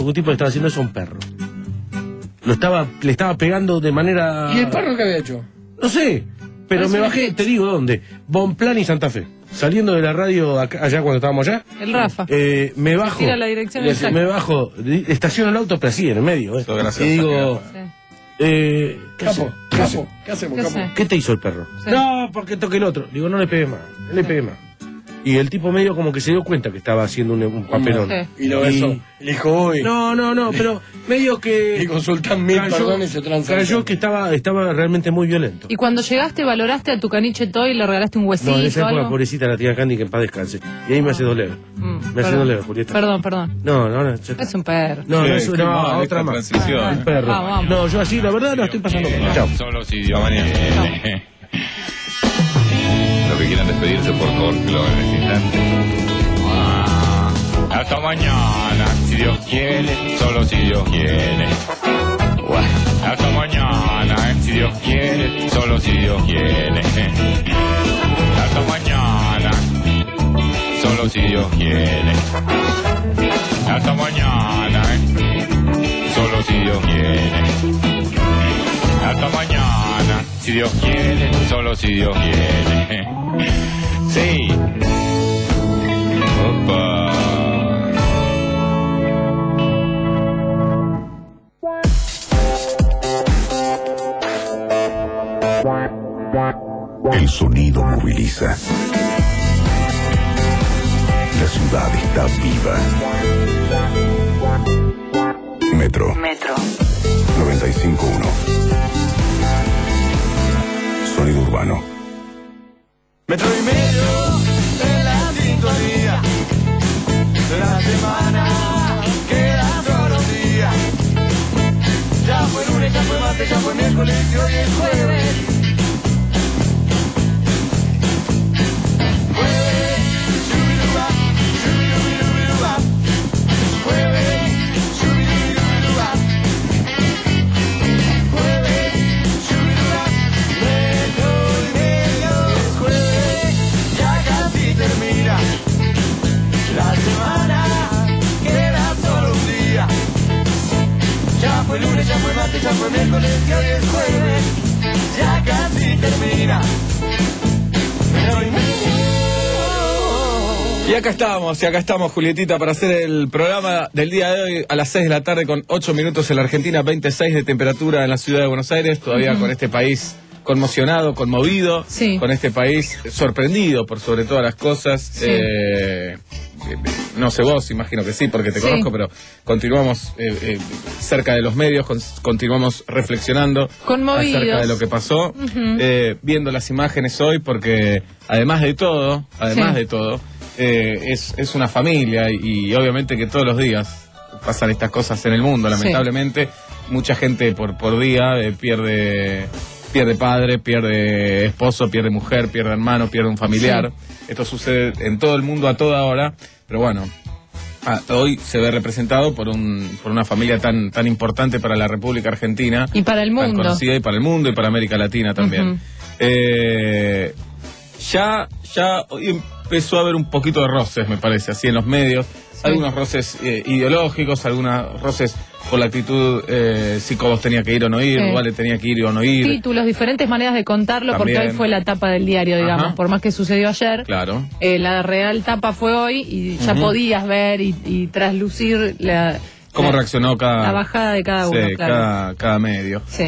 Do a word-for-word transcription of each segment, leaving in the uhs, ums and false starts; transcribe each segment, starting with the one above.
único tipo que estaba haciendo eso a un perro. Lo estaba, le estaba pegando de manera... ¿Y el perro qué había hecho? No sé, pero me bajé, te digo dónde. Bonplan y Santa Fe. Saliendo de la radio acá, allá cuando estábamos allá. El Rafa. Eh, me bajo. Tira la dirección me, exacta. me bajo, estaciono el auto, pero así, en el medio. Eh. Gracias, y digo... Sí. Eh, ¿qué, Capo, hace? ¿Qué, capo, hace? ¿qué hacemos, ¿Qué capo? hace? ¿Qué te hizo el perro? Sí. No, porque toque el otro. Digo, no le pegues más, no le pegues más. Y el tipo medio como que se dio cuenta que estaba haciendo un, un papelón. Sí. Y lo besó. Y le dijo, uy. No, no, no, pero medio que... Y consultan mil cayó- perdones y se transan. Cayó que estaba, estaba realmente muy violento. Y cuando llegaste, valoraste a tu caniche Toy y le regalaste un huesito No, en esa o época, algo. pobrecita la tía Candy, que en paz descanse. Y ahí me hace doler. Mm, Me hace perdón. doler, Julieta. Perdón, perdón. No, no, no. ya está. Es un perro. No, no, Qué- es qué no, mal otra esta más. transición. Ah, Un perro. vamos, vamos. No, yo así, la verdad, no estoy pasando mal. Chao. Solo si Dios quiere. Los que quieran despedirse, por favor, que lo hagan en este instante. Ah, hasta mañana, si Dios quiere, solo si Dios quiere. Bueno, hasta mañana, si Dios quiere, solo si Dios quiere. Hasta mañana, solo si Dios quiere. Hasta mañana, solo si Dios quiere. Hasta mañana, si Dios quiere, solo si Dios quiere. Sí. Opa. El sonido moviliza. La ciudad está viva. Metro Metro. noventa y cinco punto uno. Sonido urbano. Metro y medio en la sintonía de la semana, quedan solo días. Ya fue lunes, ya fue martes, ya fue miércoles y hoy es jueves. Jueves, shubiruba, shubirubirubiruba. Jueves, shubirubirubiruba. Jueves, shubiruba, metro y medio es jueves, ya casi termina la semana, queda solo un día. Ya fue lunes, ya fue martes, ya fue miércoles y hoy es jueves, ya casi termina. Pero y medio. Y acá estamos, y acá estamos, Julietita, para hacer el programa del día de hoy a las seis de la tarde con ocho minutos en la Argentina, veintiséis de temperatura en la ciudad de Buenos Aires, todavía Uh-huh. con este país conmocionado, conmovido, Sí. con este país sorprendido por sobre todas las cosas. Sí. Eh, no sé vos, imagino que sí, porque te Sí. conozco, pero continuamos eh, eh, cerca de los medios, con- continuamos reflexionando Conmovidos. acerca de lo que pasó, Ujú. eh, viendo las imágenes hoy, porque además de todo, además Sí. de todo, eh, es, es una familia y, y obviamente que todos los días pasan estas cosas en el mundo, lamentablemente. Mucha gente por, por día eh, pierde, pierde padre, pierde esposo, pierde mujer, pierde hermano, pierde un familiar. Esto sucede en todo el mundo a toda hora, pero bueno, ah, hoy se ve representado por un por una familia tan tan importante para la República Argentina. Y para el Tan mundo. conocida y para el mundo y para América Latina también. Ujú. Eh, ya, ya hoy empezó a haber un poquito de roces, me parece, así en los medios. Algunos roces eh, ideológicos, algunos roces por la actitud, eh, si Cobos tenía que ir o no ir, Sí. Vale tenía que ir o no ir. Títulos, diferentes maneras de contarlo, porque También. hoy fue la tapa del diario, digamos, Ajá. por más que sucedió ayer. Claro. Eh, la real tapa fue hoy y ya Ujú. podías ver y, y traslucir la, ¿Cómo la- reaccionó cada, la bajada de cada uno, sí, claro. cada, cada medio? Sí.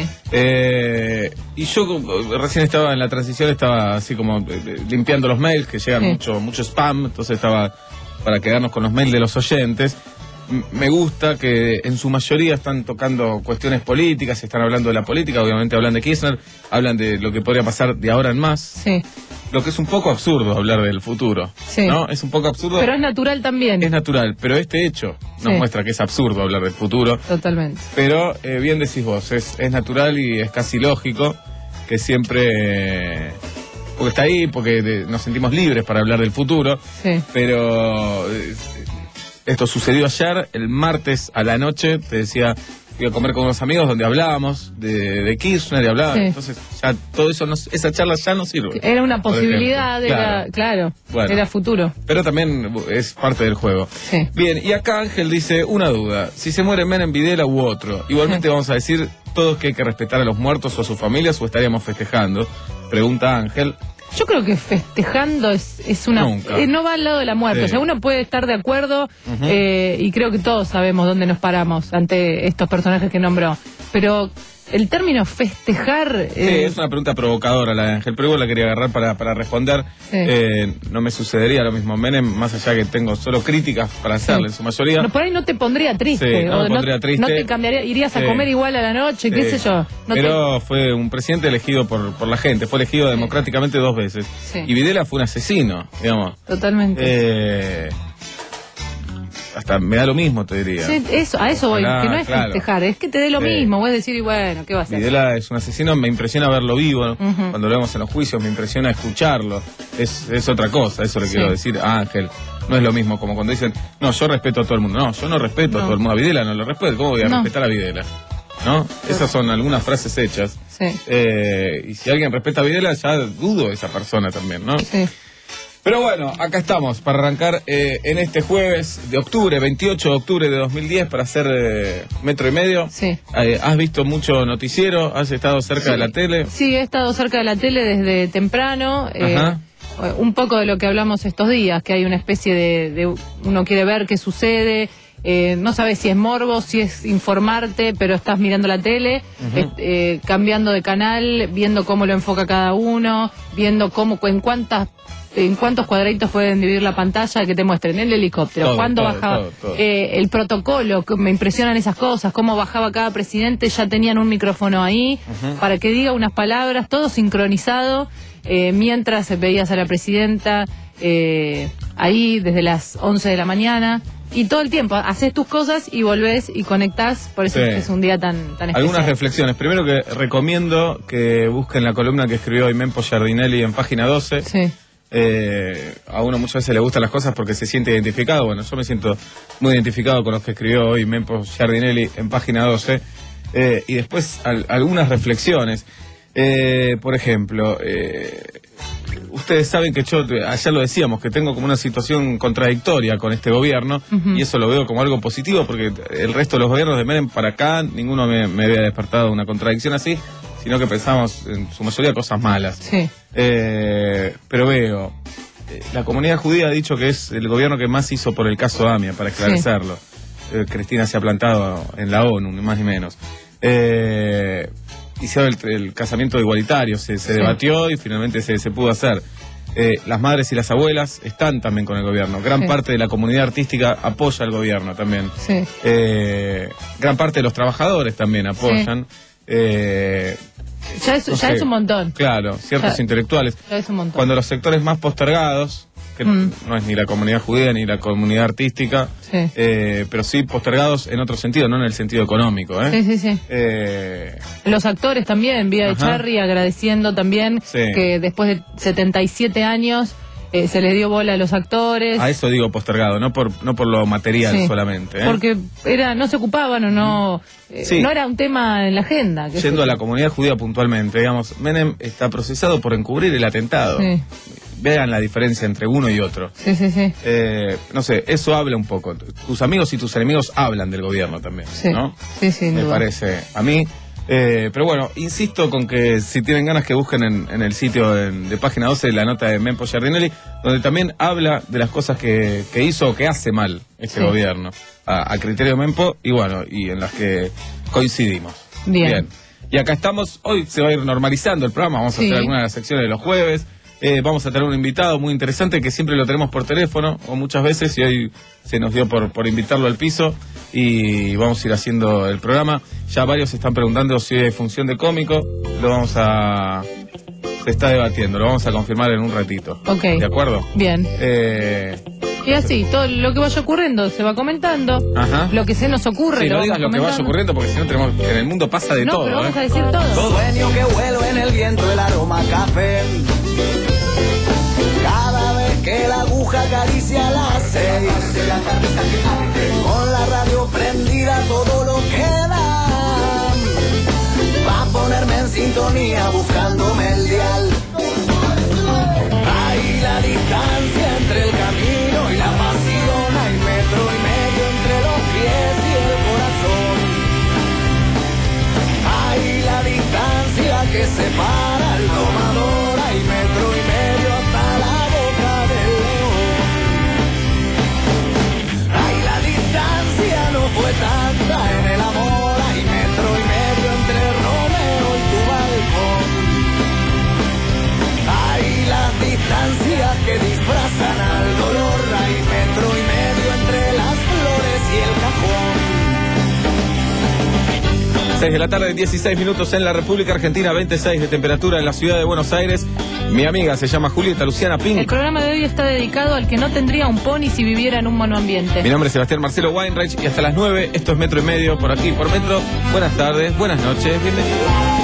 Eh, y yo como, recién estaba en la transición, estaba así como eh, eh, limpiando los mails, que llegan Sí. mucho, mucho spam, entonces estaba para quedarnos con los mails de los oyentes. M- Me gusta que en su mayoría están tocando cuestiones políticas, están hablando de la política, obviamente hablan de Kirchner, hablan de lo que podría pasar de ahora en más, Sí. lo que es un poco absurdo hablar del futuro, Sí. ¿no? Es un poco absurdo, Pero es natural también. es natural, pero este hecho nos Sí. muestra que es absurdo hablar del futuro. Totalmente. Pero eh, bien decís vos, es, es natural y es casi lógico que siempre... eh, porque está ahí, porque de- nos sentimos libres para hablar del futuro, Sí. pero eh, esto sucedió ayer, el martes a la noche, te decía, fui a comer con unos amigos donde hablábamos de, de Kirchner y hablábamos. Sí. Entonces, ya todo eso, no, esa charla ya no sirve. Era una por posibilidad, ejemplo. era, claro, Bueno. era futuro. Pero también es parte del juego. Sí. Bien, y acá Ángel dice, una duda, si se muere Menem, Videla u otro, igualmente vamos a decir todos que hay que respetar a los muertos o a sus familias o estaríamos festejando. Pregunta Ángel. Yo creo que festejando es, es una... Nunca. eh, no va al lado de la muerte. Sí. O sea, uno puede estar de acuerdo Ujú. eh, y creo que todos sabemos dónde nos paramos ante estos personajes que nombró. Pero el término festejar... Sí, eh, es una pregunta provocadora la de Ángel, pero igual la quería agarrar para, para responder. Sí. Eh, no me sucedería lo mismo Menem, más allá que tengo solo críticas para hacerle en su mayoría. no, por ahí no te pondría triste. Sí, no o me pondría triste. No te cambiaría, irías a Sí. comer igual a la noche, qué Sí. sé yo. No te- Pero fue un presidente elegido por, por la gente, fue elegido democráticamente dos veces. Sí. Y Videla fue un asesino, digamos. Totalmente. Eh, hasta me da lo mismo, te diría. Sí, eso, a eso voy, Ojalá, que no es claro. festejar, es que te dé lo Sí. mismo, vos decir, y bueno, ¿qué va a hacer? Videla es un asesino, me impresiona verlo vivo, ¿no? Ujú. Cuando lo vemos en los juicios, me impresiona escucharlo. Es, es otra cosa, eso le Sí. quiero decir a Ángel. No es lo mismo como cuando dicen, no, yo respeto a todo el mundo. No, yo no respeto a No. todo el mundo. A Videla no lo respeto, ¿cómo voy a No. respetar a Videla? ¿No? Esas son algunas frases hechas. Sí, Eh, y si alguien respeta a Videla, ya dudo de esa persona también, ¿no? sí. Pero bueno, acá estamos para arrancar eh, en este jueves de octubre, veintiocho de octubre de dos mil diez, para hacer eh, metro y medio. Sí. Eh, ¿Has visto mucho noticiero? ¿Has estado cerca Sí. de la tele? Sí, he estado cerca de la tele desde temprano. eh, Ajá. un poco de lo que hablamos estos días, que hay una especie de... de uno quiere ver qué sucede, eh, no sabes si es morbo, si es informarte, pero estás mirando la tele, eh, eh, cambiando de canal, viendo cómo lo enfoca cada uno, viendo cómo, en cuántas... en cuántos cuadraditos pueden dividir la pantalla, que te muestren el helicóptero, Todo, cuándo todo, bajaba, todo, todo. eh, el protocolo, que me impresionan esas cosas, cómo bajaba cada presidente, ya tenían un micrófono ahí, para que diga unas palabras, todo sincronizado, eh, mientras veías a la presidenta eh, ahí desde las once de la mañana, y todo el tiempo, haces tus cosas y volvés y conectás, por eso Sí. es que es un día tan, tan especial. Algunas reflexiones. Primero que recomiendo que busquen la columna que escribió hoy Mempo Giardinelli en página doce. Sí, Eh, a uno muchas veces le gustan las cosas porque se siente identificado. Bueno, yo me siento muy identificado con los que escribió hoy Mempo Giardinelli en página doce. Eh, y después al- algunas reflexiones. Eh, por ejemplo, eh, ustedes saben que yo, ayer lo decíamos, que tengo como una situación contradictoria con este gobierno. Ujú. Y eso lo veo como algo positivo porque el resto de los gobiernos de Menem para acá, ninguno me, me había despertado una contradicción así, sino que pensamos en su mayoría cosas malas. sí, Eh, pero veo, eh, la comunidad judía ha dicho que es el gobierno que más hizo por el caso AMIA, para esclarecerlo. Eh, Cristina se ha plantado en la ONU, ni más ni menos. Eh, hicieron el, el casamiento igualitario, se, se Sí. debatió y finalmente se, se pudo hacer. Eh, las madres y las abuelas están también con el gobierno. Gran Sí. parte de la comunidad artística apoya al gobierno también. sí. Eh, gran parte de los trabajadores también apoyan. Eh, Ya es, no ya sé, es un montón, Claro, ciertos Ya. intelectuales. ya es un montón. Cuando los sectores más postergados, que Mm. no es ni la comunidad judía ni la comunidad artística, Sí. eh, pero sí postergados en otro sentido, no en el sentido económico. ¿eh? Sí, sí, sí. Eh, Los actores también, Vía de Ajá. Charri agradeciendo también Sí. que después de setenta y siete años eh, se les dio bola a los actores. a eso digo postergado, no por, no por lo material Sí. solamente. ¿eh? Porque era, no se ocupaban o no, eh, Sí. no era un tema en la agenda. qué sé Yendo a yo. la comunidad judía puntualmente, digamos, Menem está procesado por encubrir el atentado. Sí. Vean la diferencia entre uno y otro. Sí, sí, sí. Eh, no sé, eso habla un poco. Tus amigos y tus enemigos hablan del gobierno también, Sí, ¿no? sí, sin Me duda. parece a mí. Eh, pero bueno, insisto con que si tienen ganas que busquen en, en el sitio de, de página doce la nota de Mempo Giardinelli, donde también habla de las cosas que, que hizo o que hace mal este Sí. gobierno, a, a criterio Mempo, y bueno, y en las que coincidimos. Bien. Y acá estamos, hoy se va a ir normalizando el programa, vamos a Sí. hacer algunas de las secciones de los jueves. Eh, vamos a tener un invitado muy interesante que siempre lo tenemos por teléfono o muchas veces y hoy se nos dio por, por invitarlo al piso y vamos a ir haciendo el programa. Ya varios están preguntando si hay función de cómico, lo vamos a... se está debatiendo, lo vamos a confirmar en un ratito. Ok. ¿De acuerdo? Bien. Eh, Y así, todo lo que vaya ocurriendo se va comentando. Ajá. Lo que se nos ocurre. sí, lo no vamos digas lo que vaya comentando. ocurriendo porque si no tenemos... En el mundo pasa de No, todo, pero vamos ¿eh? a decir todo. Sueño que vuelo en el viento, el aroma a café. Cada vez que la aguja acaricia las seis. Con la radio prendida todo lo que da. seis de la tarde, dieciséis minutos en la República Argentina, veintiséis de temperatura en la ciudad de Buenos Aires. Mi amiga se llama Julieta Luciana El Pink. programa de hoy está dedicado al que no tendría un pony si viviera en un monoambiente. Mi nombre es Sebastián Marcelo Weinreich y hasta las nueve, esto es Metro y Medio, por aquí, por Metro. Buenas tardes, buenas noches, bienvenidos.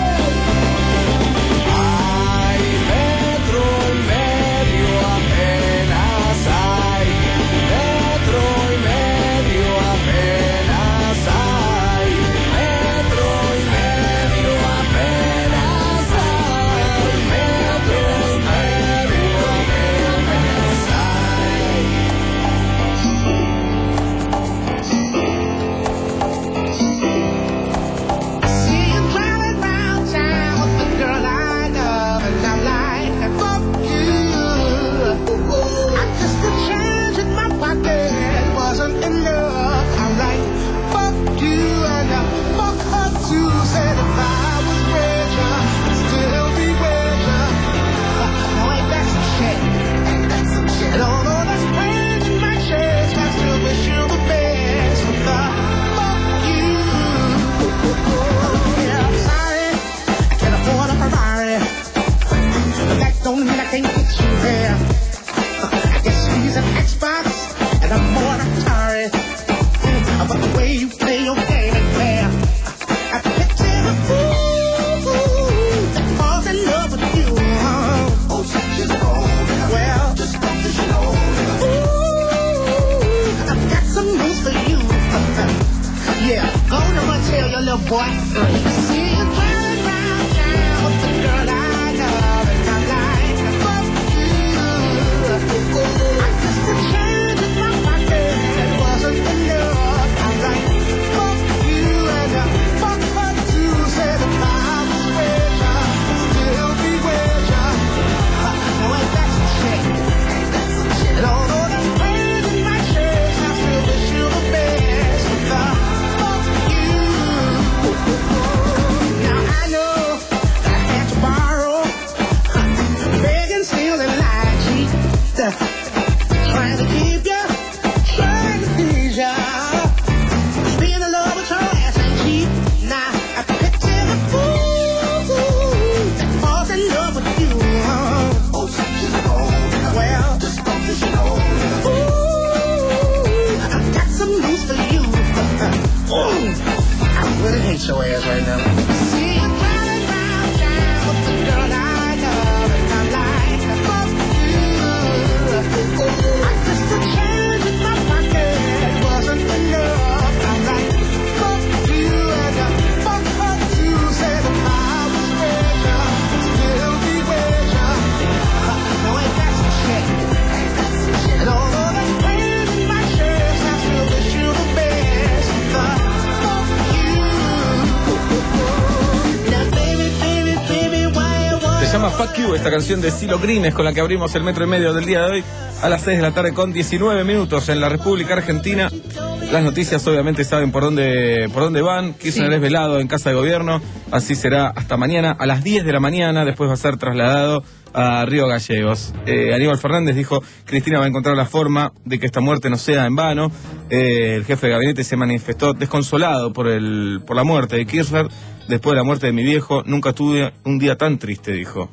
Fuck You, esta canción de Silo Green es con la que abrimos el Metro y Medio del día de hoy a las seis de la tarde con diecinueve minutos en la República Argentina. Las noticias obviamente saben por dónde por dónde van. Kirchner sí. es velado en Casa de Gobierno, así será hasta mañana a las diez de la mañana, después va a ser trasladado a Río Gallegos. Eh, Aníbal Fernández dijo, Cristina va a encontrar la forma de que esta muerte no sea en vano. Eh, el jefe de gabinete se manifestó desconsolado por, el, por la muerte de Kirchner. Después de la muerte de mi viejo, nunca tuve un día tan triste, dijo.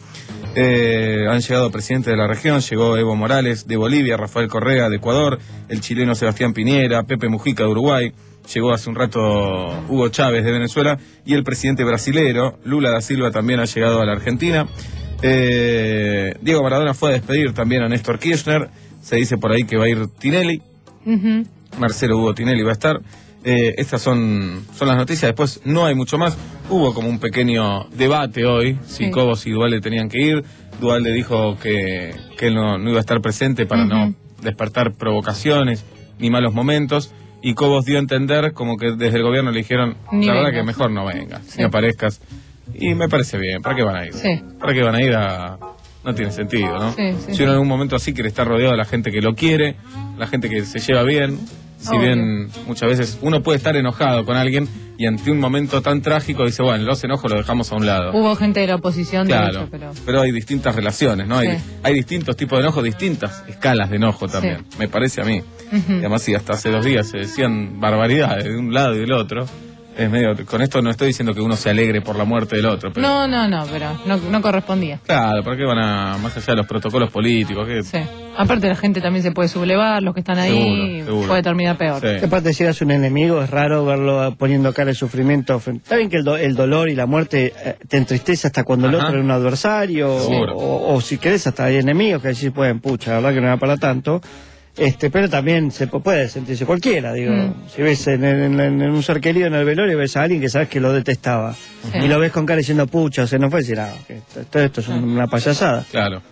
Eh, han llegado presidentes de la región, llegó Evo Morales de Bolivia, Rafael Correa de Ecuador, el chileno Sebastián Piñera, Pepe Mujica de Uruguay, llegó hace un rato Hugo Chávez de Venezuela y el presidente brasilero, Lula da Silva, también ha llegado a la Argentina. Eh, Diego Maradona fue a despedir también a Néstor Kirchner, se dice por ahí que va a ir Tinelli, uh-huh. Marcelo Hugo Tinelli va a estar. Eh, estas son, son las noticias, después no hay mucho más. Hubo como un pequeño debate hoy, si sí. Cobos y Duhalde tenían que ir. Duhalde dijo que, que él no, no iba a estar presente para uh-huh. no despertar provocaciones ni malos momentos. Y Cobos dio a entender como que desde el gobierno le dijeron, ni la vengas. verdad que mejor no vengas, sí. ni aparezcas. Y me parece bien, ¿para qué van a ir? Sí. ¿Para qué van a ir a...? No tiene sentido, ¿no? Sí, sí, si uno en un momento así quiere estar rodeado de la gente que lo quiere, la gente que se lleva bien, si Obvio. bien muchas veces uno puede estar enojado con alguien y ante un momento tan trágico dice, bueno, los enojos los dejamos a un lado. Hubo gente de la oposición, claro, de hecho, pero... pero hay distintas relaciones, ¿no? Sí. Hay, hay distintos tipos de enojo, distintas escalas de enojo también, sí. me parece a mí. Uh-huh. Y además, si hasta hace dos días se decían barbaridades de un lado y del otro... Es medio, con esto no estoy diciendo que uno se alegre por la muerte del otro, pero... No, no, no, pero no, no correspondía. Claro, ¿por qué van a, más allá de los protocolos políticos? ¿Qué? Sí. Aparte la gente también se puede sublevar, los que están ahí, Seguro, seguro. puede terminar peor. Sí. Aparte, si eras un enemigo, es raro verlo poniendo cara de sufrimiento. Está bien que el, do- el dolor y la muerte eh, te entristece hasta cuando el Ajá. otro es un adversario, o, Seguro. o, o si querés, hasta hay enemigos que decís, pueden, pucha, la verdad que no era para tanto. Este, pero también se pu- puede sentirse cualquiera, digo. Mm. Si ves en, en- en un ser querido en el velorio, ves a alguien que sabes que lo detestaba. Sí. Y lo ves con cara diciendo, pucha, o sea, no fue decir, ah, que esto, esto, esto es una payasada. Claro.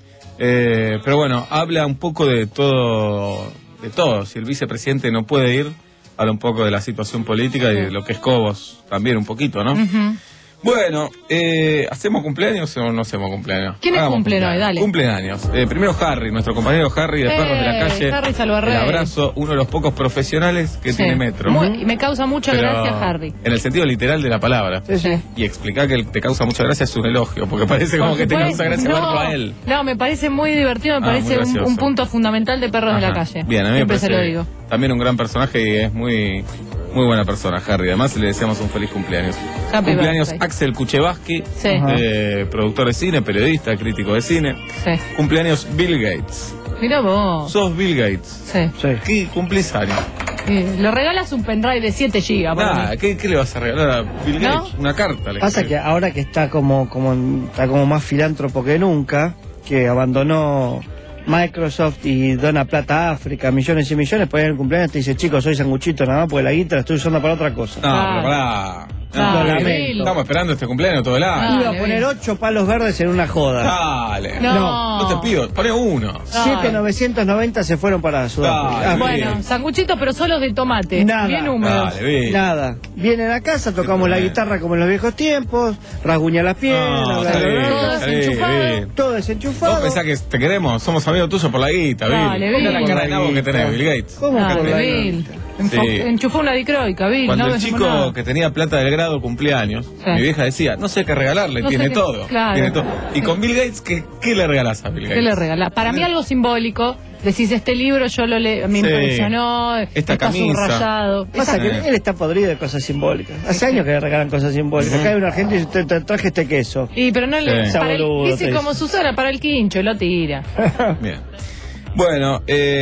Eh, pero bueno, habla un poco de todo, de todo. Si el vicepresidente no puede ir, habla un poco de la situación política y de lo que es Cobos también un poquito, ¿no? Ujú. Bueno, eh, ¿hacemos cumpleaños o no hacemos cumpleaños? ¿Quién es Hagamos cumplen hoy? Dale. Cumpleaños. Eh, primero Harry, nuestro compañero Harry de Eh, Perros de la Calle. Harry Salvarrey. El abrazo, uno de los pocos profesionales que Sí. tiene Metro. Muy- y me causa mucha Pero gracia Harry. En el sentido literal de la palabra. Sí, sí. Y explicar que el- te causa mucha gracia es un elogio, porque parece como Por que te supuesto. causa gracia no, verlo a él. No, me parece muy divertido, me Ah, parece muy un, gracioso. un punto fundamental de Perros de la Ajá. Calle. Bien, a mí me Siempre parece se lo digo. también un gran personaje y es muy muy buena persona, Harry. Además le deseamos un feliz cumpleaños. Happy cumpleaños birthday. Axel Kuchevaski, Sí. eh, productor de cine, periodista, crítico de cine. Sí. Cumpleaños Bill Gates. Mira vos. Sos Bill Gates. Sí. Sí. ¿Qué cumplís años? Y lo regalas un pendrive de siete gigas. para Nada, mí. ¿qué, ¿qué le vas a regalar a Bill ¿No? Gates? Una carta. le Pasa escribís. que ahora que está como, como en- está como más filántropo que nunca, que abandonó Microsoft y dona plata a África, millones y millones, pues en el cumpleaños te dice, chicos, soy sanguchito nada más porque la guita la estoy usando para otra cosa. No, Ah. pero pará. Dale, No, Bill. estamos esperando este cumpleaños todo el año. Ah. Iba a Dale, poner Bill. ocho palos verdes en una joda. Dale. No. No te pido, poné uno. siete mil novecientos noventa se fueron para Sudáfrica. Dale, Ah, Bueno, Bill. sanguchitos, pero solo de tomate. Nada. Bien húmedos. Dale, Bill. Nada. Vienen a casa, tocamos la problema. guitarra como en los viejos tiempos, rasguña las piernas, No, bla, salí, bla, bla, Todo salí, desenchufado. Bill. todo Vos desenchufado. pensás que te queremos, somos amigos tuyos por la guita, Bill. Dale, Bill. Mira la cara de nabo que tenés, Bill Gates. ¿Cómo Dale, por la Bill. Enfo- Sí. Enchufó una dicroica, Bill. Cuando no el decimos chico nada. que tenía plata del grado cumpleaños, Sí. mi vieja decía, no sé qué regalarle, No sé tiene qué- todo. claro. Tiene todo. Y con Bill Gates, ¿qué, qué le regalás a Bill Gates? ¿Qué le regala? Para mí algo simbólico. Decís, este libro yo lo le me Sí. impresionó, Esta está camisa. subrayado. Pasa Esa- que él está podrido de cosas simbólicas. Hace años que le regalan cosas simbólicas. Acá hay un argentino y te, te traje este queso. Y pero no le Sí. para el- Boludo, dice te como dice. Susana para el quincho y lo tira. Bien. Bueno,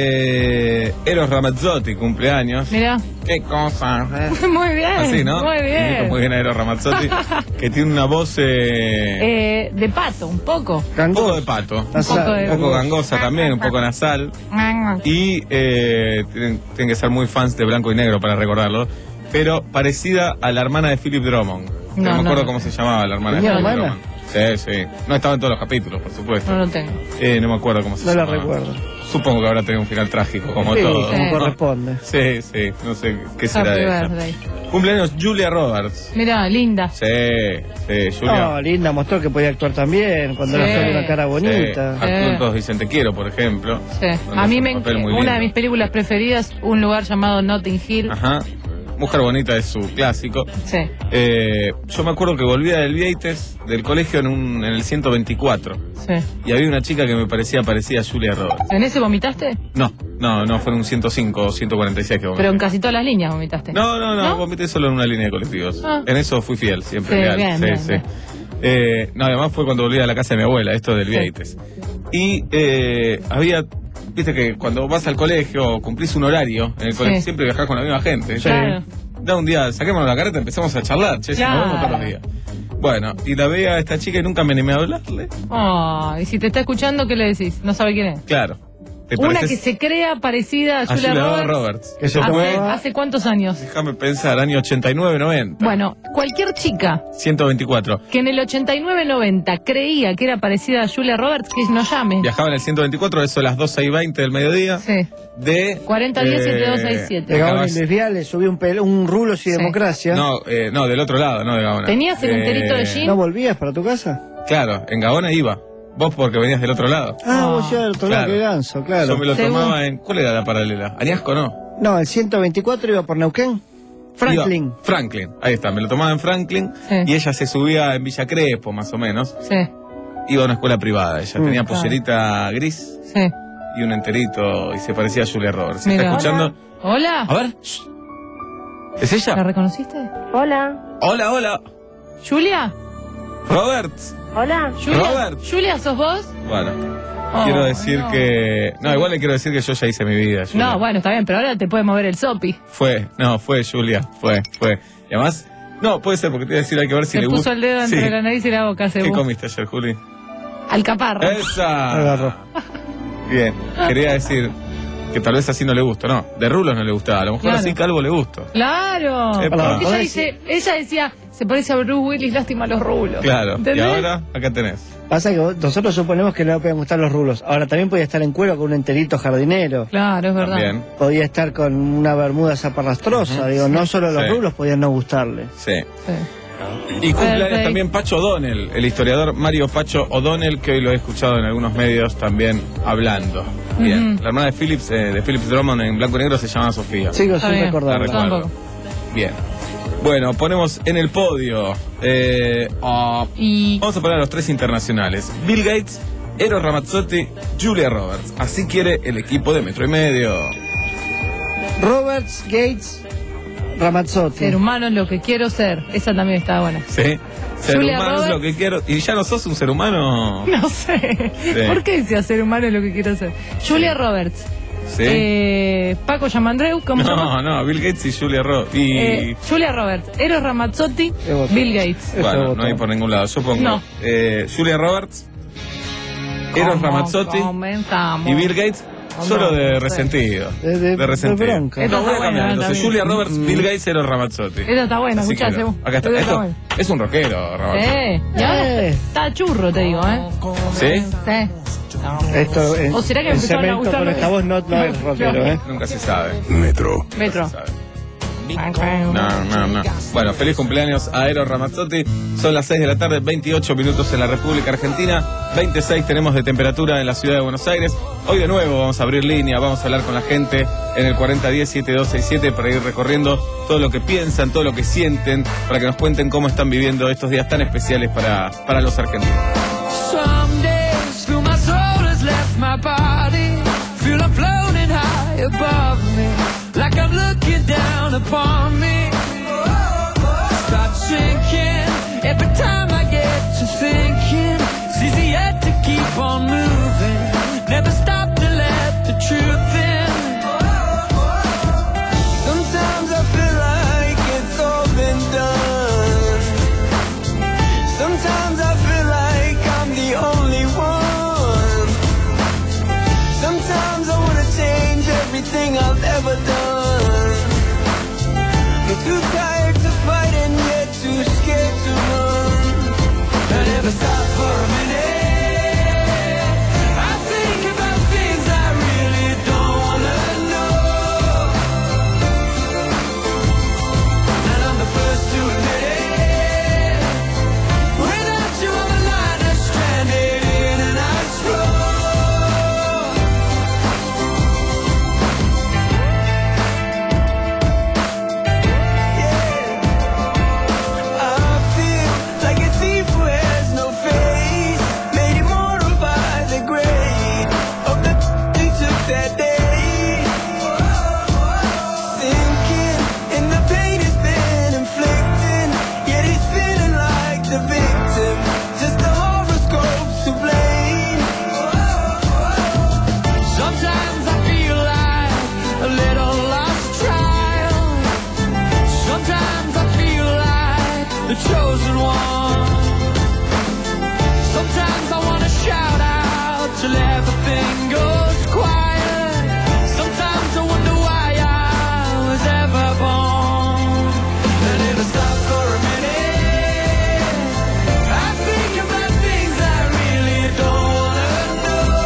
eh, Eros Ramazzotti, cumpleaños. Mirá. Qué cosa. ¿eh? Muy bien. Así, ¿no? Muy Dijo bien. muy bien a Eros Ramazzotti, que tiene una voz eh, Eh, de pato, un poco. un poco de pato, Nasal, Un poco de- un poco gangosa también, un poco nasal. Y eh, tienen, tienen que ser muy fans de Blanco y Negro para recordarlo. Pero parecida a la hermana de Philip Drummond. Que No, no, me acuerdo no. cómo se llamaba la hermana de ¿Tenía Philip hermana? Drummond. Sí, sí. No estaba en todos los capítulos, por supuesto. No lo tengo. Eh, no me acuerdo cómo se No la llamaba. recuerdo. Supongo que habrá tenido un final trágico, como Sí, todo. como Sí. corresponde. Sí, sí, no sé qué será Happy de ella. birthday. Cumpleaños Julia Roberts. Mirá, linda. Sí, sí, Julia. No, linda, mostró que podía actuar también, cuando Sí. era solo una cara bonita. Sí, actuó en Todos dicen te quiero, por ejemplo. Sí. Donde A mí hace me un papel muy una de lindo. mis películas preferidas, un lugar llamado Notting Hill. Ajá. Mujer Bonita es su clásico. Sí. Eh, yo me acuerdo que volvía del Vieites, del colegio, en, un, en el ciento veinticuatro. Sí. Y había una chica que me parecía parecida a Julia Roberts. ¿En ese vomitaste? No, no, no, fue en un ciento cinco o ciento cuarenta y seis que vomité. Pero en casi todas las líneas vomitaste. No, no, no, ¿No? vomité solo en una línea de colectivos. Ah. En eso fui fiel, siempre Sí, leal. bien, sí, bien, sí. bien. Eh, no, además fue cuando volví a la casa de mi abuela, esto del Sí. Vieites. Y eh, había, viste que cuando vas al colegio o cumplís un horario en el Sí. colegio, siempre viajás con la misma gente. Claro. Da un día, saquémonos la careta, empezamos a charlar, che, si nos Claro. vemos todos los días. Bueno, y la veía a esta chica y nunca me animé a hablarle. Oh, y si te está escuchando, ¿qué le decís? No sabe quién es. Claro. ¿Te Una pareces que se crea parecida a a Julia Julia Roberts. Roberts? Que se ¿Hace, fue- ¿Hace cuántos años? Déjame pensar, año ochenta y nueve, noventa. Bueno, cualquier chica ciento veinticuatro. que en el ochenta y nueve noventa creía que era parecida a Julia Roberts, que nos llame. Viajaba en el ciento veinticuatro, eso a las doce y veinte del mediodía. Sí. De. cuarenta diez eh, setenta y dos sesenta y siete. De Gabón dejabas- y Luis Vial le subió un, pel- un rulo y Sí. democracia. No, eh, no, del otro lado, no de Gaona. ¿Tenías el Eh, enterito de jean? ¿No volvías para tu casa? Claro, en Gaona iba. Vos porque venías del otro lado. Ah, Ah. vos ya del otro lado, Claro. qué ganso, claro. Yo me lo Según- tomaba en. ¿Cuál era la paralela? ¿Añasco no? No, el ciento veinticuatro iba por Neuquén. Franklin. Iba- Franklin, ahí está, me lo tomaba en Franklin. Sí. Y ella se subía en Villa Crespo, más o menos. Sí, Iba a una escuela privada. Ella Mm. tenía Claro. pollerita gris sí. y un enterito y se parecía a Julia Roberts. ¿Se Mira. está escuchando? Hola. A ver. Shh. ¿Es ella? ¿La reconociste? Hola. Hola, hola. ¿Julia? Robert. Hola. ¿Julia? Robert. ¿Julia, sos vos? Bueno, Oh, quiero decir no. que... No, igual le quiero decir que yo ya hice mi vida, Julia. No, bueno, está bien, pero ahora te puede mover el sopi. Fue, no, fue Julia, fue, fue. Y además, no, puede ser, porque te iba a decir, hay que ver si Te le puso gusta. el dedo entre Sí. la nariz y la boca, ¿Qué seguro. comiste ayer, Juli? Alcaparra. ¡Esa! Agarró. Bien, quería decir que tal vez así no le gustó, no, de rulos no le gustaba, a lo mejor Claro. así calvo le gustó. Claro. Epa. Porque ella, Podés dice, ella decía, se parece a Bruce Willis, lástima los rulos. Claro, ¿Entendés? y ahora acá tenés. Pasa que vos- nosotros suponemos que le pueden gustar los rulos. Ahora también podía estar en cuero con un enterito jardinero. Claro, es verdad. También, Podía estar con una bermuda zaparrastrosa. Ujú. Digo, no solo los Sí. rulos podían no gustarle. sí. Sí. Y cumpleaños Perfecto. también Pacho O'Donnell, el historiador Mario Pacho O'Donnell, que hoy lo he escuchado en algunos medios también hablando. Bien, Ujú. la hermana de Phillips, eh, de Phillips Drummond en blanco y negro se llamaba Sofía. Sigo Está sin bien. La recordarlo. recuerdo. Tampoco. Bien. Bueno, ponemos en el podio. eh, a- Y vamos a poner a los tres internacionales: Bill Gates, Eros Ramazzotti, Julia Roberts. Así quiere el equipo de Metro y Medio. Roberts, Gates, Ramazzotti. ser humano es lo que quiero ser. Esa también estaba buena. ¿Sí? Ser Julia humano es Roberts. lo que quiero. ¿Y ya no sos un ser humano? No sé. Sí. ¿Por qué decía ser humano es lo que quiero ser? Julia Roberts. ¿Sí? Eh, Paco Yamandreu, ¿cómo se llama? No, no, Bill Gates y Julia Roberts. Y. Eh, Julia Roberts, Eros Ramazzotti, Evo. Bill Gates. Ese bueno, voto. no hay por ningún lado. Yo pongo No. eh, Julia Roberts, Eros ¿Cómo Ramazzotti comenzamos? y Bill Gates. Solo de resentido. De- de- de resentido. bronca. Esta No, voy a está cambiar. buena, Entonces, también. Julia Roberts, Bill Gates, Eros Ramazzotti. Esta está buena, Así escuchá, que, Sebu. acá está. Esta Esto buena. es un rockero, Ramazzotti. Sí, y ahora Eh. está churro, te digo, ¿eh? ¿Sí? Sí. Esto, en, ¿O será que en empezaron a cemento gustar con los- esta voz no, no es rockero, ¿eh? Nunca se sabe. Metro. Metro. Nunca se sabe. No, no, no. Bueno, feliz cumpleaños a Eros Ramazzotti. Son las seis de la tarde, veintiocho minutos en la República Argentina. veintiséis tenemos de temperatura en la ciudad de Buenos Aires. Hoy de nuevo vamos a abrir línea, vamos a hablar con la gente en el cuarenta diez, setenta y dos sesenta y siete para ir recorriendo todo lo que piensan, todo lo que sienten, para que nos cuenten cómo están viviendo estos días tan especiales para, para los argentinos. Some days feel my soul has left my body. Feel I'm floating high above me, like I'm looking down upon me. Start sinking every time I get to thinking. It's easier to keep on moving. Never stop to let the truth in. Sometimes I feel like it's all been done. Sometimes I feel like I'm the only one. Sometimes I wanna change everything I've ever done. I'm too tired to fight and yet too scared to run. I never stop for a minute. I think about things I really don't wanna know. And I'm the first to admit it. Without you I'm a liner stranded in an ice road. I feel like a thief who has no face, made immortal by the grade of the he took that day. Sinking in the pain he's been inflicting, yet he's feeling like the victim. Just the horoscopes to blame. Sometimes I feel like a little lost child. Sometimes I feel like the chosen one. Sometimes I wanna shout out till everything goes quiet. Sometimes I wonder why I was ever born. I never stop for a minute. I think about things I really don't wanna know.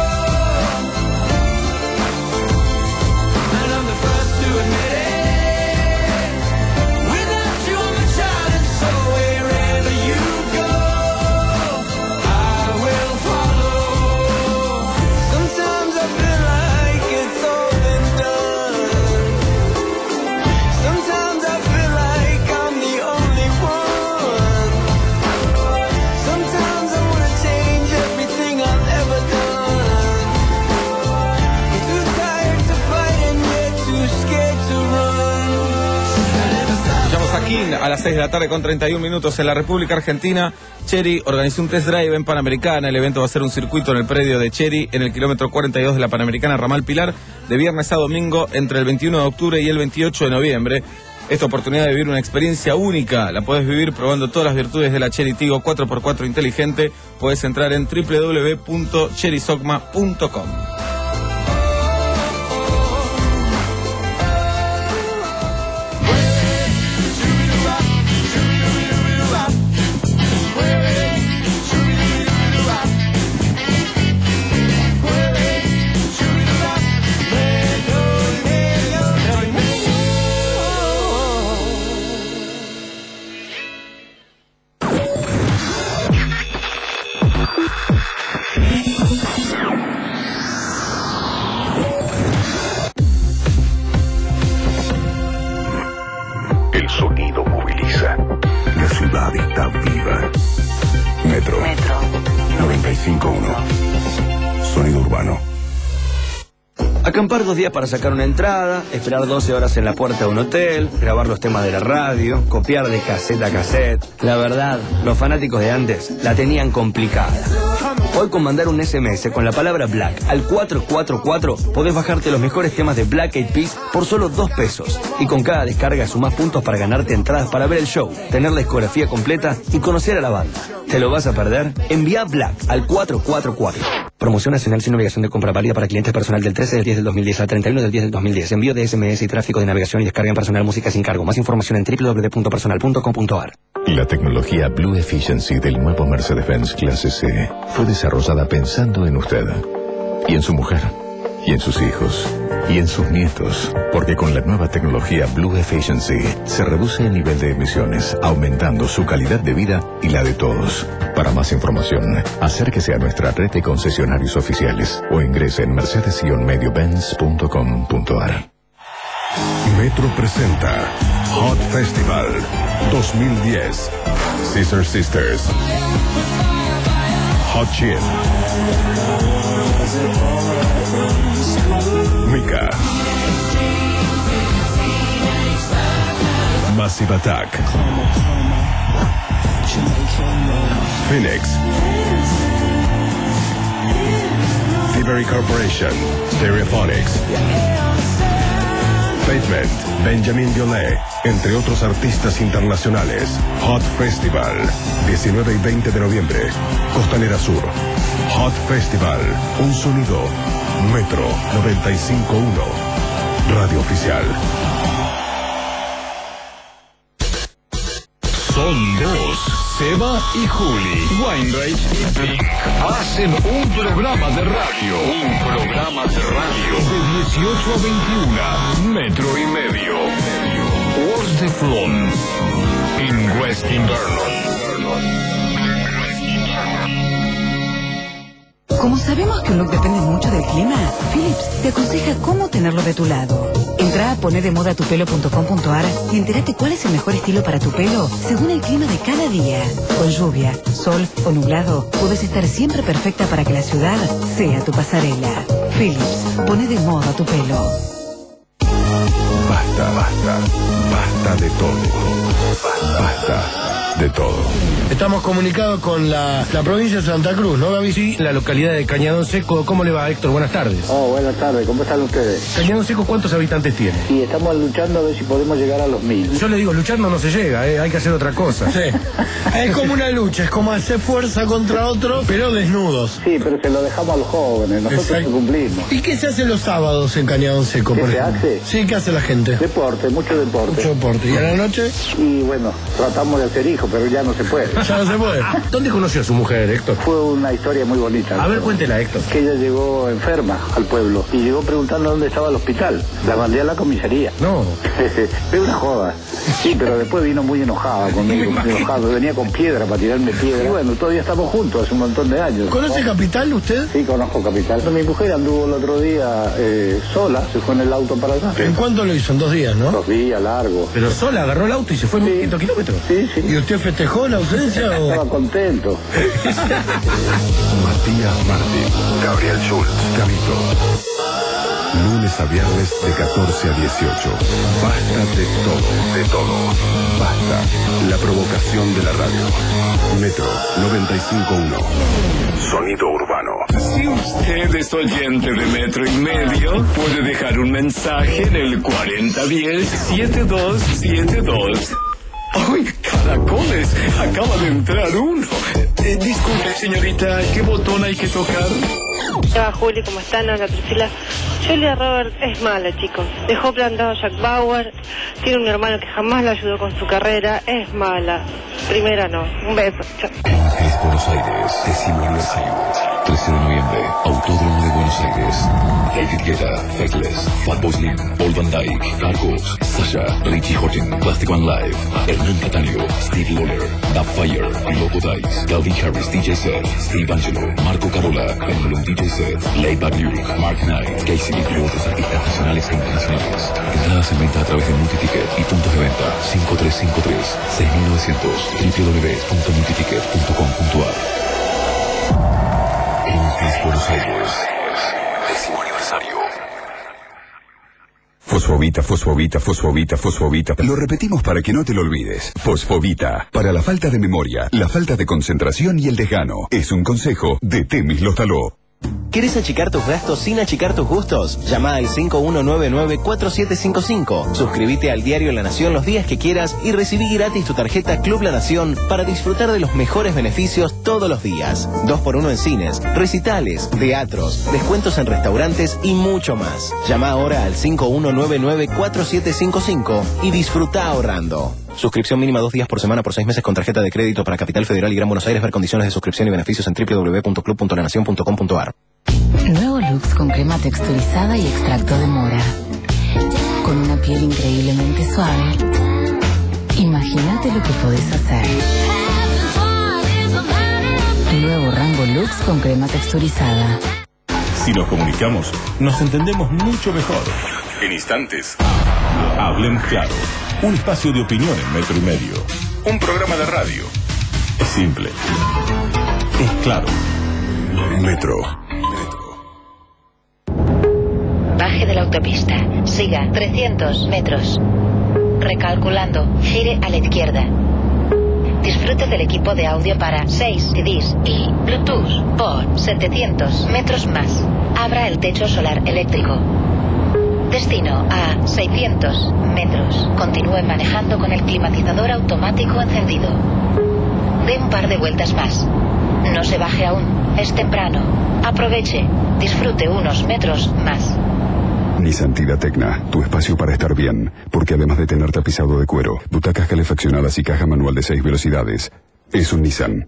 And I'm the first to admit it. Without you I'm a child, and so wherever you go, I will follow. Cosquín a las seis de la tarde con treinta y un minutos en la República Argentina. Chery organizó un test drive en Panamericana. El evento va a ser un circuito en el predio de Chery en el kilómetro cuarenta y dos de la Panamericana Ramal Pilar de viernes a domingo entre el veintiuno de octubre y el veintiocho de noviembre. Esta oportunidad de vivir una experiencia única la puedes vivir probando todas las virtudes de la Chery Tiggo cuatro por cuatro inteligente. Puedes entrar en w w w punto chery sogma punto com. El sonido moviliza. La ciudad está viva. Metro. Metro. noventa y cinco punto uno. Sonido urbano. Acampar dos días para sacar una entrada, esperar doce horas en la puerta de un hotel, grabar los temas de la radio, copiar de cassette a cassette. La verdad, los fanáticos de antes la tenían complicada. Hoy con mandar un ese eme ese con la palabra Black al cuatro cuatro cuatro podés bajarte los mejores temas de Black Eyed Peas por solo dos pesos. Y con cada descarga sumás puntos para ganarte entradas para ver el show, tener la discografía completa y conocer a la banda. ¿Te lo vas a perder? Envía Black al cuatro cuatro cuatro. Promoción nacional sin obligación de compra, válida para clientes personal del trece del diez del dos mil diez al treinta y uno del diez del dos mil diez. Envío de ese eme ese y tráfico de navegación y descarga en personal música sin cargo. Más información en w w w punto personal punto com punto a r. La tecnología Blue Efficiency del nuevo Mercedes-Benz Clase C fue desarrollada pensando en usted, y en su mujer, y en sus hijos, y en sus nietos, porque con la nueva tecnología Blue Efficiency se reduce el nivel de emisiones, aumentando su calidad de vida y la de todos. Para más información, acérquese a nuestra red de concesionarios oficiales o ingrese en mercedes medio benz punto com punto a r. Metro presenta Hot Festival dos mil diez. Scissor Sisters, Hot Chin, Mika, Massive Attack, Phoenix, Thievery Corporation, Stereophonics, Pavement, Benjamin Biolay, entre otros artistas internacionales. Hot Festival, diecinueve y veinte de noviembre, Costanera Sur. Hot Festival, un sonido, Metro noventa y cinco punto uno, Radio Oficial. Son dos, Seba y Juli. Weinreich y Pink hacen un programa de radio. Un programa de radio. De dieciocho a veintiuno, metro y medio. Wars de Flon. En West Invernon. Como sabemos que un look depende mucho del clima, Philips te aconseja cómo tenerlo de tu lado. Entra a ponedemodatupelo punto com punto a r y entérate cuál es el mejor estilo para tu pelo según el clima de cada día. Con lluvia, sol o nublado, puedes estar siempre perfecta para que la ciudad sea tu pasarela. Philips, pone de moda tu pelo. Basta, basta, basta de todo. Basta de todo. Estamos comunicados con la, la provincia de Santa Cruz, ¿no, Gaby? Sí, la localidad de Cañadón Seco. ¿Cómo le va, Héctor? Buenas tardes. Oh, buenas tardes. ¿Cómo están ustedes? Cañadón Seco, ¿cuántos habitantes tiene? Sí, estamos luchando a ver si podemos llegar a los mil. Yo le digo, luchando no se llega, ¿eh? Hay que hacer otra cosa. Sí. Es como una lucha, es como hacer fuerza contra otro, pero desnudos. Sí, pero se lo dejamos a los jóvenes, nosotros Exacto. cumplimos. ¿Y qué se hace los sábados en Cañadón Seco, ¿Qué por se ejemplo? hace? Sí, ¿qué hace la gente? Deporte, mucho deporte. Mucho deporte. ¿Y a la noche? Y bueno, tratamos de hacer hijos, pero ya no se puede. Ya no se puede. ¿Dónde conoció a su mujer, Héctor? Fue una historia muy bonita. A ver, cuéntela, Héctor. Que ella llegó enferma al pueblo y llegó preguntando dónde estaba el hospital. La mandé a la comisaría. No. Es una joda. Sí, pero después vino muy enojada conmigo, muy enojado. Venía con piedra para tirarme piedra. Y bueno, todavía estamos juntos hace un montón de años. ¿Conoce Capital usted? Sí, conozco Capital. Mi mujer anduvo el otro día eh, sola, se fue en el auto para allá. ¿En cuánto lo hizo? ¿En dos días, no? Dos días, largo. Pero sola, agarró el auto y se fue mil quinientos kilómetros. Sí, sí. ¿Y usted festejó la ausencia o...? Estaba contento. Matías Martín, Gabriel Schultz, Gabito. Lunes a viernes de catorce a dieciocho. Basta de todo, de todo. Basta. La provocación de la radio. Metro noventa y cinco punto uno. Sonido urbano. Si usted es oyente de Metro y Medio, puede dejar un mensaje en el cuarenta diez setenta y dos setenta y dos. ¡Ay, caracoles! Acaba de entrar uno. Eh, disculpe, señorita, ¿qué botón hay que tocar? Hola, Juli, ¿cómo están? Hola, Priscila. Julia Roberts es mala, chicos. Dejó plantado a Jack Bauer. Tiene un hermano que jamás la ayudó con su carrera. Es mala. Primera no. Un beso. Chao. Es Buenos Aires, décimo aniversario. trece de noviembre, Autódromo de Buenos Aires. David Guetta, Feckless, Fatboy Slim, Paul Van Dyke, Cargos, Sasha, Richie Horton, Plastic One Live, Hernán Cataño, Steve Lawler, Dub Fire, Loco Dice, Calvin Harris, D J Set, Steve Angelo, Marco Carola, Ben Bloom D J Set, Layback Luke, Mark Knight, Casey y otros artistas nacionales e internacionales. Entradas en venta a través de Multiticket y puntos de venta cinco tres cinco tres, seis mil novecientos, w w w punto multiticket punto com punto a r. En Buenos Aires, décimo aniversario. Fosfovita, fosfovita, fosfovita, fosfovita. Lo repetimos para que no te lo olvides. Fosfovita. Para la falta de memoria, la falta de concentración y el desgano. Es un consejo de Temis Lostaló. ¿Querés achicar tus gastos sin achicar tus gustos? Llama al cinco uno nueve nueve cuatro siete cinco cinco. Suscríbete al diario La Nación los días que quieras y recibí gratis tu tarjeta Club La Nación para disfrutar de los mejores beneficios todos los días. dos por uno en cines, recitales, teatros, descuentos en restaurantes y mucho más. Llama ahora al cinco uno nueve nueve cuatro siete cinco cinco y disfruta ahorrando. Suscripción mínima dos días por semana por seis meses con tarjeta de crédito para Capital Federal y Gran Buenos Aires. Ver condiciones de suscripción y beneficios en w w w punto club punto la nación punto com punto a r. Nuevo Lux con crema texturizada y extracto de mora. Con una piel increíblemente suave. Imagínate lo que podés hacer. Nuevo Rango Lux con crema texturizada. Si nos comunicamos, nos entendemos mucho mejor. En instantes, Hablemos Claro. Un espacio de opinión en Metro y Medio. Un programa de radio. Es simple. Es claro. Metro. Baje de la autopista. Siga trescientos metros. Recalculando. Gire a la izquierda. Disfrute del equipo de audio para seis C Ds y Bluetooth por setecientos metros más. Abra el techo solar eléctrico. Destino a seiscientos metros. Continúe manejando con el climatizador automático encendido. Dé un par de vueltas más. No se baje aún. Es temprano. Aproveche. Disfrute unos metros más. Nissan Tida Tecna, tu espacio para estar bien, porque además de tener tapizado de cuero, butacas calefaccionadas y caja manual de seis velocidades, es un Nissan.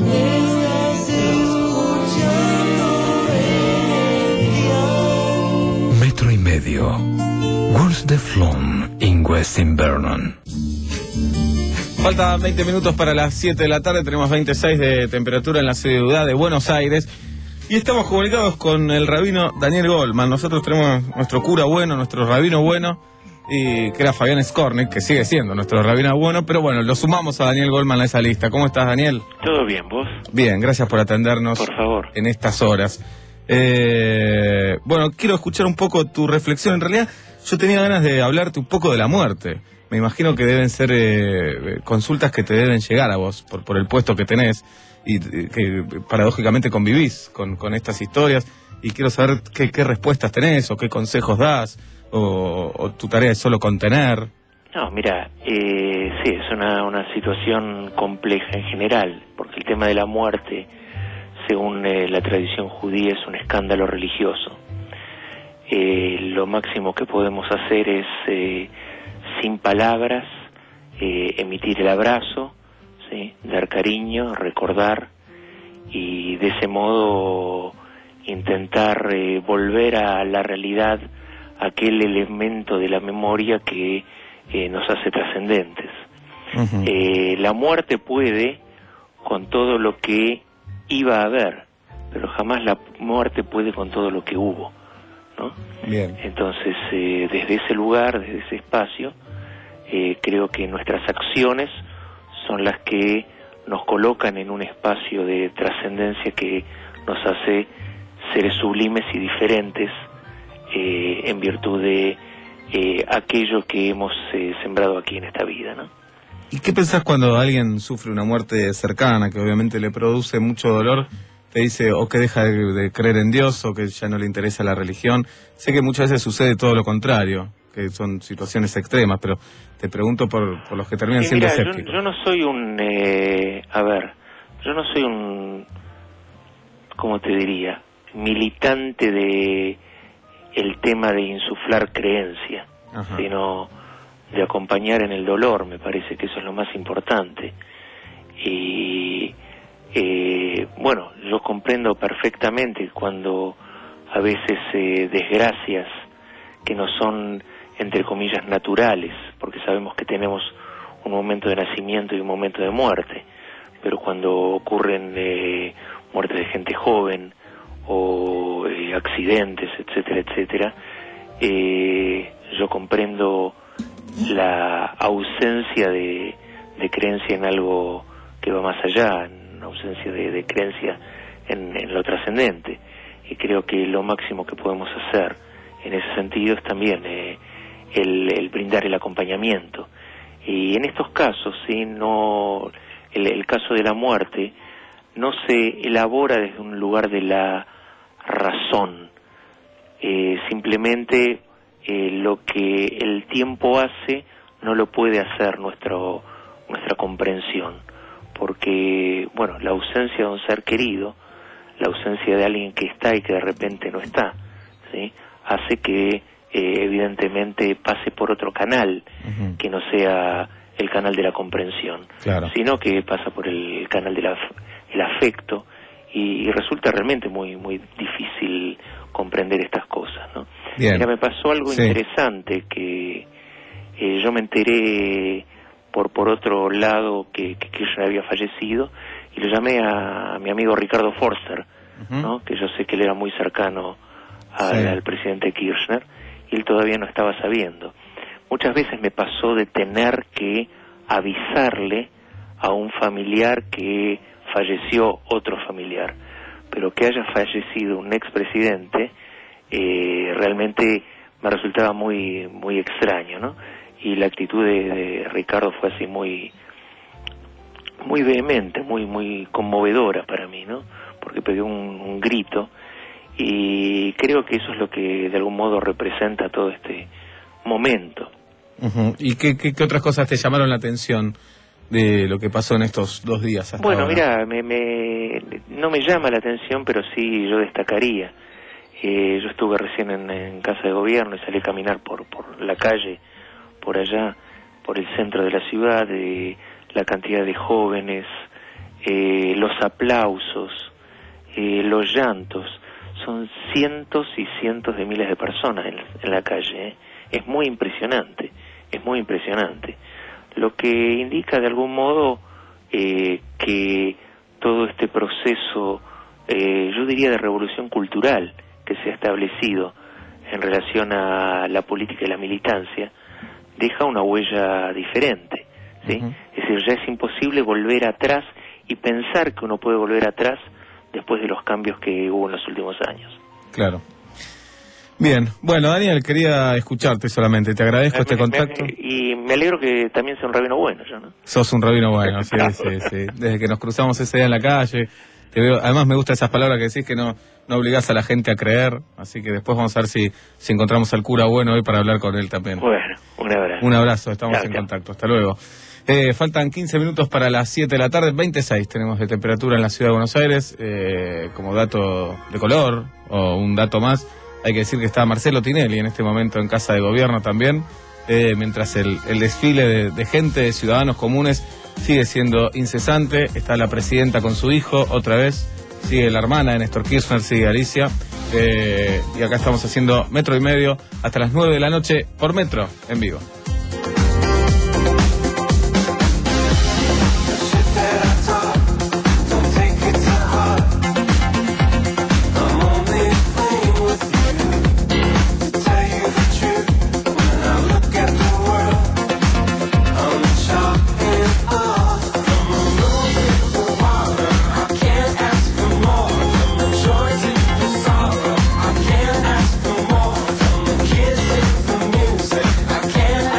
Metro y Medio. What's the Flon in West Invernon? Faltan veinte minutos para las siete de la tarde, tenemos veintiséis de temperatura en la ciudad de Buenos Aires. Y estamos comunicados con el rabino Daniel Goldman. Nosotros tenemos nuestro cura bueno, nuestro rabino bueno, y que era Fabián Skornik, que sigue siendo nuestro rabino bueno, pero bueno, lo sumamos a Daniel Goldman a esa lista. ¿Cómo estás, Daniel? Todo bien, ¿vos? Bien, gracias por atendernos. Por favor. En estas horas. Eh, bueno, quiero escuchar un poco tu reflexión. En realidad, yo tenía ganas de hablarte un poco de la muerte. Me imagino que deben ser eh, consultas que te deben llegar a vos, por, por el puesto que tenés. Y que paradójicamente convivís con, con estas historias, y quiero saber qué, qué respuestas tenés o qué consejos das, o, o tu tarea es solo contener. No, mira, eh, sí, es una, una situación compleja en general, porque el tema de la muerte, según eh, la tradición judía, es un escándalo religioso. Eh, lo máximo que podemos hacer es, eh, sin palabras, eh, emitir el abrazo, ¿sí? Dar cariño, recordar, y de ese modo intentar eh, volver a la realidad aquel elemento de la memoria que eh, nos hace trascendentes. Uh-huh. Eh, la muerte puede con todo lo que iba a haber, pero jamás la muerte puede con todo lo que hubo, ¿no? Bien. Entonces, eh, desde ese lugar, desde ese espacio, eh, creo que nuestras acciones son las que nos colocan en un espacio de trascendencia que nos hace seres sublimes y diferentes eh, en virtud de eh, aquello que hemos eh, sembrado aquí en esta vida, ¿no? ¿Y qué pensás cuando alguien sufre una muerte cercana, que obviamente le produce mucho dolor, te dice o que deja de, de creer en Dios o que ya no le interesa la religión? Sé que muchas veces sucede todo lo contrario, que son situaciones extremas, pero te pregunto por, por los que terminan Sí, siendo mira, escépticos. Yo, yo no soy un... Eh, a ver, yo no soy un... ¿Cómo te diría? Militante de el tema de insuflar creencia, Ajá. sino de acompañar en el dolor. Me parece que eso es lo más importante. Y eh, bueno, yo comprendo perfectamente cuando a veces eh, desgracias que no son, entre comillas, naturales, porque sabemos que tenemos un momento de nacimiento y un momento de muerte, pero cuando ocurren eh, muertes de gente joven o eh, accidentes, etcétera, etcétera, eh, yo comprendo la ausencia de, de creencia en algo que va más allá, en ausencia de, de creencia en, en lo trascendente, y creo que lo máximo que podemos hacer en ese sentido es también eh, el, el brindar el acompañamiento. Y en estos casos, sí, no, el, el caso de la muerte no se elabora desde un lugar de la razón, eh, simplemente eh, lo que el tiempo hace no lo puede hacer nuestro, nuestra comprensión, porque, bueno, la ausencia de un ser querido, la ausencia de alguien que está y que de repente no está, ¿sí?, hace que eh, evidentemente pase por otro canal, uh-huh. que no sea el canal de la comprensión, claro. sino que pasa por el canal del el afecto, y, y resulta realmente muy muy difícil comprender estas cosas, ¿no? Bien. Mira, me pasó algo sí. interesante, que eh, yo me enteré por por otro lado que, que Kirchner había fallecido, y lo llamé a, a mi amigo Ricardo Forster, uh-huh. ¿no?, que yo sé que él era muy cercano al, sí. al presidente Kirchner, y él todavía no estaba sabiendo. Muchas veces me pasó de tener que avisarle a un familiar que falleció otro familiar, pero que haya fallecido un expresidente eh, realmente me resultaba muy muy extraño, ¿no? Y la actitud de, de Ricardo fue así muy muy vehemente, muy muy conmovedora para mí, ¿no? Porque pegué un, un grito, y creo que eso es lo que de algún modo representa todo este momento. Uh-huh. ¿Y qué, qué, qué otras cosas te llamaron la atención de lo que pasó en estos dos días hasta Bueno, ahora? mira, me, me, no me llama la atención, pero sí yo destacaría. Eh, yo estuve recién en, en Casa de Gobierno y salí a caminar por, por la calle, por allá, por el centro de la ciudad, eh, la cantidad de jóvenes, eh, los aplausos, eh, los llantos. Son cientos y cientos de miles de personas en, en la calle, ¿eh? Es muy impresionante, es muy impresionante. Lo que indica de algún modo eh, que todo este proceso, eh, yo diría de revolución cultural que se ha establecido en relación a la política y la militancia, deja una huella diferente, ¿sí? Uh-huh. Es decir, ya es imposible volver atrás y pensar que uno puede volver atrás después de los cambios que hubo en los últimos años. Claro. Bien, bueno, Daniel, quería escucharte solamente, te agradezco me, este me, contacto. Me, y me alegro que también sea un rabino bueno, yo, ¿no? Sos un rabino bueno, sí, sí, sí. Desde que nos cruzamos ese día en la calle, te veo, además me gustan esas palabras que decís, que no, no obligás a la gente a creer, así que después vamos a ver si, si encontramos al cura bueno hoy para hablar con él también. Bueno, un abrazo. Un abrazo, estamos chao, en chao. contacto, hasta luego. Eh, faltan quince minutos para las siete de la tarde, veintiséis tenemos de temperatura en la ciudad de Buenos Aires. Eh, como dato de color, o un dato más, hay que decir que está Marcelo Tinelli en este momento en Casa de Gobierno también, eh, mientras el, el desfile de, de gente, de ciudadanos comunes, sigue siendo incesante. Está la presidenta con su hijo, otra vez, sigue la hermana de Néstor Kirchner, sigue Alicia, eh, y acá estamos haciendo Metro y Medio hasta las nueve de la noche por Metro, en vivo. Can't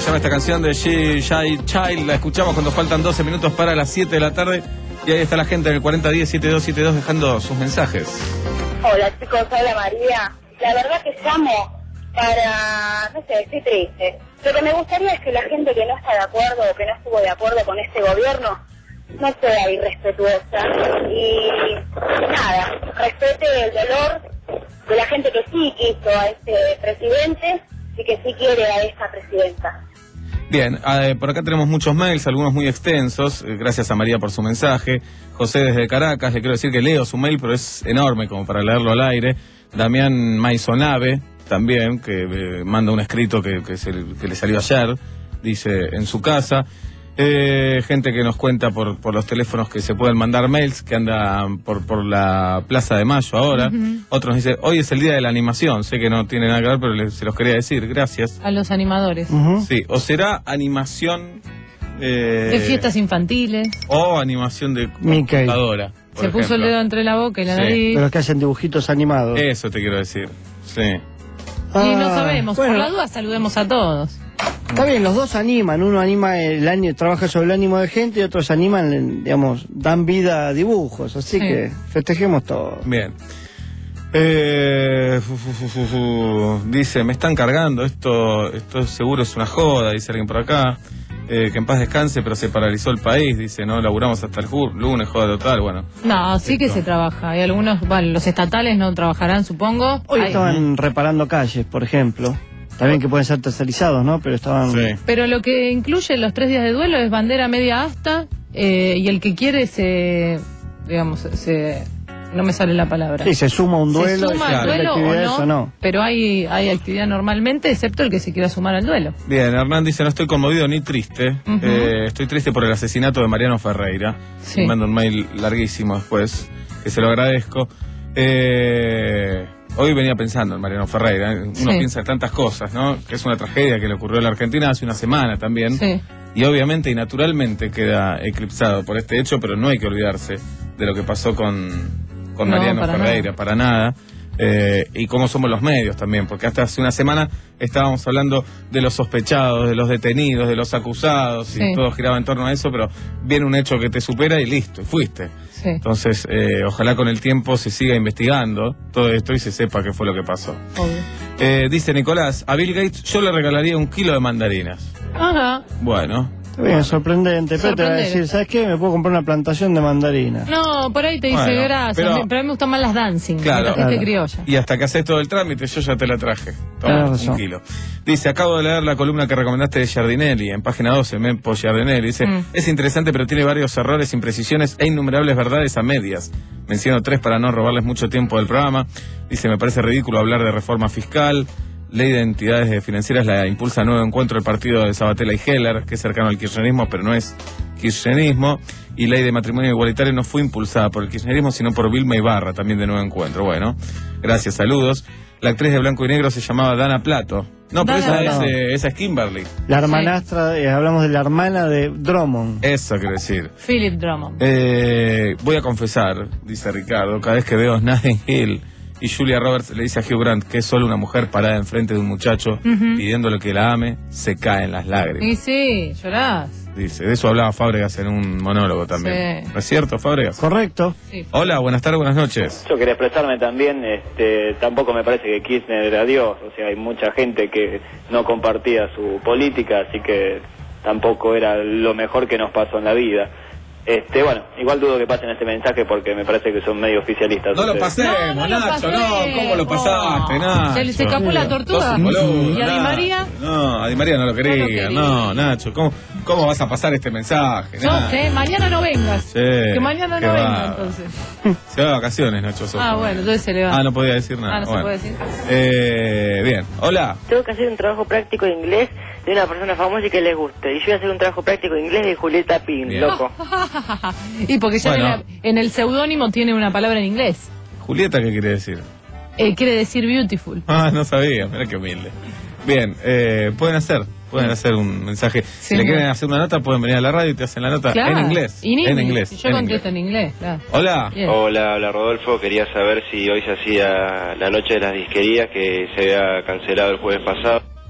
llama esta canción de She Shy Child. La escuchamos cuando faltan doce minutos para las siete de la tarde. Y ahí está la gente en el cuarenta diez setenta y dos setenta y dos dejando sus mensajes. Hola chicos, hola María. La verdad que llamo para, no sé, estoy triste. Lo que me gustaría es que la gente que no está de acuerdo o que no estuvo de acuerdo con este gobierno no sea irrespetuosa y nada, respete el dolor de la gente que sí quiso a este presidente y que sí quiere a esta presidenta. Bien, eh, por acá tenemos muchos mails, algunos muy extensos, eh, gracias a María por su mensaje. José desde Caracas, le quiero decir que leo su mail, pero es enorme como para leerlo al aire. Damián Maisonave, también, que eh, manda un escrito que, que, se, que le salió ayer, dice, en su casa. Eh, gente que nos cuenta por, por los teléfonos que se pueden mandar mails, que andan por, por la Plaza de Mayo ahora. Uh-huh. Otros dicen, hoy es el día de la animación, sé que no tiene nada que ver, pero les, se los quería decir, gracias. A los animadores. Uh-huh. Sí, o será animación... Eh, de fiestas infantiles. O animación de computadora. Se ejemplo. Puso el dedo entre la boca y la sí. nariz. Pero que hacen dibujitos animados. Eso te quiero decir, sí. Ah, y no sabemos, bueno. Por la duda saludemos a todos. Está bien, los dos animan, uno anima el año, trabaja sobre el ánimo de gente y otros animan, digamos, dan vida a dibujos, así sí. que festejemos todo. Bien. Eh, fu, fu, fu, fu, fu. Dice, me están cargando, esto, esto seguro es una joda, dice alguien por acá. Eh, que en paz descanse, pero se paralizó el país, dice, no, laburamos hasta el lunes, joda total, bueno. No, sí que se trabaja, hay algunos, bueno, los estatales no trabajarán, supongo. Hoy hay... estaban reparando calles, por ejemplo. También que pueden ser tercerizados, ¿no? Pero estaban... Sí. Pero lo que incluye los tres días de duelo es bandera media asta, eh, y el que quiere se, digamos, se... no me sale la palabra. Sí, se suma un duelo. Se suma al duelo o no, o no, pero hay, hay actividad normalmente, excepto el que se quiera sumar al duelo. Bien, Hernán dice, no estoy conmovido ni triste, uh-huh. eh, estoy triste por el asesinato de Mariano Ferreira. Sí. Me manda un mail larguísimo después, que se lo agradezco. Eh... Hoy venía pensando en Mariano Ferreira, uno sí. piensa en tantas cosas, ¿no? Que es una tragedia que le ocurrió a la Argentina hace una semana también. Sí. Y obviamente y naturalmente queda eclipsado por este hecho, pero no hay que olvidarse de lo que pasó con, con no, Mariano para Ferreira, nada. para nada. Eh, y cómo somos los medios también, porque hasta hace una semana estábamos hablando de los sospechados, de los detenidos, de los acusados, sí. y todo giraba en torno a eso, pero viene un hecho que te supera y listo, y fuiste. Sí. Entonces, eh, ojalá con el tiempo se siga investigando todo esto y se sepa qué fue lo que pasó. Eh, dice Nicolás, a Bill Gates yo le regalaría un kilo de mandarinas. Ajá. Bueno. Bien, sorprendente, pero te va a decir, ¿sabes qué? Me puedo comprar una plantación de mandarinas. No, por ahí te dice, bueno, gracias, pero, me, pero a mí me gustan más las dancing, claro, la claro. criolla. Y hasta que haces todo el trámite, yo ya te la traje. Toma, un kilo. Dice, acabo de leer la columna que recomendaste de Giardinelli, en página doce, Mempo Giardinelli. Dice, mm. es interesante, pero tiene varios errores, imprecisiones e innumerables verdades a medias. Menciono tres para no robarles mucho tiempo del programa. Dice, me parece ridículo hablar de reforma fiscal. Ley de entidades financieras la impulsa el nuevo encuentro del partido de Sabatella y Heller, que es cercano al kirchnerismo, pero no es kirchnerismo. Y ley de matrimonio igualitario no fue impulsada por el kirchnerismo, sino por Vilma Ibarra, también de nuevo encuentro. Bueno, gracias, saludos. La actriz de blanco y negro se llamaba Dana Plato. No, pero esa, no. Es, eh, esa es Kimberly. La hermanastra, sí. eh, hablamos de la hermana de Drummond. Eso quiero decir. Philip Drummond. Eh, voy a confesar, dice Ricardo, cada vez que veo Nathan Hill y Julia Roberts le dice a Hugh Grant que es solo una mujer parada enfrente de un muchacho uh-huh. pidiéndole que la ame, se caen las lágrimas. Y sí, llorás. Dice, de eso hablaba Fábregas en un monólogo también. Sí. ¿No es cierto, Fábregas? Correcto. Sí. Hola, buenas tardes, buenas noches. Yo quería expresarme también, este, tampoco me parece que Kirchner era Dios, o sea, hay mucha gente que no compartía su política, así que tampoco era lo mejor que nos pasó en la vida. Este, bueno, igual dudo que pasen este mensaje porque me parece que son medio oficialistas. No lo pasemos, no, no Nacho, lo no, ¿cómo lo pasaste, Nacho? Se, se escapó la tortuga. ¿Y a Di María? No, a Di María no lo quería, no, lo quería. no Nacho, ¿cómo, ¿cómo vas a pasar este mensaje? No sé, mañana no vengas. Sí, que mañana no vengas, entonces. Se va de vacaciones, Nacho Sosa. Ah, bueno, entonces se le va. Ah, no podía decir nada. Ah, no bueno. se puede decir. Eh, bien, hola. Tengo que hacer un trabajo práctico de inglés de una persona famosa y que les guste. Y yo voy a hacer un trabajo práctico de inglés de Julieta Pin, bien. Loco. Y porque ya bueno. en, la, en el seudónimo tiene una palabra en inglés. ¿Julieta qué quiere decir? Eh, quiere decir beautiful. Ah, no sabía, mira qué humilde. Bien, eh, pueden hacer, pueden hacer un mensaje. Sí, si le quieren hacer una nota, pueden venir a la radio y te hacen la nota claro. en inglés. En inglés. inglés. Yo en contesto inglés. en inglés, claro. Hola. Bien. Hola, hola Rodolfo. Quería saber si hoy se hacía la noche de las disquerías que se había cancelado el jueves pasado.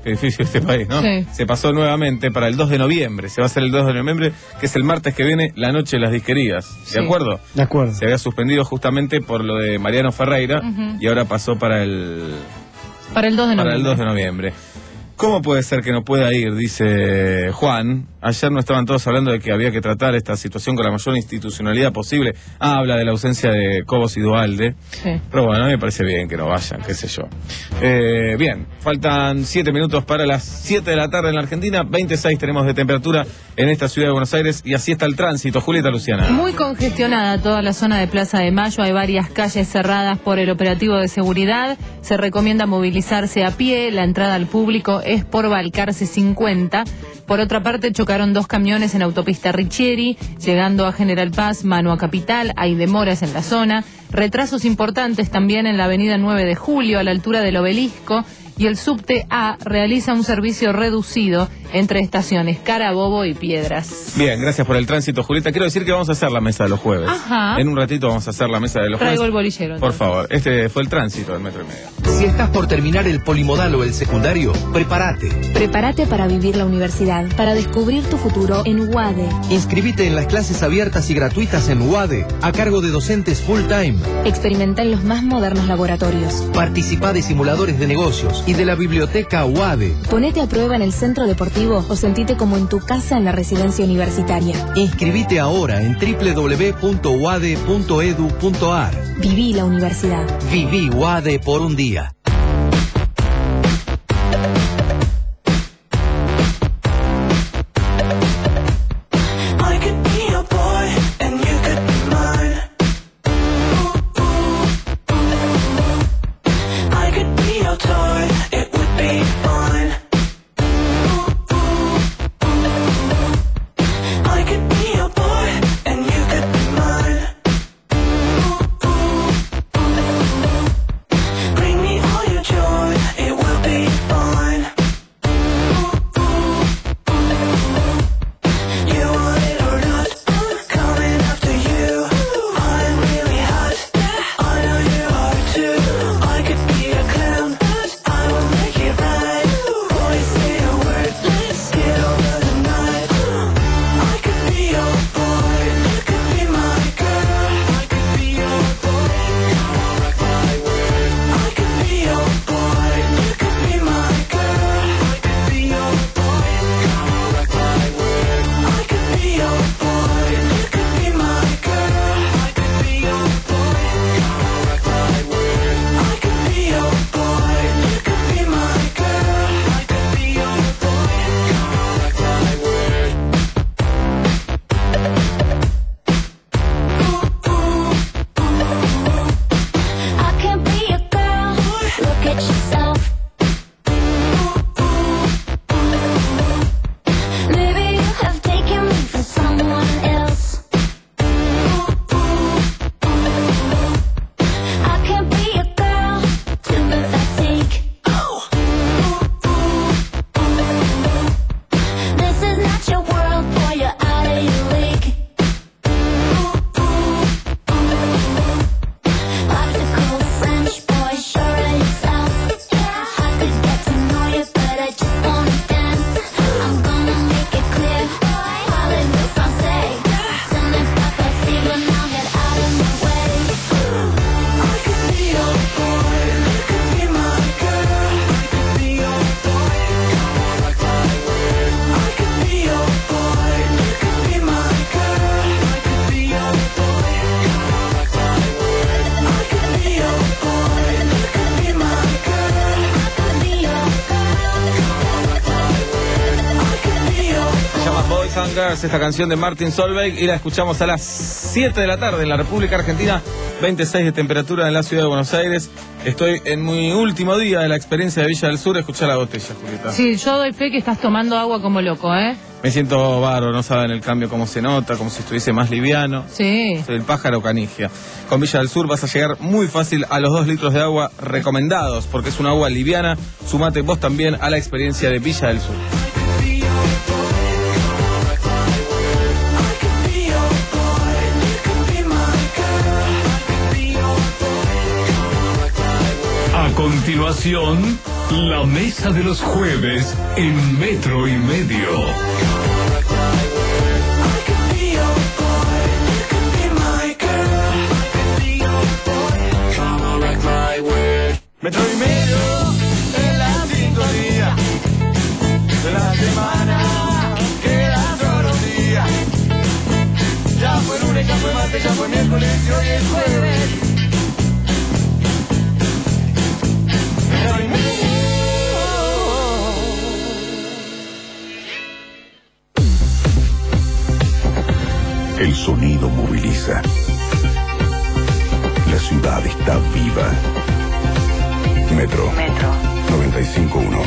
Qué difícil este país, ¿no? Sí. Se pasó nuevamente para el dos de noviembre. Se va a hacer el dos de noviembre, que es el martes que viene, la noche de las disquerías. ¿De Sí. acuerdo? De acuerdo. Se había suspendido justamente por lo de Mariano Ferreira Ujú. y ahora pasó para el Para el dos de para noviembre. el dos de noviembre. ¿Cómo puede ser que no pueda ir? Dice Juan. Ayer no estaban todos hablando de que había que tratar esta situación con la mayor institucionalidad posible. Ah, habla de la ausencia de Cobos y Dualde. Sí. Pero bueno, a mí me parece bien que no vayan, qué sé yo. Eh, bien, faltan siete minutos para las siete de la tarde en la Argentina. veintiséis tenemos de temperatura en esta ciudad de Buenos Aires. Y así está el tránsito. Julieta Luciana. Muy congestionada toda la zona de Plaza de Mayo. Hay varias calles cerradas por el operativo de seguridad. Se recomienda movilizarse a pie. La entrada al público es por Balcarce cincuenta. Por otra parte, chocaron dos camiones en autopista Richieri, llegando a General Paz, mano a Capital. Hay demoras en la zona. Retrasos importantes también en la avenida nueve de julio, a la altura del Obelisco. Y el subte A realiza un servicio reducido entre estaciones Carabobo y Piedras. Bien, gracias por el tránsito, Julieta. Quiero decir que vamos a hacer la mesa de los jueves. Ajá. En un ratito vamos a hacer la mesa de los Traigo jueves. el bolillero. Por entonces. favor, este fue el tránsito del metro y medio. Si estás por terminar el polimodal o el secundario, prepárate. Prepárate para vivir la universidad, para descubrir tu futuro en U A D E. Inscribite en las clases abiertas y gratuitas en U A D E, a cargo de docentes full time. Experimenta en los más modernos laboratorios. Participa de simuladores de negocios y de la biblioteca U A D E. Ponete a prueba en el centro deportivo o sentite como en tu casa en la residencia universitaria. Inscribite ahora en doble u doble u doble u punto u a d e punto e d u punto a r. Viví la universidad. Viví U A D E por un día. I could be your boy and you could be mine. I could be your toy, it would be fine. I could be your boy and you could be mine. Bring me all your joy, it will be fine. You want it or not, coming after you. I'm really hot, I know you are too. I could be a clown, I will make it right. Boy, say a word, let's get over the night. I could be your boy, you could be my girl. I could be your boy, I'll rock my world. I could be your boy, you could be my girl. I could be your boy, I'll rock my world. I could be your boy, you could be my girl. I could be your boy, I'll rock my world. I could be your boy, you could be my girl. I could be your boy, I'll rock my world. I can't be a girl. Look at yourself. Maybe you have taken me for someone else. I can't be a girl. Sympathetic. This is not your world, boy. You're out of your league. Optical French boy, sure of yourself. I could get to know you, but I just wanna dance. I'm gonna make it clear. Parlez-vous français? Ce n'est pas possible, now get out of my way. I could be your boy, you could be my girl. I could be your boy, I'll rock my world. I could be your boy, you could be my girl. I could be your boy, I'll rock my world. I could be your boy, you could be my girl. I could be your girl, I'll rock my world. I could be your Se llama Boys and Girls, esta canción de Martin Solveig, y la escuchamos a las siete de la tarde en la República Argentina. veintiséis de temperatura en la ciudad de Buenos Aires. Estoy en mi último día de la experiencia de Villa del Sur. Escuchá la botella, Julieta. Sí, yo doy fe que estás tomando agua como loco, ¿eh? Me siento bárbaro, no saben el cambio cómo se nota, como si estuviese más liviano. Sí. Soy el pájaro canigia. Con Villa del Sur vas a llegar muy fácil a los dos litros de agua recomendados, porque es una agua liviana. Sumate vos también a la experiencia de Villa del Sur. A continuación, La mesa de los jueves en Metro y Medio. Metro y Medio en la sintonía de la semana. Queda solo un día. Ya fue lunes, ya fue martes, ya fue miércoles y hoy es jueves. Metro y Medio. El sonido moviliza. La ciudad está viva. Metro. Metro. noventa y cinco punto uno.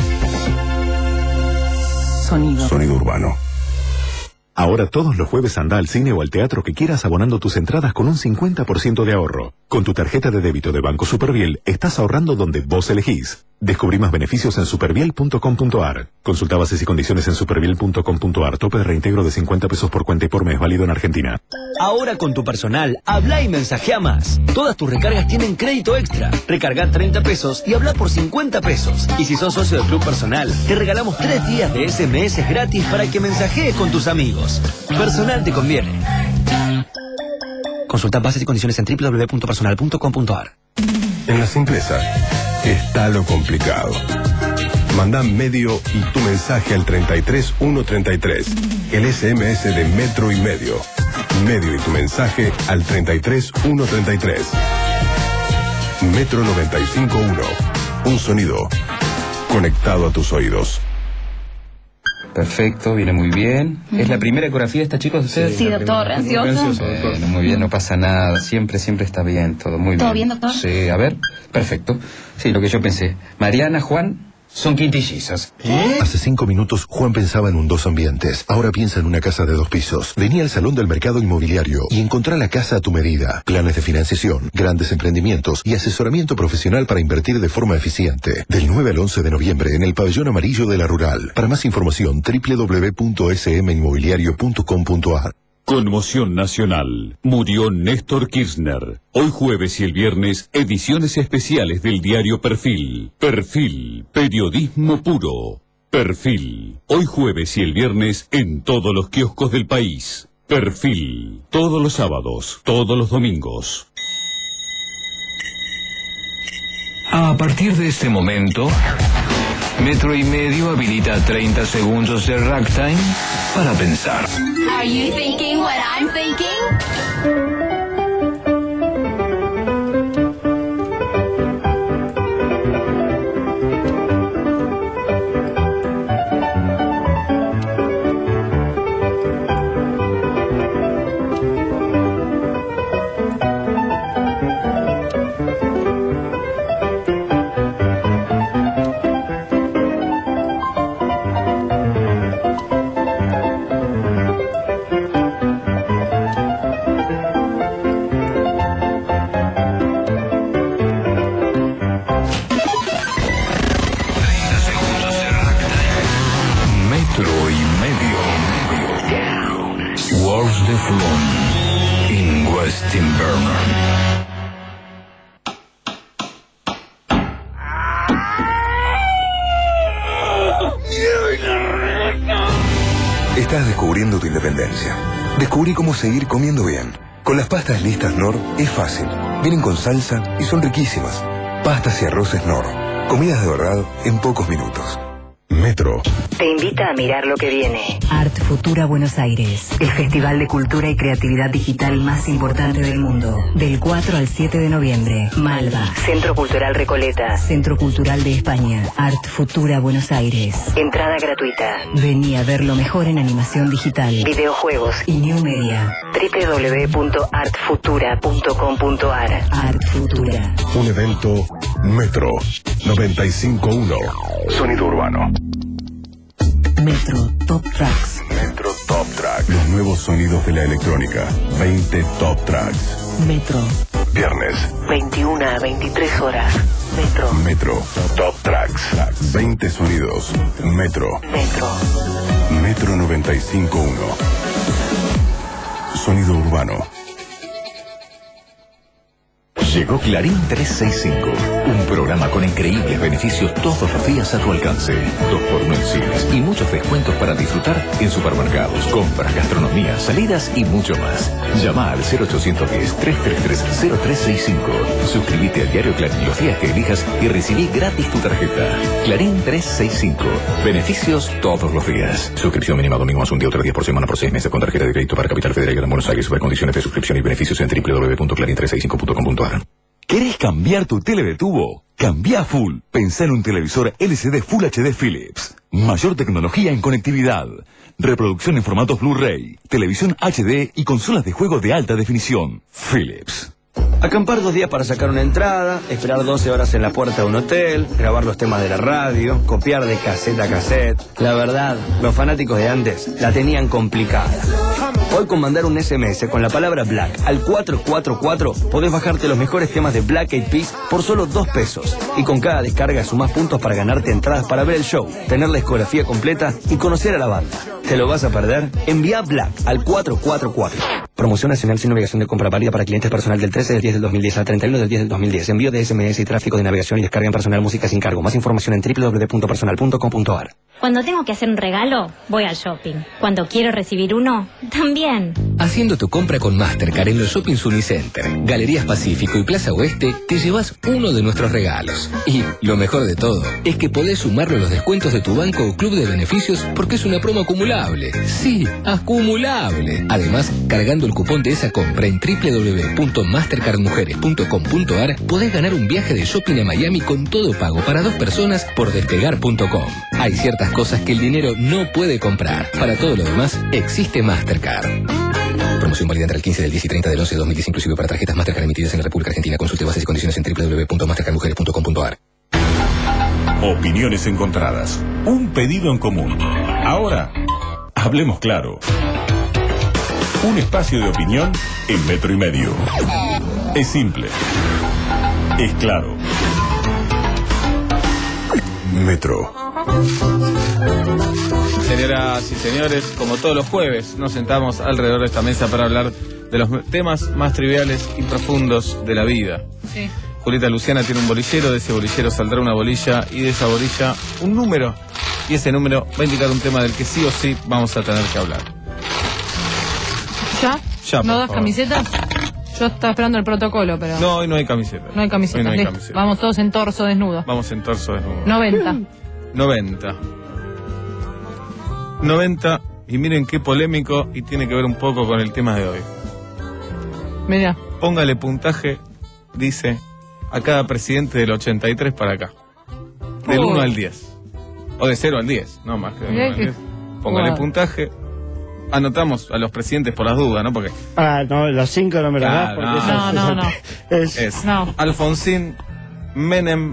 Sonido. Sonido urbano. Ahora todos los jueves anda al cine o al teatro que quieras abonando tus entradas con un cincuenta por ciento de ahorro. Con tu tarjeta de débito de Banco Superviel estás ahorrando donde vos elegís. Descubrí más beneficios en superviel punto com punto ar. Consulta bases y condiciones en superviel punto com punto ar. Tope de reintegro de cincuenta pesos por cuenta y por mes, válido en Argentina. Ahora con tu personal, habla y mensajea más. Todas tus recargas tienen crédito extra. Recarga treinta pesos y habla por cincuenta pesos. Y si sos socio del Club Personal, te regalamos tres días de ese eme ese gratis para que mensajees con tus amigos. Personal te conviene. Consulta bases y condiciones en doble u doble u doble u punto personal punto com punto ar. En la simpleza está lo complicado. Manda medio y tu mensaje al treinta y tres ciento treinta y tres. El ese eme ese de Metro y Medio. Medio y tu mensaje al treinta y tres ciento treinta y tres. Metro noventa y cinco punto uno. Un sonido conectado a tus oídos. Perfecto, viene muy bien. ¿Es la primera ecografía de esta, chicos? ¿Ustedes? Sí, doctor, ¿ansioso? Bueno, muy bien, no pasa nada. Siempre, siempre está bien, todo muy bien. ¿Todo bien, doctor? Sí, a ver, perfecto. Sí, lo que yo pensé. Mariana, Juan, son quintillizos. Hace cinco minutos Juan pensaba en un dos ambientes. Ahora piensa en una casa de dos pisos. Vení al Salón del Mercado Inmobiliario y encontrá la casa a tu medida. Planes de financiación, grandes emprendimientos y asesoramiento profesional para invertir de forma eficiente. Del nueve al once de noviembre en el Pabellón Amarillo de la Rural. Para más información, doble u doble u doble u punto ese eme inmobiliario punto com punto ar. Conmoción nacional. Murió Néstor Kirchner. Hoy jueves y el viernes, ediciones especiales del diario Perfil. Perfil, periodismo puro. Perfil. Hoy jueves y el viernes en todos los kioscos del país. Perfil. Todos los sábados, todos los domingos. A partir de este momento, Metro y Medio habilita treinta segundos de ragtime para pensar. Are you thinking what I'm thinking? In West Timberland. Estás descubriendo tu independencia. Descubrí cómo seguir comiendo bien. Con las pastas listas Knorr es fácil. Vienen con salsa y son riquísimas. Pastas y arroces Knorr. Comidas de verdad en pocos minutos. Metro. Te invita a mirar lo que viene. Art Futura Buenos Aires, el festival de cultura y creatividad digital más importante del mundo. Del cuatro al siete de noviembre. Malva. Centro Cultural Recoleta. Centro Cultural de España. Art Futura Buenos Aires. Entrada gratuita. Vení a ver lo mejor en animación digital, videojuegos y new media. doble u doble u doble u punto art futura punto com punto ar. Art Futura. Un evento Metro noventa y cinco punto uno. Sonido urbano. Metro Top Tracks. Metro Top Tracks. Los nuevos sonidos de la electrónica. veinte Top Tracks. Metro. Viernes. veintiuna a veintitrés horas. Metro. Metro Top Tracks. veinte sonidos. Metro. Metro. Metro noventa y cinco punto uno. Sonido urbano. Llegó Clarín trescientos sesenta y cinco, un programa con increíbles beneficios todos los días a tu alcance. Dos por uno en cines y muchos descuentos para disfrutar en supermercados, compras, gastronomía, salidas y mucho más. Llama al cero ochocientos diez, trescientos treinta y tres, cero tres sesenta y cinco. Suscríbete al diario Clarín los días que elijas y recibí gratis tu tarjeta. Clarín trescientos sesenta y cinco. Beneficios todos los días. Suscripción mínima domingo más un día, otro día por semana por seis meses con tarjeta de crédito para Capital Federal y Gran Buenos Aires. Ver condiciones de suscripción y beneficios en doble u doble u doble u punto clarín trescientos sesenta y cinco punto com punto a r. ¿Querés cambiar tu tele de tubo? Cambia full. Pensá en un televisor L C D Full H D Philips. Mayor tecnología en conectividad. Reproducción en formatos Blu-ray. Televisión H D y consolas de juego de alta definición. Philips. Acampar dos días para sacar una entrada, esperar doce horas en la puerta de un hotel, grabar los temas de la radio, copiar de cassette a cassette. La verdad, los fanáticos de antes la tenían complicada. Hoy con mandar un S M S con la palabra Black al cuatro cuatro cuatro podés bajarte los mejores temas de Black Eyed Peas por solo dos pesos. Y con cada descarga sumás puntos para ganarte entradas para ver el show, tener la discografía completa y conocer a la banda. ¿Te lo vas a perder? Envía Black al cuatro cuatro cuatro. Promoción nacional sin obligación de compra válida para clientes personal del trece del diez del dos mil diez al treinta y uno del diez del dos mil diez. Envío de S M S y tráfico de navegación y descarga en personal música sin cargo. Más información en doble u doble u doble u punto personal punto com punto a r. Cuando tengo que hacer un regalo, voy al shopping. Cuando quiero recibir uno, también. Haciendo tu compra con Mastercard en los shoppings Unicenter, Galerías Pacífico y Plaza Oeste, te llevas uno de nuestros regalos. Y lo mejor de todo es que podés sumarlo a los descuentos de tu banco o club de beneficios porque es una promo acumulable. Sí, acumulable. Además, cargando el cupón de esa compra en doble u doble u doble u punto mastercard mujeres punto com punto a r podés ganar un viaje de shopping a Miami con todo pago para dos personas por despegar punto com. Hay ciertas cosas que el dinero no puede comprar. Para todo lo demás, existe Mastercard. Promoción válida entre el quince del diez y treinta del once de dos mil diez, inclusive para tarjetas Mastercard emitidas en la República Argentina. Consulte bases y condiciones en doble u doble u doble u punto mastercard mujeres punto com punto a r. Opiniones encontradas. Un pedido en común. Ahora, hablemos claro. Un espacio de opinión en metro y medio. Es simple. Es claro. Metro. Señoras y señores, como todos los jueves, nos sentamos alrededor de esta mesa para hablar de los temas más triviales y profundos de la vida. Sí. Julieta Luciana tiene un bolillero, de ese bolillero saldrá una bolilla y de esa bolilla un número. Y ese número va a indicar un tema del que sí o sí vamos a tener que hablar. ¿Ya? Ya, ¿No por das favor. camisetas? Yo estaba esperando el protocolo, pero... No, hoy no hay camiseta. No hay camisetas. Hoy no hay Listo. camiseta. Vamos todos en torso desnudo. Vamos en torso desnudo. noventa. noventa. noventa. Y miren qué polémico y tiene que ver un poco con el tema de hoy. Mira. Póngale puntaje, dice, a cada presidente del ochenta y tres para acá. Del Oh. uno al diez. O de cero al diez, no más que del Mirá uno al que- diez. Póngale Wow. puntaje. Anotamos a los presidentes por las dudas, ¿no? Porque Ah, no, los cinco no me los das Claro, porque no. esas- No, no, Es, es Alfonsín, Menem,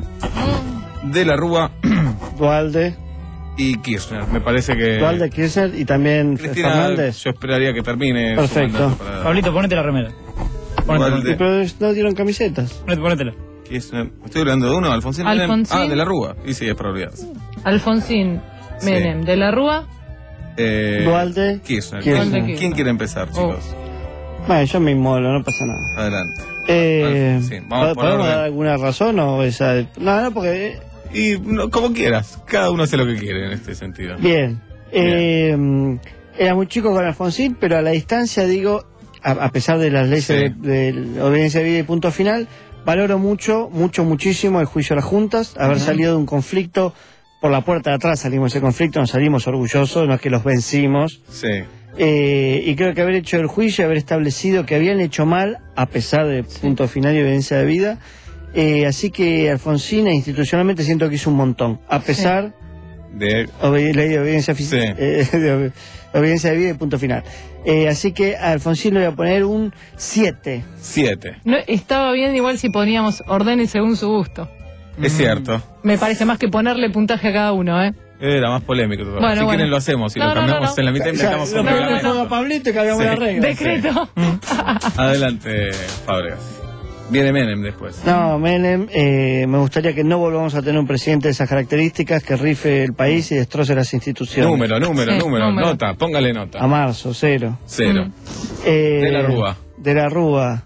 De la Rúa, Dualde, y Kirchner. Me parece que Dualde, Kirchner y también Cristina, Fernández. yo esperaría que termine. su Perfecto. mandato para- Pablito, ponete la remera. Dualde, Pero no dieron camisetas. Ponete, ponétela. Kirchner. Estoy hablando de uno, Alfonsín, Menem. Alfonsín. Ah, De la Rúa. Y sí, es prioridad. Alfonsín, Sí. Menem, De la Rúa. Eh, Dualde, Kirchner. Kirchner. ¿Quién, quién quiere empezar, chicos? Bueno, yo me inmolo, no pasa nada. Adelante. Eh, Alfonsín, vamos por ¿Podemos orden. dar alguna razón o esa? No, no, porque... Y no, como quieras. Cada uno hace lo que quiere en este sentido. Bien. Eh, era muy chico con Alfonsín, pero a la distancia, digo, a, a pesar de las leyes Sí. de, de obediencia de vida y punto final, valoro mucho, mucho, muchísimo el juicio a las juntas, haber Ujú. salido de un conflicto por la puerta de atrás, salimos de ese conflicto, nos salimos orgullosos, no es que los vencimos. Sí. Eh, y creo que haber hecho el juicio, haber establecido que habían hecho mal, a pesar de punto final y obediencia de vida. Eh, así que Alfonsín, institucionalmente, siento que hizo un montón, a pesar De... obedi- ley de obediencia, fis- Sí. eh, de obe- obediencia de vida y punto final. Eh, así que a Alfonsín le voy a poner un siete. Siete. No, estaba bien igual si poníamos orden según su gusto. Es cierto. Me parece más que ponerle puntaje a cada uno, ¿eh? Era más polémico. todavía. Bueno, si bueno. quieren lo hacemos y No, lo no, cambiamos no, no. en la mitad y Ya, inventamos lo un ponemos reglamento. a Pablito y cambiamos Sí. la regla. Decreto. Adelante, Fábregas. Viene Menem después. No, Menem, eh, me gustaría que no volvamos a tener un presidente de esas características que rife el país y destroce las instituciones. Número, número, Sí, número, número. Nota, póngale nota. A marzo, cero. Cero. Eh, De la Rúa. De la Rúa.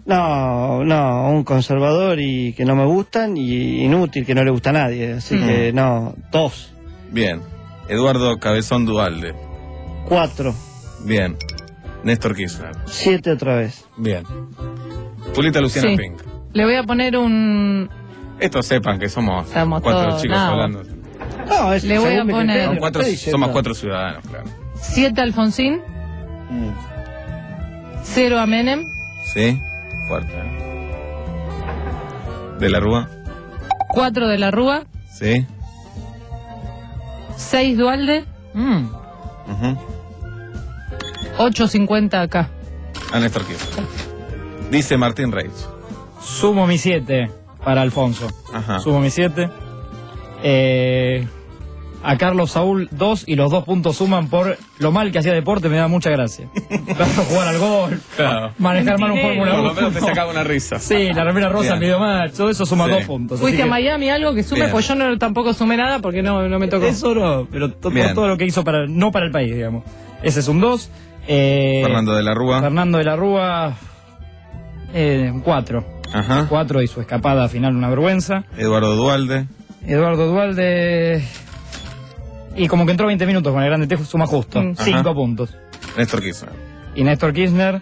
No, no, un conservador y que no me gustan y inútil que no le gusta a nadie. Así Mm. que no, dos. Bien. Eduardo Cabezón Dualde. Cuatro. Bien. Néstor Kirchner. Siete otra vez. Bien. Julita Luciana Sí. Pink. Le voy a poner un... Estos sepan que somos Estamos cuatro todos, chicos nada. hablando. No, es Le voy a según mi poner- criterio, Somos cuatro, estoy diciendo. somos cuatro ciudadanos, claro. siete Alfonsín. cero a Menem. Sí. Fuerte. ¿eh? De la Rúa. cuatro de la Rúa. Sí. seis Dualde. Ujú. ocho cincuenta acá. A Néstor Kirchner. Dice Martín Reich. Sumo mi siete para Alfonso. Ajá. Sumo mi siete. Eh, a Carlos Saúl dos y los dos puntos suman por lo mal que hacía deporte, me da mucha gracia. Tanto jugar al golf, Claro. manejar mal un Fórmula Por uno. lo menos te sacaba una risa. Sí, la remera rosa, Bien. el video match, todo eso suma Sí. dos puntos. ¿Fuiste así a que- Miami algo que sume? Bien. Pues yo no, tampoco sumé nada porque no, no me tocó. Eso no, pero to- Bien. por todo lo que hizo para, no para el país, digamos. Ese es un dos. Eh, Fernando de la Rúa. Fernando de la Rúa, eh, cuatro. Ajá. Cuatro y su escapada final una vergüenza. Eduardo Dualde. Eduardo Dualde. Y como que entró veinte minutos con el grande T, suma justo. Mm. Cinco Ajá. puntos. Néstor Kirchner. Y Néstor Kirchner,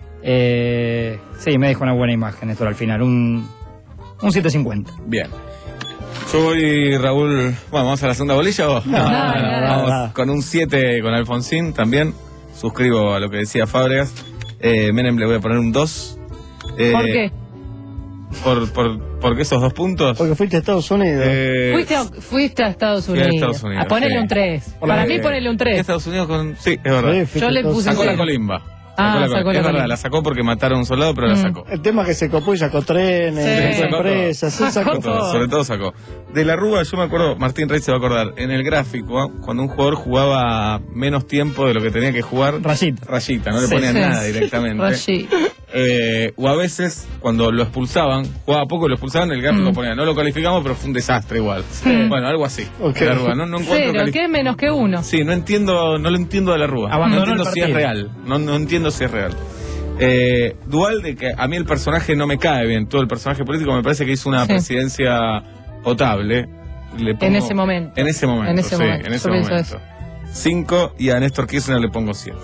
eh, sí, me dejó una buena imagen, Néstor, al final. Un, un siete cincuenta. Bien. Yo voy, Raúl. Bueno, ¿vamos a la segunda bolilla o? No, no, no, Vamos no. con un siete con Alfonsín también. Suscribo a lo que decía Fábregas. Eh, Menem le voy a poner un dos. Eh, ¿Por qué? Por, por, ¿Por qué esos dos puntos? Porque fuiste a Estados Unidos. Eh, Fuiste a, fuiste a Estados fui a Unidos. Estados Unidos, A ponerle sí. un tres. Por Para la- mí ponerle un tres. Estados Unidos con. Sí, es verdad. Sí, fuiste Yo le a Estados puse Sacó la cero. colimba. Ah, Sacó la sacó colimba. la Es verdad, colimba. la sacó porque mataron a un soldado, pero la Mm. sacó. El tema que se copó y sacó trenes, Sí. sacó empresas, se Sacó sacó Todo, todo. sobre todo sacó. De la Rúa, yo me acuerdo, Martín Rey se va a acordar, en el gráfico, cuando un jugador jugaba menos tiempo de lo que tenía que jugar, Rayita. rayita, no le Sí. ponían Sí. nada directamente. Rashi. Eh, o a veces, cuando lo expulsaban, jugaba poco, lo expulsaban, el gráfico Mm. ponía, no lo calificamos, pero fue un desastre igual. Mm. Bueno, algo así. Ok. De la Rúa, no, no encuentro Cero, cali- que es menos que uno. Sí, no entiendo, no lo entiendo de la Rúa. Abandonó no entiendo el si es partido. real. No, no entiendo si es real. Eh, Dualde, que a mí el personaje no me cae bien, todo el personaje político me parece que hizo una Sí. presidencia potable. Le pongo- En ese momento. En ese momento, En ese sí, momento, en ese yo pienso momento. Cinco y a Néstor Kirchner le pongo siete.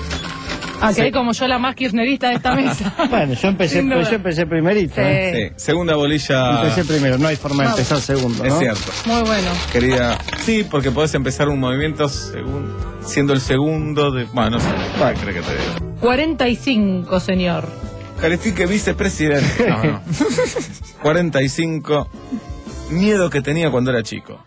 Ah, que hay como yo la más kirchnerista de esta mesa. Bueno, yo empecé, Sin duda. yo empecé primerito. Sí. ¿eh? Sí, segunda bolilla. Empecé primero, no hay forma de Vamos. empezar segundo, Es ¿no? cierto. Muy bueno. Querida, sí, porque podés empezar un movimiento según, siendo el segundo de. Bueno, no sé. ¿Qué crees que te diga? cuarenta y cinco, señor. Califique vicepresidente. No, no. cuarenta y cinco. Miedo que tenía cuando era chico.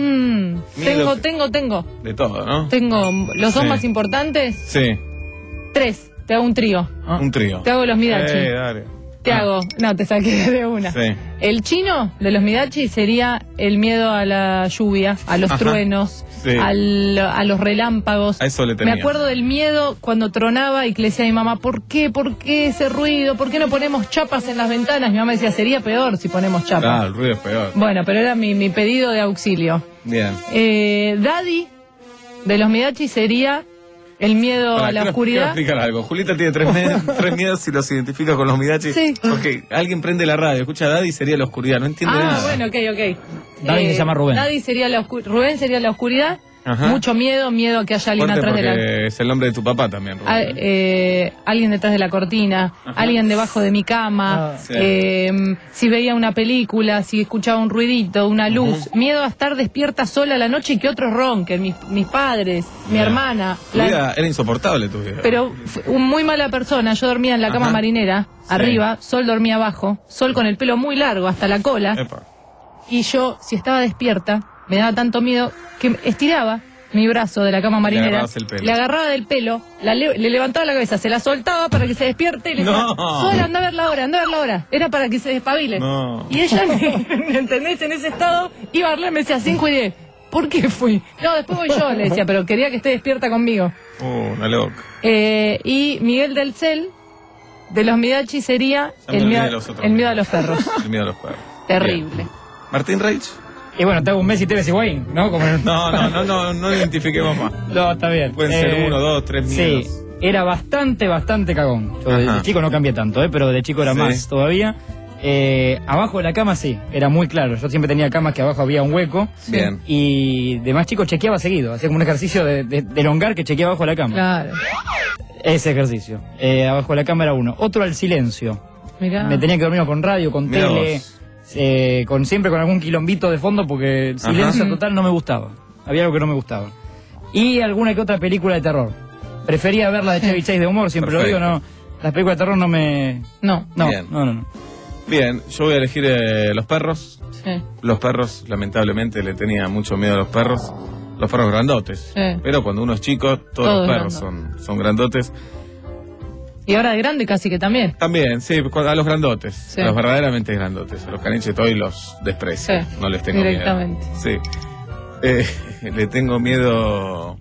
Mm, tengo, que- tengo, tengo. De todo, ¿no? Tengo los dos Sí. más importantes. Sí. Tres. Te hago un trío. Un trío. Te hago los Midachi. Eh, dale. Te hago. No, te saqué de una. Sí. El chino de los Midachi sería el miedo a la lluvia, a los Ajá. truenos, Sí. al- a los relámpagos. A eso le tenía. Me acuerdo del miedo cuando tronaba y que le decía a mi mamá, ¿por qué? ¿Por qué ese ruido? ¿Por qué no ponemos chapas en las ventanas? Mi mamá decía, sería peor si ponemos chapas. Claro, el ruido es peor. Bueno, pero era mi, mi pedido de auxilio. Bien. Eh, Daddy de los Midachi sería el miedo Pará, a la quiero- oscuridad. Quiero explicar algo. Julita tiene tres, me- tres miedos y los identifica con los Midachi. Sí. Porque alguien prende la radio, escucha a Daddy y sería la oscuridad. No entiende Ah, nada. bueno, ok, ok. Daddy se llama Rubén. Daddy sería la oscu- Rubén sería la oscuridad. Ajá. Mucho miedo, miedo a que haya alguien Fuerte atrás de porque la... es el nombre de tu papá también, Rubén. a- eh, alguien detrás de la cortina, alguien debajo de mi cama, Ah, sí. eh, si veía una película, si escuchaba un ruidito, una luz, miedo a estar despierta sola a la noche y que otros ronquen, mis, mis padres, mi Bien. hermana. Tu la- vida era insoportable tu vida. pero fue un muy mala persona, yo dormía en la cama Ajá. marinera, Sí. arriba, Sol dormía abajo, Sol con el pelo muy largo hasta la cola, Epa. y yo, si estaba despierta, me daba tanto miedo que estiraba mi brazo de la cama marinera, agarrabas el pelo. le agarraba del pelo, la le, le levantaba la cabeza, se la soltaba para que se despierte y le decía, No. Sol, anda a ver la hora, anda a ver la hora. Era para que se despabile. No. Y ella, ¿me entendés? En ese estado, iba a hablar, me decía, cinco y diez. ¿Por qué fui? No, después voy yo, le decía, pero quería que esté despierta conmigo. Uh, una loca. Eh, y Miguel del Cel, de los Midachi, sería Ya me el olvidé miedo, de los otros el miedo a Midachi. los perros. El miedo a los perros. Terrible. Bien. Martín Reich. Y bueno, te hago un Messi, Tevez y Higuaín, ¿no? Como en el- No, no, no, no, no identifiquemos más. No, está bien. Pueden Eh, ser uno, dos, tres miedos. Sí. era bastante, bastante cagón. Yo de, de chico no cambié tanto, ¿eh? Pero de chico era Sí. más todavía. Eh, abajo de la cama sí, era muy claro. Yo siempre tenía camas que abajo había un hueco. Bien. Y de más chico chequeaba seguido. Hacía como un ejercicio de, de, de elongar que chequeaba abajo de la cama. Claro. Ese ejercicio. Eh, abajo de la cama era uno. Otro al silencio. Mirá. Me tenía que dormir con radio, con Mirá tele, vos. eh, con siempre con algún quilombito de fondo porque el silencio Ajá. total no me gustaba. Había algo que no me gustaba. Y alguna que otra película de terror. Prefería ver la de Chevy Chase de humor, siempre Perfecto. lo digo, no. Las películas de terror no me... No. No, Bien. no, no, no. Bien, yo voy a elegir eh, los perros. Sí. Los perros, lamentablemente, le tenía mucho miedo a los perros. Los perros grandotes. Sí. Pero cuando uno es chico, todos Todos los perros son, son grandotes. Y ahora de grande casi que también. También, sí, a los grandotes. Sí. A los verdaderamente grandotes. A los caniches toy los desprecio. Sí, No les tengo directamente. miedo. Sí. Eh, le tengo miedo...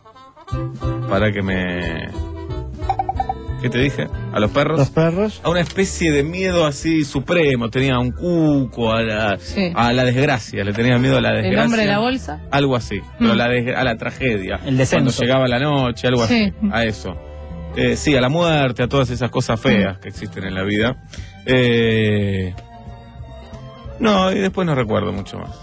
Para que me... ¿Qué te dije? ¿A los perros? Los perros. A una especie de miedo así supremo. Tenía un cuco, a la, Sí. a la desgracia. Le tenía miedo a la desgracia. El hombre de la bolsa. Algo así. Pero Mm. la des- a la tragedia. El descenso. Cuando llegaba la noche, algo Sí. así. A eso. Eh, sí, a la muerte, a todas esas cosas feas que existen en la vida. Eh, no, y después no recuerdo mucho más.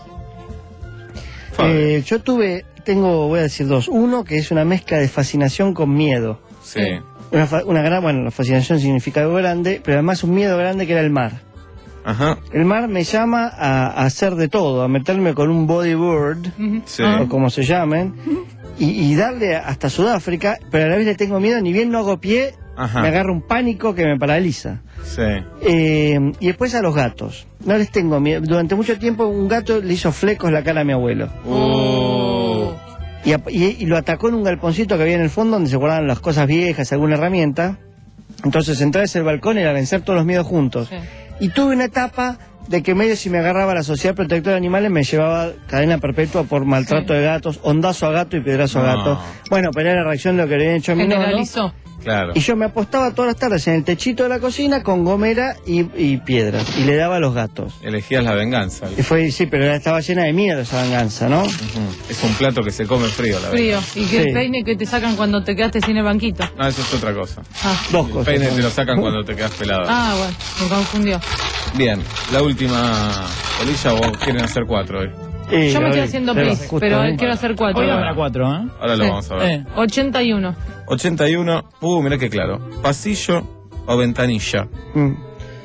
Eh, yo tuve, tengo, voy a decir dos. Uno que es una mezcla de fascinación con miedo. Sí. Una, fa- una gran, bueno, la fascinación significa algo grande, pero además un miedo grande que era el mar. Ajá. El mar me llama a, a hacer de todo, a meterme con un bodyboard, Sí. o como se llamen, y, y darle hasta Sudáfrica, pero a la vez le tengo miedo, ni bien no hago pie, Ajá. me agarra un pánico que me paraliza. Sí. Eh, y después a los gatos. No les tengo miedo. Durante mucho tiempo un gato le hizo flecos la cara a mi abuelo. Uh. Y, ap- y- y lo atacó en un galponcito que había en el fondo donde se guardaban las cosas viejas, alguna herramienta. Entonces entré a ese balcón y era vencer todos los miedos juntos. Sí. Y tuve una etapa de que medio si me agarraba la Sociedad Protectora de Animales me llevaba cadena perpetua por maltrato Sí. de gatos, ondazo a gato y piedrazo No. a gato. Bueno, pero era la reacción de lo que le habían hecho a mi nono. Generalizó. Claro. Y yo me apostaba todas las tardes en el techito de la cocina con gomera y, y piedras. Y le daba a los gatos. Elegías la venganza. Y fue, sí, pero estaba llena de miedo esa venganza, ¿no? Ujú. Es un plato que se come frío, la Frío. verdad. Y que Sí. el peine que te sacan cuando te quedaste sin el banquito. No, eso es otra cosa. Ah, Dos El cosas. peine ¿no? te lo sacan cuando te quedas pelado. ah bueno, me confundió. Bien, la última bolilla o quieren hacer cuatro hoy. Eh, Yo me estoy hoy- haciendo pero plis, justo pero hoy- quiero hacer cuatro. Hoy dame la cuatro, ¿eh? Ahora lo Sí. vamos a ver. Eh. ochenta y uno. ochenta y uno, uh, mirá qué claro. ¿Pasillo o ventanilla? Mm.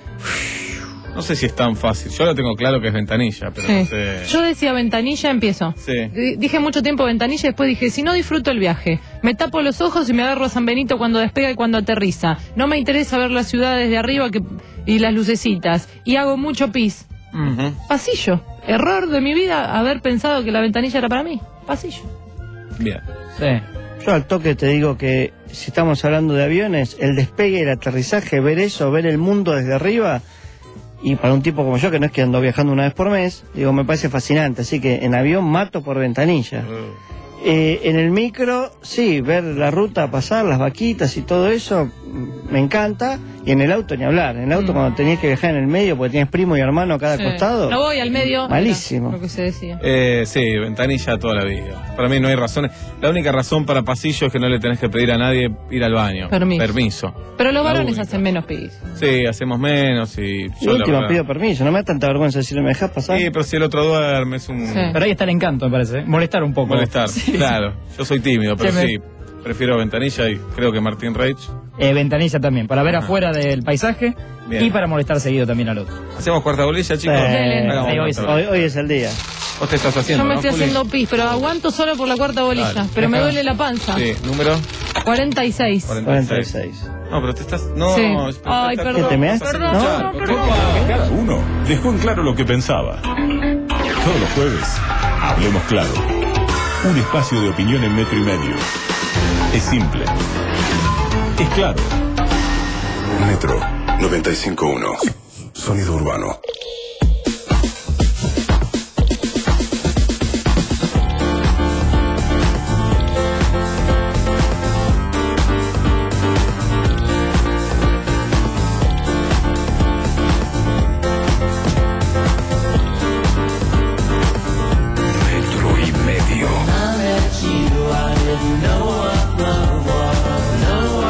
No sé si es tan fácil. Yo lo tengo claro que es ventanilla, pero no Sí. sé. Yo decía ventanilla, empiezo. Sí. D- Dije mucho tiempo ventanilla y después dije, si no disfruto el viaje, me tapo los ojos y me agarro a San Benito cuando despega y cuando aterriza. No me interesa ver la ciudad desde arriba que, y las lucecitas. Y hago mucho pis. Ujú. Pasillo. Error de mi vida haber pensado que la ventanilla era para mí. Pasillo. Bien. Sí. Yo al toque te digo que si estamos hablando de aviones, el despegue y el aterrizaje, ver eso, ver el mundo desde arriba, y para un tipo como yo que no es que ando viajando una vez por mes, digo, me parece fascinante. Así que en avión mato por ventanilla. Uh, Eh, en el micro, sí, ver la ruta pasar, las vaquitas y todo eso, mm, me encanta. Y en el auto ni hablar. En el auto Mm. cuando tenías que viajar en el medio porque tienes primo y hermano a cada Sí. costado. No voy al medio. Malísimo. Era Lo que se decía. Eh, sí, ventanilla toda la vida. Para mí no hay razones. La única razón para pasillo es que no le tenés que pedir a nadie ir al baño. Permiso. Permiso. Pero los La varones única. hacen menos pis. Sí, hacemos menos y Y yo la última verdad- pido permiso, no me da tanta vergüenza decirle, ¿me dejas pasar? Sí, pero si el otro duerme es un... Sí. Pero ahí está el encanto, me parece. ¿eh? Molestar un poco. Molestar, Sí. claro. Yo soy tímido, pero Sí, me- sí, prefiero ventanilla y creo que Martín Reich. Eh, ventanilla también, para ver Ajá. afuera del paisaje Bien. y para molestar seguido también al otro. ¿Hacemos cuarta bolilla, chicos? Eh, Hagamos sí, hoy cuarta hoy, bolilla. hoy es el día. Vos te estás haciendo, Yo me ¿no, estoy Juli? haciendo pis, pero aguanto solo por la cuarta bolilla. Dale. Pero me Ajá. duele la panza. Sí, número cuarenta y seis. cuarenta y seis. No, pero te estás... No, Sí. es- Ay, está- perdón. ¿Qué te me haces? Perdón, No. perdón, perdón. Cada uno dejó en claro lo que pensaba. Todos los jueves, hablemos claro. Un espacio de opinión en metro y medio. Es simple. Es claro. Metro noventa y cinco punto uno. Sonido urbano. Metro y medio. I met you, I didn't know what love was. No,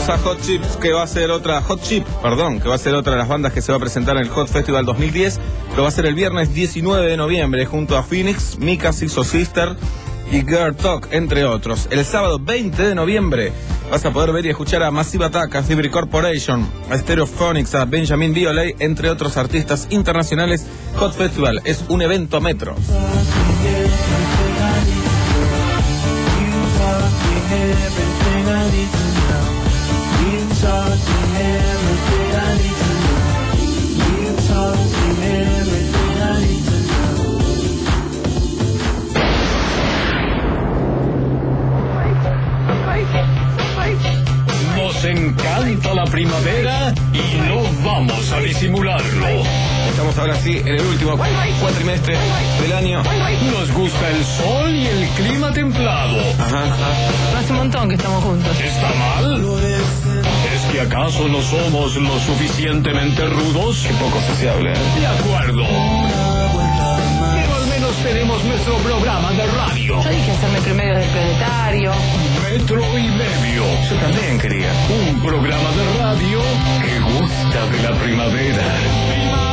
Tenemos a Hot Chips, que va a ser otra, Hot Chip, perdón, que va a ser otra de las bandas que se va a presentar en el Hot Festival dos mil diez. Lo va a ser el viernes diecinueve de noviembre junto a Phoenix, Mika, Siso Sister y Girl Talk, entre otros. El sábado veinte de noviembre vas a poder ver y escuchar a Massive Attack, a Cybri Corporation, a Stereophonics, a Benjamin Biolay, entre otros artistas internacionales. Hot Festival es un evento metro. Nos encanta la primavera y no vamos a disimularlo. Estamos ahora sí en el último cuatrimestre del año. Nos gusta el sol y el clima templado. Ajá, ajá. Hace un montón que estamos juntos. ¿Está mal? ¿Es que acaso no somos lo suficientemente rudos? Qué poco sociable, ¿eh? De acuerdo. Pero al menos tenemos nuestro programa de radio. Yo dije hacer Metro y Medio del Planetario. Metro y Medio. Yo también quería. Un programa de radio que gusta de la primavera.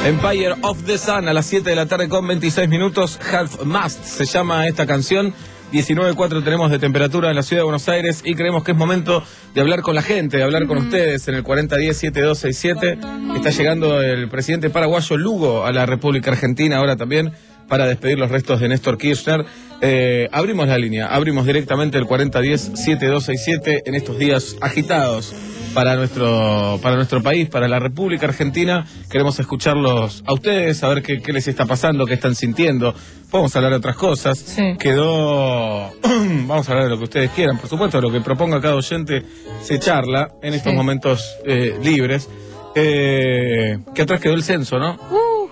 Empire of the Sun a las siete de la tarde con veintiséis minutos. Half Mast se llama esta canción. diecinueve punto cuatro tenemos de temperatura en la ciudad de Buenos Aires y creemos que es momento de hablar con la gente, de hablar con ustedes en el cuarenta diez setenta y dos sesenta y siete. Está llegando el presidente paraguayo Lugo a la República Argentina ahora también para despedir los restos de Néstor Kirchner. Eh, abrimos la línea, abrimos directamente el cuarenta diez setenta y dos sesenta y siete en estos días agitados para nuestro para nuestro país, para la República Argentina. Queremos escucharlos a ustedes, saber qué, qué les está pasando, qué están sintiendo. Podemos hablar de otras cosas. Sí. Quedó... Vamos a hablar de lo que ustedes quieran. Por supuesto, lo que proponga cada oyente se charla en estos Sí. momentos eh, libres. Eh, que atrás quedó el censo, ¿no? Uh,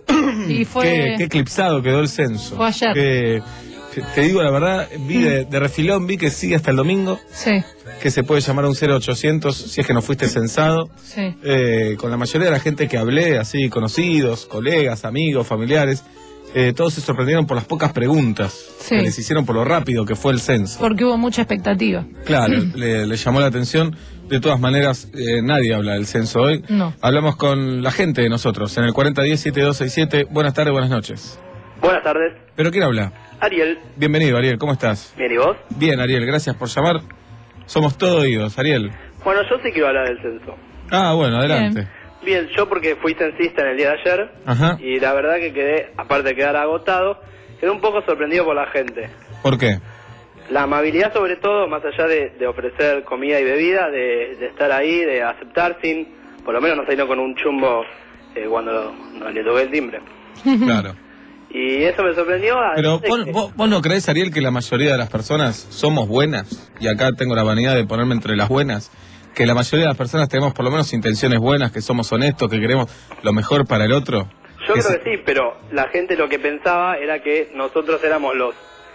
y fue... Qué, qué eclipsado quedó el censo. Fue ayer. Que, te digo la verdad, vi de, de refilón, vi que sigue hasta el domingo. Sí, Que se puede llamar a un cero ochocientos si es que no fuiste censado. sí. Eh, con la mayoría de la gente que hablé, así, conocidos, colegas, amigos, familiares, eh, todos se sorprendieron por las pocas preguntas Sí. que les hicieron por lo rápido que fue el censo. Porque hubo mucha expectativa. Claro, le, le llamó la atención. De todas maneras, eh, nadie habla del censo hoy. No. Hablamos con la gente de nosotros en el cuarenta diez setenta y dos sesenta y siete. Buenas tardes, buenas noches. Buenas tardes. ¿Pero quién habla? Ariel. Bienvenido, Ariel, ¿cómo estás? Bien, ¿y vos? Bien, Ariel, gracias por llamar. Somos todo oídos, Ariel. Bueno, yo sí quiero hablar del censo. Ah, bueno, adelante. Bien, yo porque fui censista en el día de ayer Ajá. y la verdad que quedé, aparte de quedar agotado, quedé un poco sorprendido por la gente. ¿Por qué? La amabilidad sobre todo, más allá de, de ofrecer comida y bebida, de, de estar ahí, de aceptar sin, por lo menos no saliendo con un chumbo eh, cuando no le toqué el timbre. Claro. Y eso me sorprendió. Pero además de vos, que- vos- vos no crees, Ariel, que la mayoría de las personas somos buenas, y acá tengo la vanidad de ponerme entre las buenas, que la mayoría de las personas tenemos por lo menos intenciones buenas, que somos honestos, que queremos lo mejor para el otro. Yo Que creo se- que sí, pero la gente lo que pensaba era que nosotros éramos los,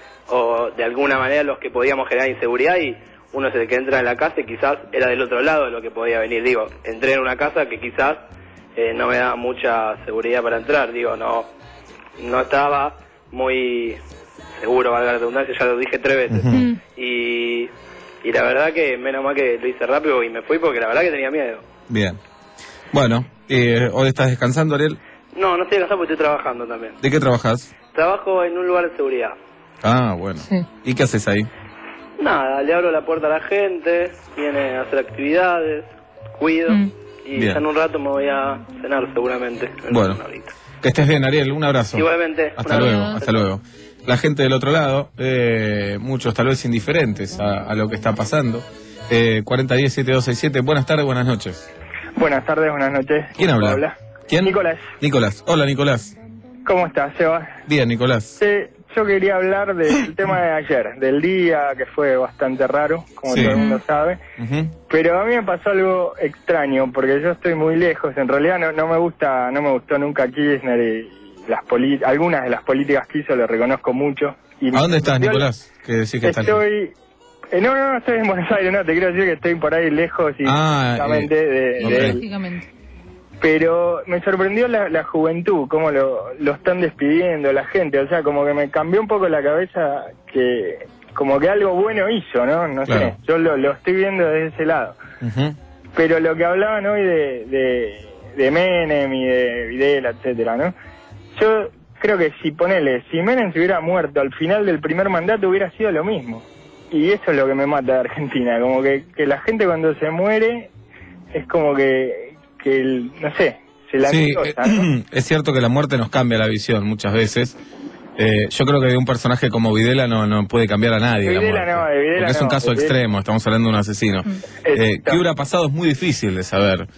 o de alguna manera los que podíamos generar inseguridad y uno es el que entra en la casa y quizás era del otro lado de lo que podía venir. Digo, entré en una casa que quizás eh, no me daba mucha seguridad para entrar, digo, no, no estaba muy seguro, valga la redundancia, ya lo dije tres veces. Ujú. Y, y la verdad que menos mal que lo hice rápido y me fui porque la verdad que tenía miedo. Bien. Bueno, eh, ¿hoy estás descansando, Ariel? No, no estoy cansado porque estoy trabajando también. ¿De qué trabajas? Trabajo en un lugar de seguridad. Ah, bueno. ¿Y qué haces ahí? Nada, le abro la puerta a la gente, viene a hacer actividades, cuido Mm. y Bien. ya en un rato me voy a cenar seguramente. en Bueno. una horita. Que estés bien, Ariel, un abrazo. Igualmente. Hasta un luego, abrazo. hasta luego. La gente del otro lado, eh, muchos tal vez indiferentes a, a lo que está pasando. Eh, cuarenta diez setenta y dos sesenta y siete, buenas tardes, buenas noches. Buenas tardes, buenas noches. ¿Quién habla? Hola. ¿Quién? Nicolás. Nicolás. Hola, Nicolás. ¿Cómo estás, Seba? Bien, Nicolás. Eh, yo quería hablar del tema de ayer, del día que fue bastante raro, como Sí. todo el mundo sabe. Ujú. Pero a mí me pasó algo extraño, porque yo estoy muy lejos. En realidad no, no me gusta, no me gustó nunca Kirchner y las poli- algunas de las políticas que hizo le reconozco mucho. Y ¿A dónde estás, yo- Nicolás? Que decís que estás. Estoy... eh, no, no, no estoy en Buenos Aires, no, te quiero decir que estoy por ahí lejos y Ah, justamente eh, de, ok. de él. Lógicamente. Pero me sorprendió la, la juventud, cómo lo, lo están despidiendo la gente, o sea, como que me cambió un poco la cabeza que como que algo bueno hizo, ¿no? No Claro. sé, yo lo, lo estoy viendo desde ese lado. Ujú. Pero lo que hablaban hoy de, de, de Menem y de Videla, etcétera, ¿no? Yo creo que si ponele, si Menem se hubiera muerto al final del primer mandato hubiera sido lo mismo. Y eso es lo que me mata de Argentina, como que, que la gente cuando se muere es como que, que el- no sé, se la Sí, angosta, eh, ¿no? es cierto que la muerte nos cambia la visión muchas veces. Eh, yo creo que de un personaje como Videla no, no puede cambiar a nadie. la Videla muerte. no, de Videla Porque es un no, caso de Videla- extremo, estamos hablando de un asesino. Eh, ¿Qué hubiera pasado? Es muy difícil de saber.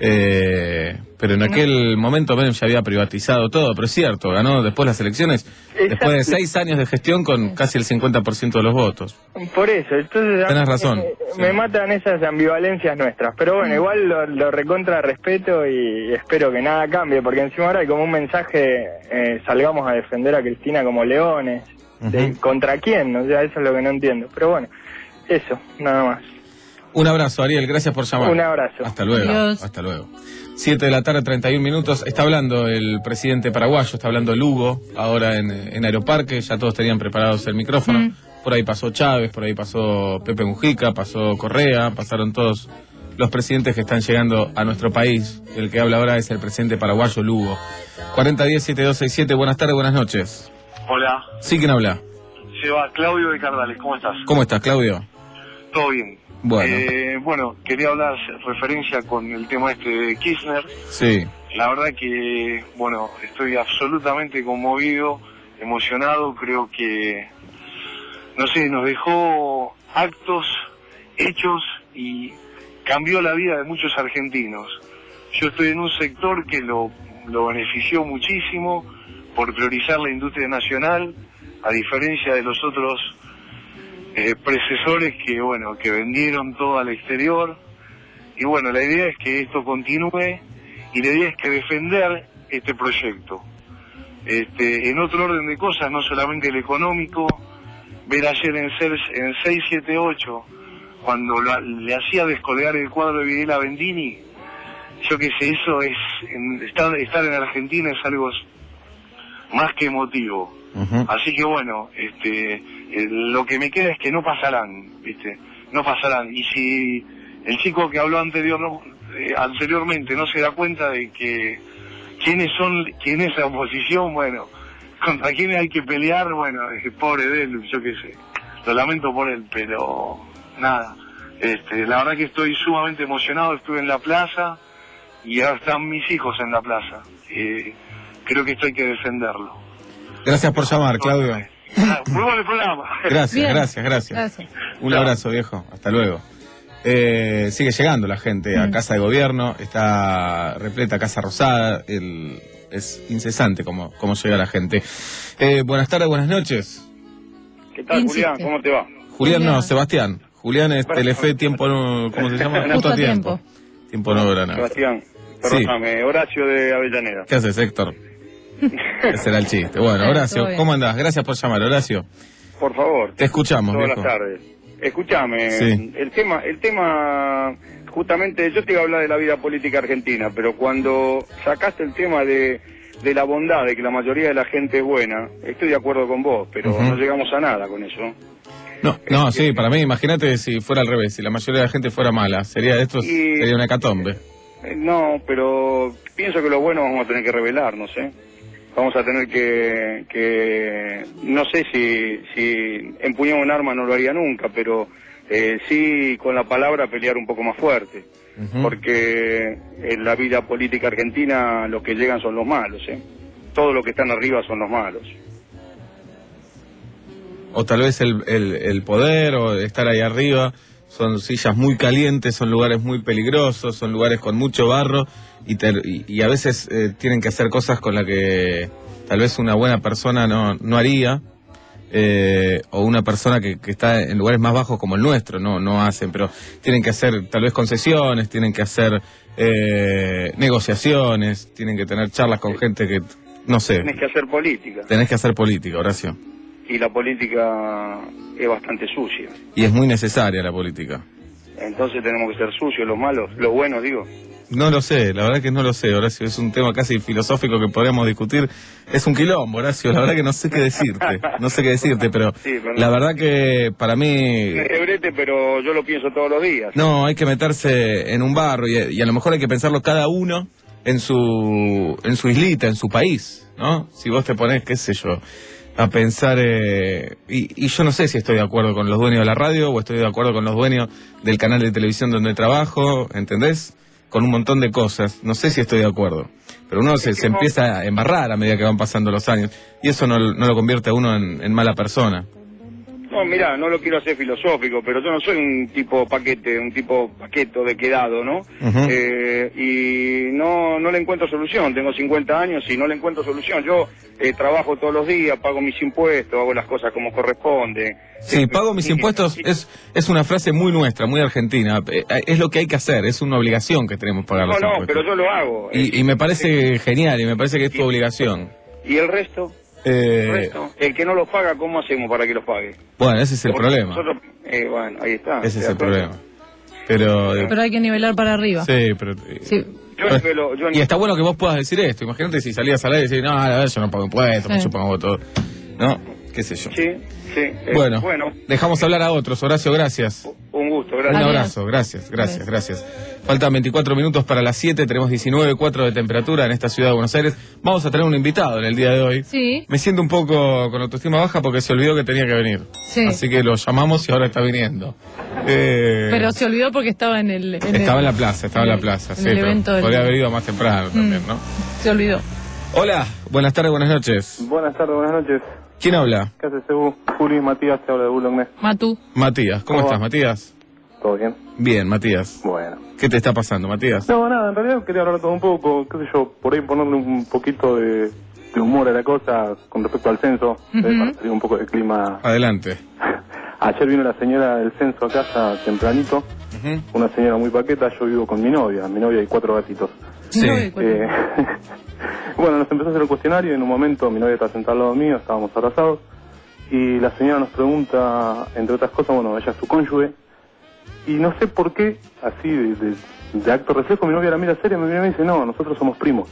Eh, pero en aquel momento Menem ya había privatizado todo, pero es cierto, ganó después las elecciones, después de seis años de gestión con casi el cincuenta por ciento de los votos. Por eso, entonces a Tenés mí, razón, eh, sí. me matan esas ambivalencias nuestras, pero bueno, igual lo, lo recontra respeto y espero que nada cambie, porque encima ahora hay como un mensaje, eh, salgamos a defender a Cristina como leones, de- ¿contra quién? O sea, eso es lo que no entiendo, pero bueno, eso, nada más. Un abrazo, Ariel, gracias por llamar. Un abrazo. Hasta luego, Adiós. hasta luego. Siete de la tarde, treinta y un minutos. Está hablando el presidente paraguayo, está hablando Lugo, ahora en, en Aeroparque. Ya todos tenían preparados el micrófono. Por ahí pasó Chávez, por ahí pasó Pepe Mujica, pasó Correa, pasaron todos los presidentes que están llegando a nuestro país. El que habla ahora es el presidente paraguayo Lugo. cuarenta diez setenta y dos sesenta y siete, buenas tardes, buenas noches. Hola. ¿Sí, quién habla? Seba, Claudio de Cardales, ¿cómo estás? ¿Cómo estás, Claudio? Todo bien. Bueno. Eh, bueno, quería hablar referencia con el tema este de Kirchner. Sí. La verdad que, bueno, estoy absolutamente conmovido, emocionado, creo que, no sé, nos dejó actos, hechos y cambió la vida de muchos argentinos. Yo estoy en un sector que lo, lo benefició muchísimo por priorizar la industria nacional, a diferencia de los otros eh, predecesores que, bueno, que vendieron todo al exterior. Y bueno, la idea es que esto continúe y la idea es que defender este proyecto. Este, en otro orden de cosas, no solamente el económico, ver ayer en, en seis siete ocho, cuando la, le hacía descolgar el cuadro de Videla Bendini, yo qué sé, eso es, en, estar, estar en Argentina es algo más que emotivo. Uh-huh. Así que bueno, este, eh, lo que me queda es que no pasarán, ¿viste? No pasarán. Y si el chico que habló anterior, eh, anteriormente no se da cuenta de que quiénes son, quién es la oposición, bueno, contra quiénes hay que pelear, bueno, es pobre de él, yo qué sé. Lo lamento por él, pero nada. Este, la verdad que estoy sumamente emocionado, estuve en la plaza y ahora están mis hijos en la plaza. Eh, creo que esto hay que defenderlo. Gracias por llamar, Claudio. Muy buen programa. Gracias, Bien. gracias, gracias. Gracias. Un abrazo, viejo. Hasta luego. Eh, sigue llegando la gente a Mm. Casa de Gobierno, está repleta Casa Rosada, el, es incesante como, como llega la gente. Eh, buenas tardes, buenas noches. ¿Qué tal, Julián? ¿Cómo te va? Julián no, Sebastián. Julián es Telefe, tiempo, no, ¿cómo se llama? Justo a tiempo. Tiempo no dura nada. Sebastián, Sí. perdóname, Horacio de Avellaneda. ¿Qué haces, Héctor? Ese era el chiste. Bueno, Horacio, Todo bien. ¿cómo andás? Gracias por llamar, Horacio. Por favor. Te escuchamos, Todas viejo. las tardes. Escúchame, Sí. el tema, el tema, justamente, yo te iba a hablar de la vida política argentina, pero cuando sacaste el tema de, de la bondad, de que la mayoría de la gente es buena, estoy de acuerdo con vos, pero Ujú. no llegamos a nada con eso. No, no, sí, para mí, imagínate si fuera al revés, si la mayoría de la gente fuera mala, sería esto Y- sería una hecatombe. Eh, No, pero pienso que lo bueno vamos a tener que revelar, no sé. Vamos a tener que, que no sé si, si empuñar un arma no lo haría nunca, pero eh, sí con la palabra pelear un poco más fuerte. Ujú. Porque en la vida política argentina los que llegan son los malos, ¿eh? Todos los que están arriba son los malos. O tal vez el, el, el poder o estar ahí arriba, son sillas muy calientes, son lugares muy peligrosos, son lugares con mucho barro y, te- y, y a veces eh, tienen que hacer cosas con las que tal vez una buena persona no, no haría, eh, o una persona que, que está en lugares más bajos como el nuestro no, no hacen, pero tienen que hacer tal vez concesiones, tienen que hacer eh, negociaciones, tienen que tener charlas con gente que, no sé, Tenés que hacer política. tenés que hacer política, Horacio. Y la política es bastante sucia. Y es muy necesaria la política. Entonces tenemos que ser sucios, los malos, los buenos, digo. No lo sé, la verdad que no lo sé, Horacio, es un tema casi filosófico que podríamos discutir. Es un quilombo, Horacio, la verdad que no sé qué decirte, no sé qué decirte, pero Sí, perdón. la verdad que para mí Es brete, pero yo lo pienso todos los días. no, hay que meterse en un barro y, y a lo mejor hay que pensarlo cada uno en su en su islita, en su país, ¿no? Si vos te ponés, qué sé yo, a pensar, eh, y, y yo no sé si estoy de acuerdo con los dueños de la radio o estoy de acuerdo con los dueños del canal de televisión donde trabajo, ¿entendés? Con un montón de cosas, no sé si estoy de acuerdo, pero uno se, se empieza a embarrar a medida que van pasando los años y eso no, no lo convierte a uno en, en mala persona. No, mira, no lo quiero hacer filosófico, pero yo no soy un tipo paquete, un tipo paqueto de quedado, ¿no? Ujú. Eh, y no, no le encuentro solución. Tengo cincuenta años y no le encuentro solución. Yo eh, trabajo todos los días, pago mis impuestos, hago las cosas como corresponde. Sí, pago mis impuestos es es una frase muy nuestra, muy argentina. Eh, Es lo que hay que hacer, es una obligación que tenemos pagar No, los no, impuestos. pero yo lo hago. Y, y me parece genial, y me parece que es tu obligación. ¿Y el resto? Eh, ¿El resto? El que no los paga, ¿cómo hacemos para que los pague? bueno, ese es el Porque problema. nosotros- eh, bueno, ahí está. Ese es ¿te el das cuenta? problema. Pero, eh, Pero hay que nivelar para arriba. sí, pero... eh, Sí. Yo nivelo- yo y está bueno que vos puedas decir esto. Imagínate si salías al aire y decís, no, a ver, yo no pago impuestos, me Sí. chupan todo. No, qué sé yo. Sí, sí. eh, Bueno, bueno, dejamos hablar a otros. Horacio, gracias. un gusto. gracias. Un abrazo, gracias, gracias, gracias. Faltan veinticuatro minutos para las siete, tenemos diecinueve punto cuatro de temperatura en esta ciudad de Buenos Aires. Vamos a tener un invitado en el día de hoy. Sí. Me siento un poco con autoestima baja porque se olvidó que tenía que venir. Sí. Así que lo llamamos y ahora está viniendo. Eh, Pero se olvidó porque estaba en el... en estaba el- en la plaza, estaba en la plaza, en sí, el pero evento del- podría haber ido más temprano también, Mm. ¿no? Se olvidó. Hola, buenas tardes, buenas noches. Buenas tardes, buenas noches. ¿Quién habla? ¿Qué haces, Ebu? Juli, Matías, te habla de Bulogné. Matu. Matías, ¿cómo, ¿Cómo estás, va? Matías? ¿Todo bien? Bien, Matías. Bueno. ¿Qué te está pasando, Matías? No, nada, en realidad quería hablar todo un poco, qué sé yo, por ahí ponerle un poquito de, de humor a la cosa con respecto al censo, Ujú. eh, para salir un poco de clima. Adelante. Ayer vino la señora del censo a casa tempranito, Ujú. una señora muy paqueta, yo vivo con mi novia, mi novia y cuatro gatitos. Sí. Eh, bueno, nos empezó a hacer el cuestionario y en un momento mi novia está sentada al lado mío, estábamos abrazados, y la señora nos pregunta, entre otras cosas, bueno, ella es su cónyuge, y no sé por qué, así de, de, de acto reflejo, mi novia la mira seria, me mira y me dice, no, nosotros somos primos.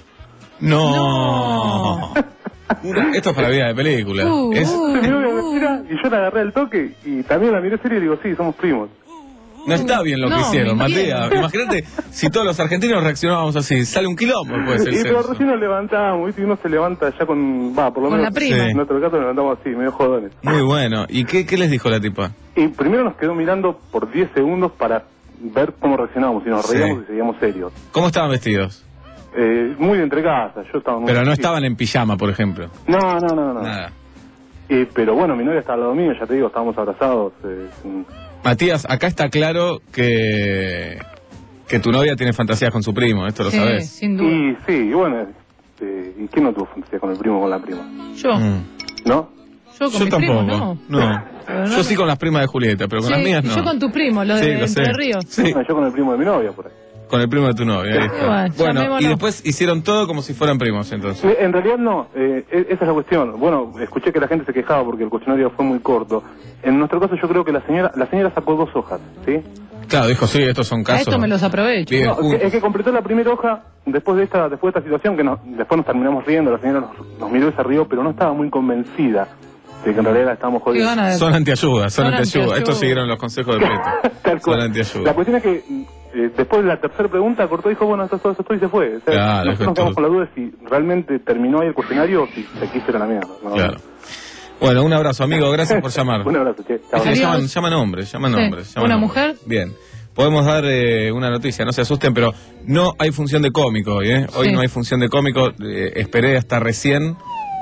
No. Una- esto es para vida de película. Uh, Es- Mi novia me mira y yo la agarré al toque y también la miré seria y le digo, sí, somos primos. no está bien lo que No, hicieron, me entiendo. Matías. Imagínate si todos los argentinos reaccionábamos así. Sale un quilombo después el y pero censo. recién nos levantamos, ¿viste? Y uno se levanta ya con, va, por lo Con menos la prima. en nuestro caso nos levantamos así, medio jodones. Muy bueno. ¿Y qué, qué les dijo la tipa? Y primero nos quedó mirando por diez segundos para ver cómo reaccionábamos, si nos Sí. reíamos y seguíamos serios. ¿Cómo estaban vestidos? Eh, muy de entre casas, yo estaba muy... Pero no estaban en pijama, por ejemplo. No, no, no, no. Nada. Eh, pero bueno, mi novia estaba al lado mío, ya te digo, estábamos abrazados. Eh, Matías, acá está claro que que tu novia tiene fantasías con su primo, esto lo Sí, sabes. sin duda. y sí, y bueno, eh, ¿y quién no tuvo fantasía con el primo o con la prima? Yo. Mm. ¿No? Yo con Yo mi tampoco. primo, no. No. Pero no, Yo sí con las primas de Julieta, pero con Sí, las mías no. Yo con tu primo, lo de Sí, lo sé. Entre Ríos. Sí, No, yo con el primo de mi novia, por ahí. con el primo de tu novia. ahí está. Bueno, Bueno, y llamémonos. después hicieron todo como si fueran primos, entonces. Eh, En realidad no, eh, e- esa es la cuestión. Bueno, escuché que la gente se quejaba porque el cuestionario fue muy corto. En nuestro caso yo creo que la señora la señora sacó dos hojas, ¿sí? Claro, dijo, sí, estos son A casos. esto me los aprovecho. Bien, No, juntos. que- es que completó la primera hoja después de esta después de esta situación que nos, después nos terminamos riendo, la señora nos, nos miró y se rió, pero no estaba muy convencida de que en realidad la estábamos Qué jodiendo. ganas de- Son antiayuda, son, Son antiayuda. antiayuda. Estos siguieron los consejos de Preto. Tal Son cual. antiayuda. La cuestión es que eh, después de la tercera pregunta cortó y dijo, bueno, esto es todo, esto es todo, y se fue. O sea, Claro, nosotros es nos quedamos todo. con la duda de si realmente terminó ahí el cuestionario o si se quiso ir a la mierda. ¿no? Claro. Bueno, un abrazo, amigo. Gracias por llamar. Un abrazo, che. Chao. Sí, Adiós. llaman, llaman hombres, llaman Sí. hombres. llaman ¿Una hombres. mujer? Bien. Podemos dar eh, una noticia, no se asusten, pero no hay función de cómico hoy, ¿eh? Hoy Sí. no hay función de cómico. Eh, esperé hasta recién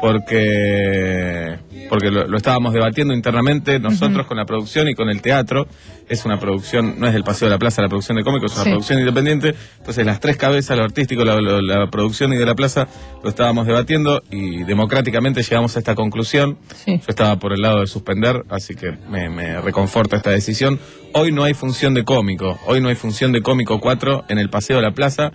porque porque lo, lo estábamos debatiendo internamente nosotros Ujú. con la producción y con el teatro. Es una producción, no es del Paseo de la Plaza la producción de cómico, es una Sí. producción independiente. Entonces las tres cabezas, lo artístico, la, la- la producción y de la plaza, lo estábamos debatiendo y democráticamente llegamos a esta conclusión. Sí. Yo estaba por el lado de suspender, así que me, me reconforta esta decisión. Hoy no hay función de cómico, hoy no hay función de cómico cuatro en el Paseo de la Plaza.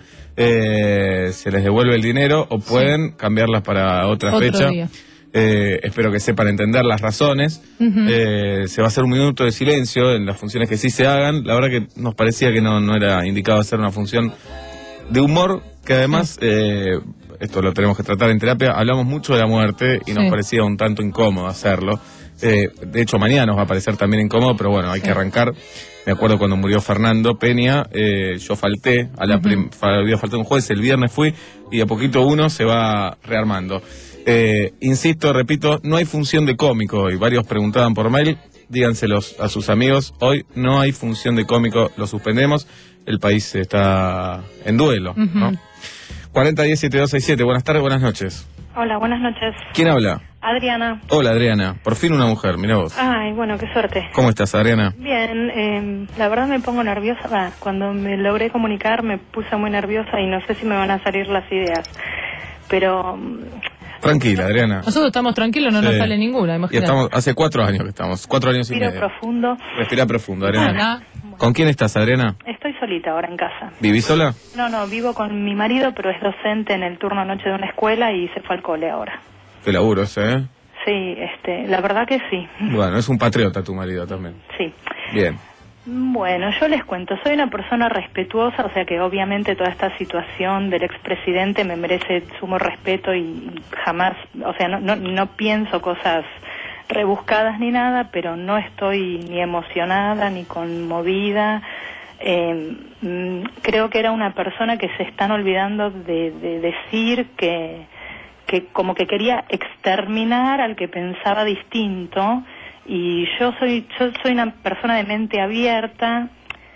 Eh, se les devuelve el dinero o pueden cambiarlas para otra Otro fecha. día. Eh, espero que sepan entender las razones. Ujú. Eh, se va a hacer un minuto de silencio en las funciones que sí se hagan. La verdad que nos parecía que no, no era indicado hacer una función de humor, que además, eh, esto lo tenemos que tratar en terapia, hablamos mucho de la muerte y nos Sí. parecía un tanto incómodo hacerlo. Eh, de hecho, mañana nos va a parecer también incómodo, pero bueno, hay Sí. que arrancar. Me acuerdo cuando murió Fernando Peña, eh, yo falté, a la Ujú. prim- fa- había faltado un jueves, el viernes fui, y a poquito uno se va rearmando. Eh, insisto, repito, no hay función de cómico hoy. Varios preguntaban por mail, díganselos a sus amigos. Hoy no hay función de cómico, lo suspendemos. El país está en duelo, ¿no? Ujú. cuarenta diez setenta y dos sesenta y siete, buenas tardes, buenas noches. Hola, buenas noches. ¿Quién habla? Adriana. Hola, Adriana. Por fin una mujer, mira vos. Ay, bueno, qué suerte. ¿Cómo estás, Adriana? Bien, eh, la verdad me pongo nerviosa. Va, cuando me logré comunicar me puse muy nerviosa y no sé si me van a salir las ideas. Pero mm, Tranquila, Adriana. Nosotros estamos tranquilos, no nos Sí. sale ninguna, Y imagínate. estamos, hace cuatro años que estamos, cuatro años y respiro medio. profundo. Respira profundo, Adriana. Hola. ¿Con quién estás, Adriana? Estoy solita ahora en casa. ¿Vivís sola? No, no, vivo con mi marido, pero es docente en el turno noche de una escuela y se fue al cole ahora. Qué laburo ese, ¿eh? Sí, este, la verdad que sí. Bueno, es un patriota tu marido también. Sí. Bien. Bueno, yo les cuento, soy una persona respetuosa, o sea que obviamente toda esta situación del expresidente me merece sumo respeto y jamás, o sea, no, no, no pienso cosas rebuscadas ni nada, pero no estoy ni emocionada ni conmovida. Eh, mm, creo que era una persona que se están olvidando de, de decir que, que como que quería exterminar al que pensaba distinto, y yo soy, yo soy una persona de mente abierta,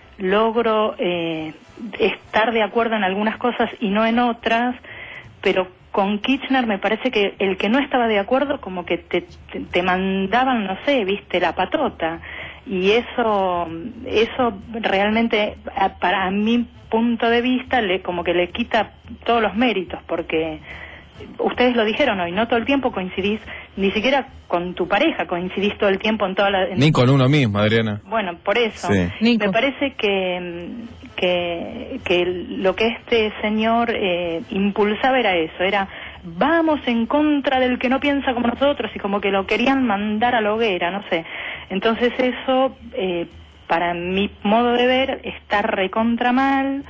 logro eh, estar de acuerdo en algunas cosas y no en otras, pero con Kirchner me parece que el que no estaba de acuerdo como que te, te, te mandaban, no sé, viste, la patota, y eso eso realmente a, para mi punto de vista le como que le quita todos los méritos, porque ustedes lo dijeron hoy, no todo el tiempo coincidís, ni siquiera con tu pareja coincidís todo el tiempo en toda la... En... Ni con uno mismo, Adriana. Bueno, por eso, sí. Me parece que, que, que lo que este señor eh, impulsaba era eso, era vamos en contra del que no piensa como nosotros, y como que lo querían mandar a la hoguera, no sé. Entonces eso, eh, para mi modo de ver, está recontra mal,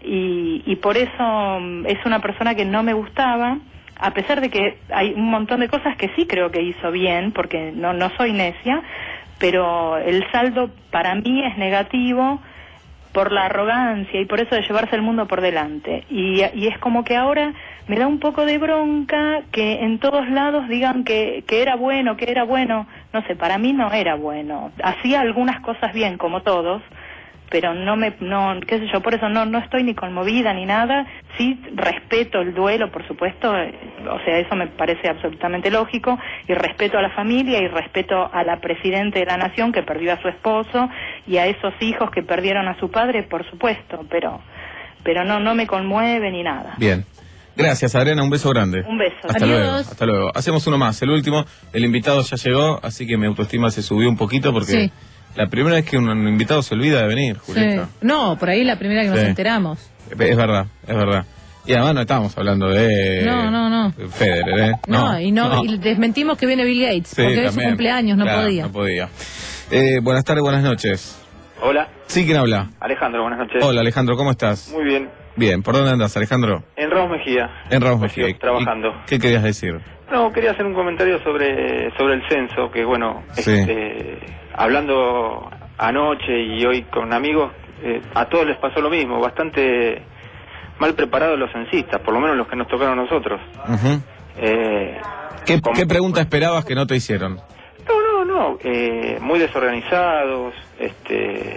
y, y por eso es una persona que no me gustaba, a pesar de que hay un montón de cosas que sí creo que hizo bien, porque no, no soy necia, pero el saldo para mí es negativo por la arrogancia y por eso de llevarse el mundo por delante. Y, y es como que ahora me da un poco de bronca que en todos lados digan que, que era bueno, que era bueno. No sé, para mí no era bueno. Hacía algunas cosas bien, como todos, pero no me, no, qué sé yo, por eso no, no estoy ni conmovida ni nada. Sí respeto el duelo, por supuesto, eh, o sea, eso me parece absolutamente lógico, y respeto a la familia y respeto a la Presidenta de la Nación que perdió a su esposo y a esos hijos que perdieron a su padre, por supuesto, pero, pero no, no me conmueve ni nada. Bien. Gracias, Adriana, un beso grande. Un beso. Hasta Adiós. luego, hasta luego. Hacemos uno más, el último. El invitado ya llegó, así que mi autoestima se subió un poquito porque Sí. la primera vez que un, un invitado se olvida de venir, Julieta. Sí. No, por ahí la primera que nos Sí. enteramos. Es verdad, es verdad. Y además no estábamos hablando de No, no, no. Federer, ¿eh? No, y no, y desmentimos que viene Bill Gates, Sí, porque es su también. cumpleaños, no Claro, podía. No podía. Eh, buenas tardes, buenas noches. Hola, Sí, ¿quién habla? Alejandro, buenas noches. Hola, Alejandro, ¿cómo estás? Muy bien. Bien, ¿por dónde andas, Alejandro? En Ramos Mejía. En Ramos Mejía. ¿Y trabajando. ¿Qué querías decir? No, quería hacer un comentario sobre sobre el censo, que bueno, Sí. este, hablando anoche y hoy con amigos, eh, a todos les pasó lo mismo, bastante mal preparados los censistas, por lo menos los que nos tocaron a nosotros. Ujú. Eh, ¿Qué, ¿Qué pregunta esperabas que no te hicieron? no, no, no, eh, muy desorganizados, este...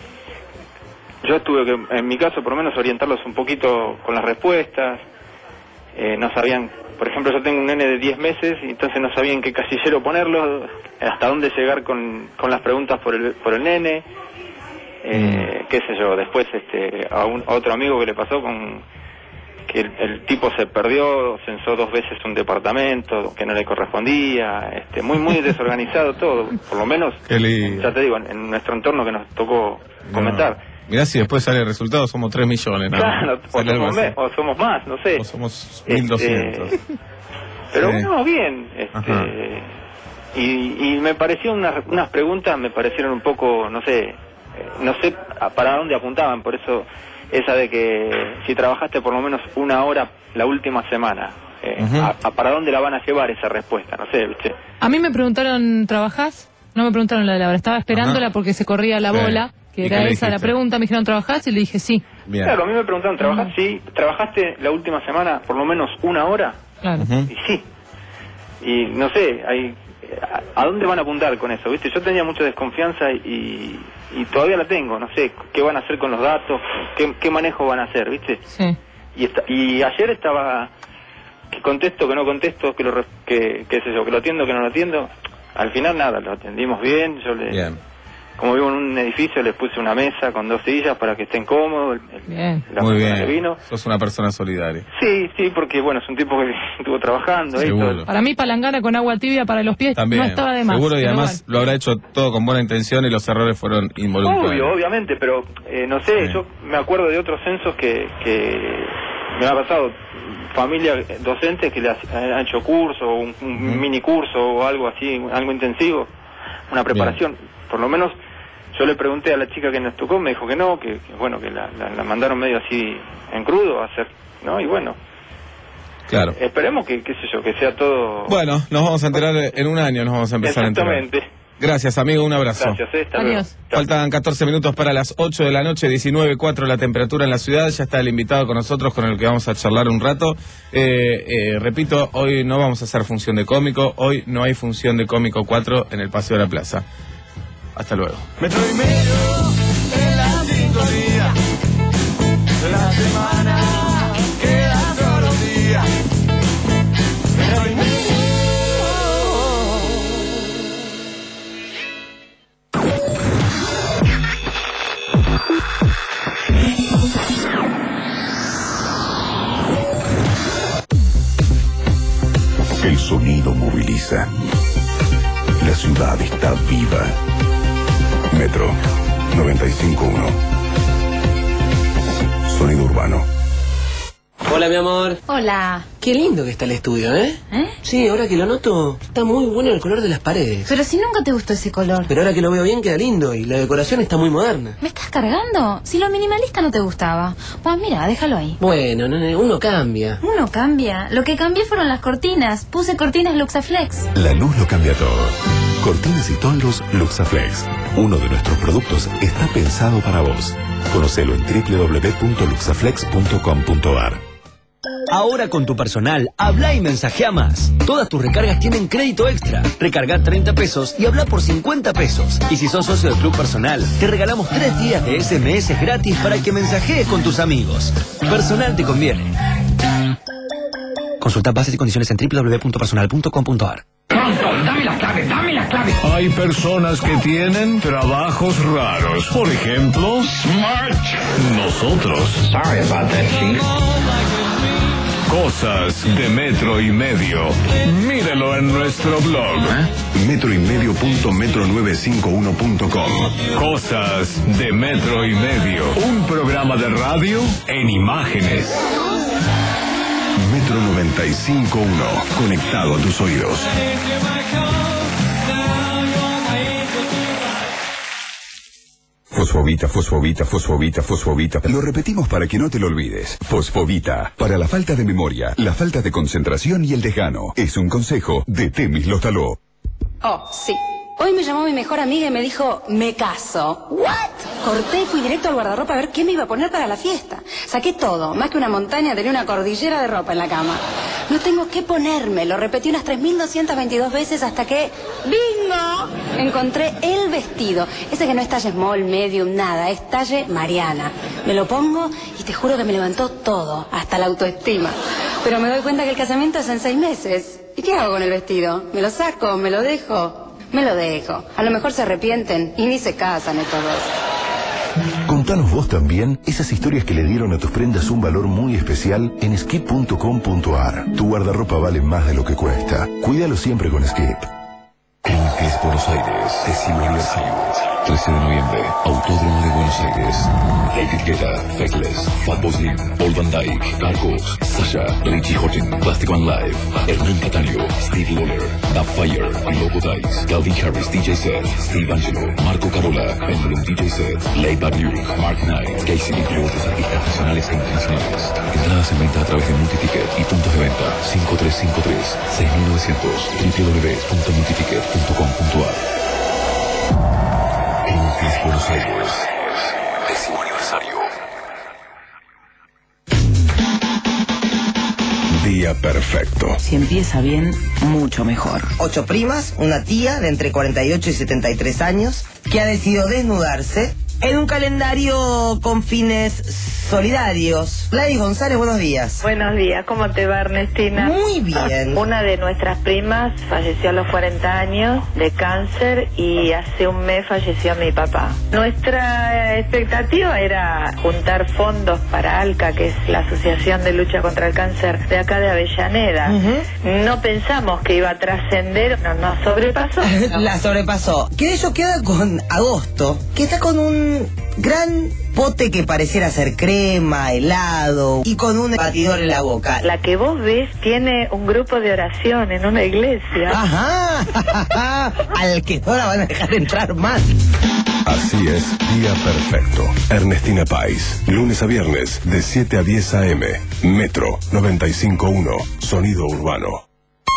Yo tuve que, en mi caso, por lo menos orientarlos un poquito con las respuestas. Eh, no sabían, por ejemplo, yo tengo un nene de diez meses y entonces no sabían qué casillero ponerlo, hasta dónde llegar con, con las preguntas por el, por el nene. Eh, qué sé yo, después este, a, un, a otro amigo que le pasó con que el, el tipo se perdió, censó dos veces un departamento que no le correspondía, este, muy, muy desorganizado todo, por lo menos, Qué lindo. ya te digo, en, en nuestro entorno que nos tocó comentar. Mirá si después sale el resultado, somos tres millones, ¿no? Claro, o Sale algo somos, así. me- o somos más, no sé. O somos mil doscientos. Este, pero Sí. no, bien. Ajá. Este, y, y me pareció unas, unas preguntas, me parecieron un poco, no sé, eh, no sé a- para dónde apuntaban, por eso esa de que si trabajaste por lo menos una hora la última semana, eh, Ujú. a, a para dónde la van a llevar esa respuesta, no sé, ¿viste? A mí me preguntaron, ¿trabajás? No me preguntaron la de la hora, estaba esperándola Ajá. porque se corría la Sí. bola, que ¿Y era qué le esa la dijiste? pregunta, me dijeron, ¿trabajás? Y le dije, sí. Claro, a mí me preguntaron, ¿trabajas? Sí, ¿trabajaste la última semana por lo menos una hora? Claro. Y sí. Y no sé, hay, a, ¿a dónde van a apuntar con eso? ¿Viste? Yo tenía mucha desconfianza y, y todavía la tengo. No sé qué van a hacer con los datos, qué, qué manejo van a hacer, ¿viste? Sí. Y, esta- y ayer estaba, que contesto, que no contesto, que lo, re- que, qué sé yo, que lo atiendo, que no lo atiendo. Al final nada, lo atendimos bien. Yo le, Bien. como vivo en un edificio, les puse una mesa con dos sillas para que estén cómodos. el- Bien. la Muy persona bien. que vino. Sos una persona solidaria. Sí, sí, porque bueno, es un tipo que estuvo trabajando. ¿eh? Seguro. Todo- Para mí, palangana con agua tibia para los pies También. no estaba de más. Seguro, y pero además lo habrá hecho todo con buena intención y los errores fueron involuntarios. Obvio, obviamente, pero eh, no sé, yo me acuerdo de otros censos que, que me ha pasado, familia docentes que le ha- han hecho curso, un, un mini curso o algo así, algo intensivo, una preparación. Por lo menos yo le pregunté a la chica que nos tocó, me dijo que no, que, que bueno, que la, la- la mandaron medio así en crudo a hacer, ¿no? Y bueno, Claro. Esperemos que, qué sé yo, que sea todo... Bueno, nos vamos a enterar en un año, nos vamos a empezar a enterar. Exactamente. Gracias, amigo, un abrazo. Gracias, eh, hasta luego. Adiós. Faltan catorce minutos para las ocho de la noche, diecinueve punto cuatro la temperatura en la ciudad. Ya está el invitado con nosotros, con el que vamos a charlar un rato. Eh, eh, repito, hoy no vamos a hacer función de cómico. Hoy no hay función de cómico cuatro en el Paseo de la Plaza. Hasta luego. Metro y medio en la sintonía. La semana queda solo un día. Metro y medio. El sonido moviliza. La ciudad está viva. Metro noventa y cinco punto uno. Sonido urbano. Hola, mi amor. Hola. Qué lindo que está el estudio, ¿eh? ¿Eh? Sí, ahora que lo noto, está muy bueno el color de las paredes. Pero si nunca te gustó ese color. Pero ahora que lo veo bien queda lindo y la decoración está muy moderna. ¿Me estás cargando? Si lo minimalista no te gustaba. Pues mira, déjalo ahí. Bueno, no, no, uno cambia. Uno cambia. Lo que cambié fueron las cortinas. Puse cortinas Luxaflex. La luz lo cambia todo. Cortinas y toldos Luxaflex. Uno de nuestros productos está pensado para vos. Conocelo en doble u doble u doble u punto luxaflex punto com punto a r. Ahora con tu personal, habla y mensajea más. Todas tus recargas tienen crédito extra. Recarga treinta pesos y habla por cincuenta pesos. Y si sos socio del Club Personal, te regalamos tres días de S M S gratis para que mensajees con tus amigos. Personal te conviene. Consulta bases y condiciones en doble u doble u doble u punto personal punto com punto a r. Pronto, dame las claves, dame las claves. Hay personas que tienen trabajos raros. Por ejemplo, Smart. Nosotros. Sorry about that, Chief. Cosas de metro y medio. Míralo en nuestro blog. metro y medio punto metro nueve cinco uno punto com. Cosas de metro y medio. Un programa de radio en imágenes. Metro noventa y cinco punto uno. Conectado a tus oídos. Fosfovita, fosfovita, fosfovita, fosfovita. Lo repetimos para que no te lo olvides. Fosfovita. Para la falta de memoria, la falta de concentración y el desgano. Es un consejo de Temis Lostaló. Oh, sí. Hoy me llamó mi mejor amiga y me dijo, me caso. ¿What? Corté y fui directo al guardarropa a ver qué me iba a poner para la fiesta. Saqué todo, más que una montaña tenía una cordillera de ropa en la cama. No tengo qué ponerme, lo repetí unas tres mil doscientas veintidós veces hasta que, ¡bingo!, encontré el vestido. Ese que no es talle small, medium, nada, es talle Mariana. Me lo pongo y te juro que me levantó todo, hasta la autoestima. Pero me doy cuenta que el casamiento es en seis meses. ¿Y qué hago con el vestido? ¿Me lo saco? ¿Me lo dejo? Me lo dejo. A lo mejor se arrepienten y ni se casan estos dos. Contanos vos también esas historias que le dieron a tus prendas un valor muy especial en skip punto com punto a r. Tu guardarropa vale más de lo que cuesta. Cuídalo siempre con Skip. Clínicas Buenos Aires, décimo aniversario. trece de noviembre, Autódromo de Buenos Aires. David Guetta, Faithless, Fatboy Slim, Paul Van Dyke, Cargos, Sasha, Richie Horton, Plastic One Live, Hernán Cataño, Steve Lawler, The Fire, Lobo Dice, Calvin Harris D J Set, Steve Angelo, Marco Carola, Emblem D J Set, Layback Luke, Mark Knight, Casey y otros artistas nacionales e internacionales. Entradas en venta a través de Multiticket y puntos de venta cinco tres cinco tres, seis mil novecientos, doble u doble u doble u punto multiticket punto com punto a r. Clínicas Buenos Aires, décimo aniversario. Día perfecto. Si empieza bien, mucho mejor. Ocho primas, una tía de entre cuarenta y ocho y setenta y tres años, que ha decidido desnudarse en un calendario con fines solidarios. Gladys González, buenos días. Buenos días, ¿cómo te va, Ernestina? Muy bien. Una de nuestras primas falleció a los cuarenta años de cáncer y hace un mes falleció mi papá. Nuestra expectativa era juntar fondos para ALCA, que es la Asociación de Lucha contra el Cáncer de acá de Avellaneda. Uh-huh. No pensamos que iba a trascender, no, nos sobrepasó. La sobrepasó. Que ello queda con Agosto, que está con un gran pote que pareciera ser crema, helado y con un batidor en la boca. La que vos ves tiene un grupo de oración en una iglesia. Ajá, al que no la van a dejar entrar más. Así es, día perfecto. Ernestina Pais, lunes a viernes, de siete a diez a eme. Metro noventa y cinco punto uno, sonido urbano.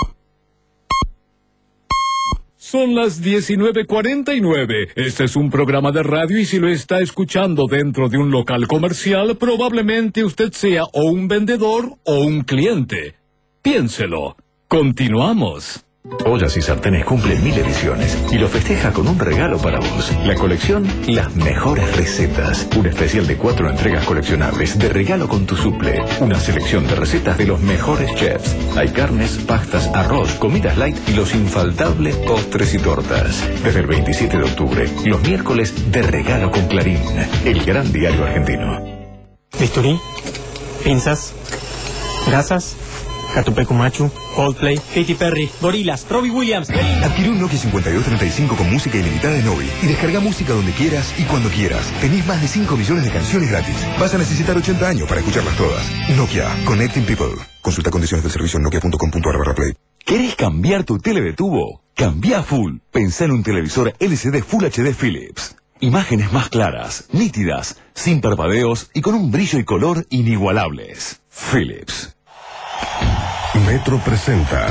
Son las diecinueve cuarenta y nueve. Este es un programa de radio y si lo está escuchando dentro de un local comercial, probablemente usted sea o un vendedor o un cliente. Piénselo. Continuamos. Ollas y Sartenes cumple mil ediciones y lo festeja con un regalo para vos. La colección Las Mejores Recetas. Un especial de cuatro entregas coleccionables de regalo con tu suple. Una selección de recetas de los mejores chefs. Hay carnes, pastas, arroz, comidas light y los infaltables postres y tortas. Desde el veintisiete de octubre, los miércoles de regalo con Clarín. El gran diario argentino. Bisturí, pinzas, gasas, Catupecu Machu, Coldplay, Katy Perry, Gorillaz, Robbie Williams. Adquirí un Nokia cincuenta y dos treinta y cinco con música ilimitada de Novi y descarga música donde quieras y cuando quieras. Tenés más de cinco millones de canciones gratis. Vas a necesitar ochenta años para escucharlas todas. Nokia, Connecting People. Consulta condiciones del servicio en nokia punto com punto a r barra play. ¿Querés cambiar tu tele de tubo? Cambia full. Pensá en un televisor L C D Full H D Philips. Imágenes más claras, nítidas, sin parpadeos y con un brillo y color inigualables. Philips. Metro presenta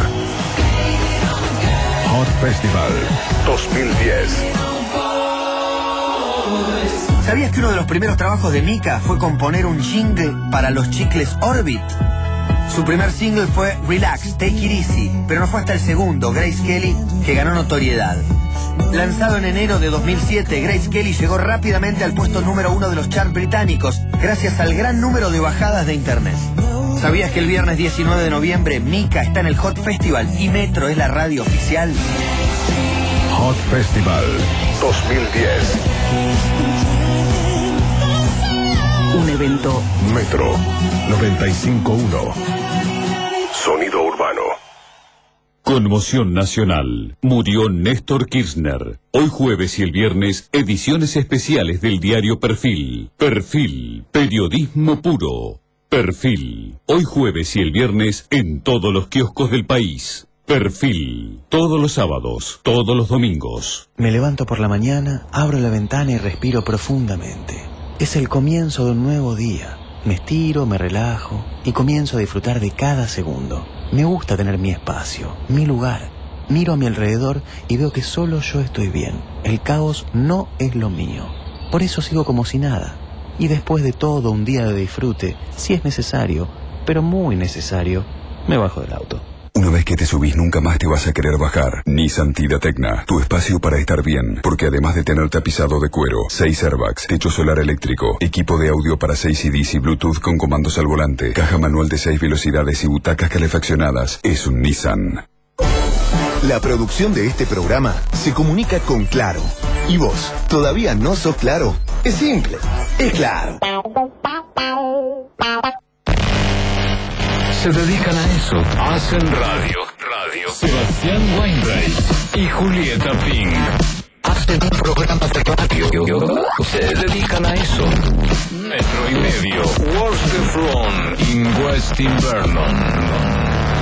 Hot Festival dos mil diez. ¿Sabías que uno de los primeros trabajos de Mika fue componer un jingle para los chicles Orbit? Su primer single fue Relax, Take It Easy, pero no fue hasta el segundo, Grace Kelly, que ganó notoriedad. Lanzado en enero de dos mil siete, Grace Kelly llegó rápidamente al puesto número uno de los charts británicos, gracias al gran número de bajadas de internet. ¿Sabías que el viernes diecinueve de noviembre Mika está en el Hot Festival y Metro es la radio oficial? Hot Festival dos mil diez. Un evento Metro noventa y cinco punto uno. Sonido urbano. Conmoción nacional. Murió Néstor Kirchner. Hoy jueves y el viernes, ediciones especiales del diario Perfil. Perfil, periodismo puro. Perfil. Hoy jueves y el viernes en todos los kioscos del país. Perfil. Todos los sábados, todos los domingos. Me levanto por la mañana, abro la ventana y respiro profundamente. Es el comienzo de un nuevo día. Me estiro, me relajo y comienzo a disfrutar de cada segundo. Me gusta tener mi espacio, mi lugar. Miro a mi alrededor y veo que solo yo estoy bien. El caos no es lo mío. Por eso sigo como si nada. Y después de todo un día de disfrute, si es necesario, pero muy necesario, me bajo del auto. Una vez que te subís nunca más te vas a querer bajar. Nissan Tida Tecna, tu espacio para estar bien. Porque además de tener tapizado de cuero, seis airbags, techo solar eléctrico, equipo de audio para seis C Ds y Bluetooth con comandos al volante, caja manual de seis velocidades y butacas calefaccionadas, es un Nissan. La producción de este programa se comunica con Claro. ¿Y vos todavía no sos Claro? Es simple, es Claro. Se dedican a eso. Hacen radio. Radio. Sebastián Weinreich y Julieta Pink. Hacen un programa de radio. Se dedican a eso. Metro y medio. Worst the Front in West Invernon.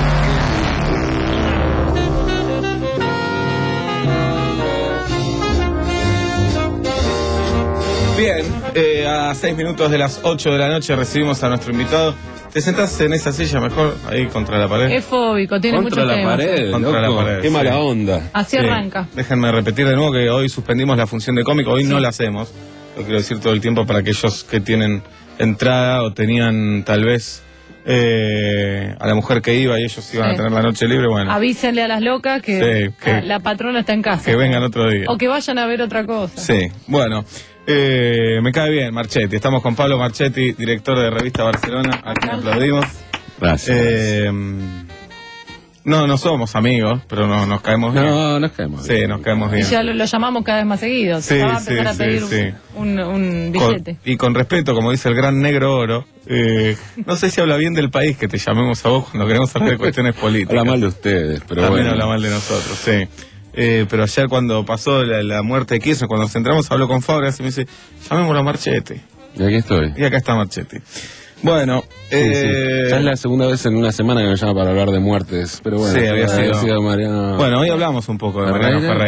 Bien, eh, a seis minutos de las ocho de la noche recibimos a nuestro invitado. Te sentás en esa silla mejor, ahí contra la pared. Es fóbico, tiene Contra mucho la tema. pared, Contra loco. la pared, Qué sí. mala onda. Así Sí. arranca. Déjenme repetir de nuevo que hoy suspendimos la función de cómico, hoy no la hacemos. Lo quiero decir todo el tiempo para aquellos que tienen entrada o tenían tal vez eh, a la mujer que iba y ellos iban Sí. a tener la noche libre, bueno, Avísenle a las locas que, Sí, que- la, la patrona está en casa. que vengan otro día. O que vayan a ver otra cosa. Sí, bueno, eh, me cae bien Marchetti. Estamos con Pablo Marchetti, director de Revista Barcelona, a quien aplaudimos. Gracias. Eh, no, no somos amigos, pero no, nos caemos bien. No, nos caemos Sí, nos caemos Y bien. ya lo, lo llamamos cada vez más seguido. Sí, Ya va a sí, empezar a sí, pedir sí. un, un, un Con- billete. y con respeto, como dice el gran negro oro, eh, no sé si habla bien del país que te llamemos a vos cuando queremos hablar de cuestiones políticas. Habla mal de ustedes, pero También bueno. habla mal de nosotros, sí. Eh, pero ayer cuando pasó la, la muerte de Kirchner, cuando nos entramos, habló con Fabregas y me dice, llamémoslo a Marchetti. Y aquí estoy. Y acá está Marchetti. Bueno, Sí, eh, sí. Ya es la segunda vez en una semana que me llama para hablar de muertes, pero bueno. Sí, había sido. Mariano. Bueno, hoy hablamos un poco de Mariano Ferreira. Ferreira.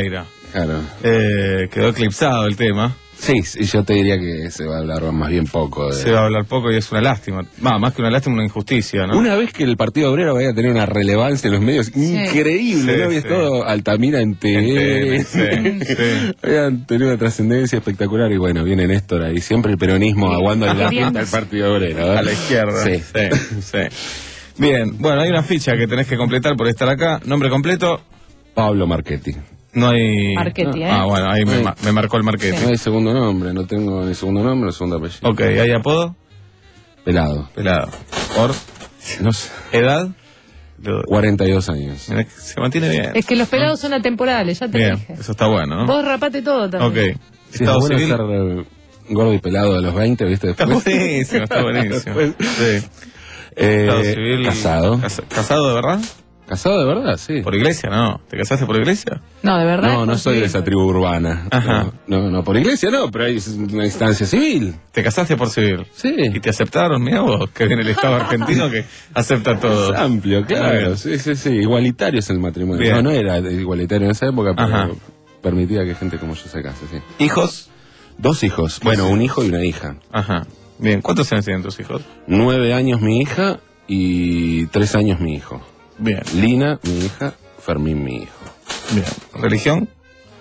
Claro. Eh, quedó eclipsado el tema. Sí, sí, yo te diría que se va a hablar más bien poco. De... Se va a hablar poco y es una lástima. Va, más que una lástima, una injusticia, ¿no? Una vez que el Partido Obrero vaya a tener una relevancia en los medios sí. increíble, Sí, ¿no? Había sí. estado Altamira en T V. Sí, sí. Habían tenido una trascendencia espectacular y bueno, viene Néstor ahí. Siempre el peronismo aguando la fiesta al Partido Obrero. ¿eh? A la izquierda. Sí. sí, sí. Bien, bueno, hay una ficha que tenés que completar por estar acá. Nombre completo. Pablo Marchetti. No hay... Marchetti, ¿eh? Ah, bueno, ahí me, No ma- me marcó el Marchetti. No hay segundo nombre, no tengo ni segundo nombre ni segundo apellido. Ok, ¿hay apodo? Pelado. Pelado. ¿Por? No sé. ¿Edad? cuarenta y dos años. Mira, se mantiene bien. Es que los pelados son atemporales, ya te Bien, dije. eso está bueno, ¿no? Vos rapate todo también. Ok. Sí, Estado es bueno civil. ser eh, gordo y pelado de los veinte, ¿viste? Está Después. buenísimo, está buenísimo. Sí. Eh, Estado civil. casado. Casa- ¿Casado de verdad? ¿Casado de verdad? Sí. ¿Por iglesia? No. ¿Te casaste por iglesia? No, de verdad. No, no es soy de posible. esa tribu urbana. Ajá. No, no, no, por iglesia no, pero hay una instancia civil. ¿Te casaste por civil? Sí. ¿Y te aceptaron? Mirá vos, que viene el Estado argentino que acepta todo. Es amplio, Muy claro. bien. Sí, sí, sí. Igualitario es el matrimonio. Bien. No, no era igualitario en esa época, pero Ajá. permitía que gente como yo se case, sí. ¿Hijos? Dos hijos. Bueno, un hijo y una hija. Ajá. Bien, ¿cuántos años tienen tus hijos? Nueve años mi hija y tres años mi hijo. Bien. Lina, mi hija, Fermín, mi hijo. Bien. ¿Religión?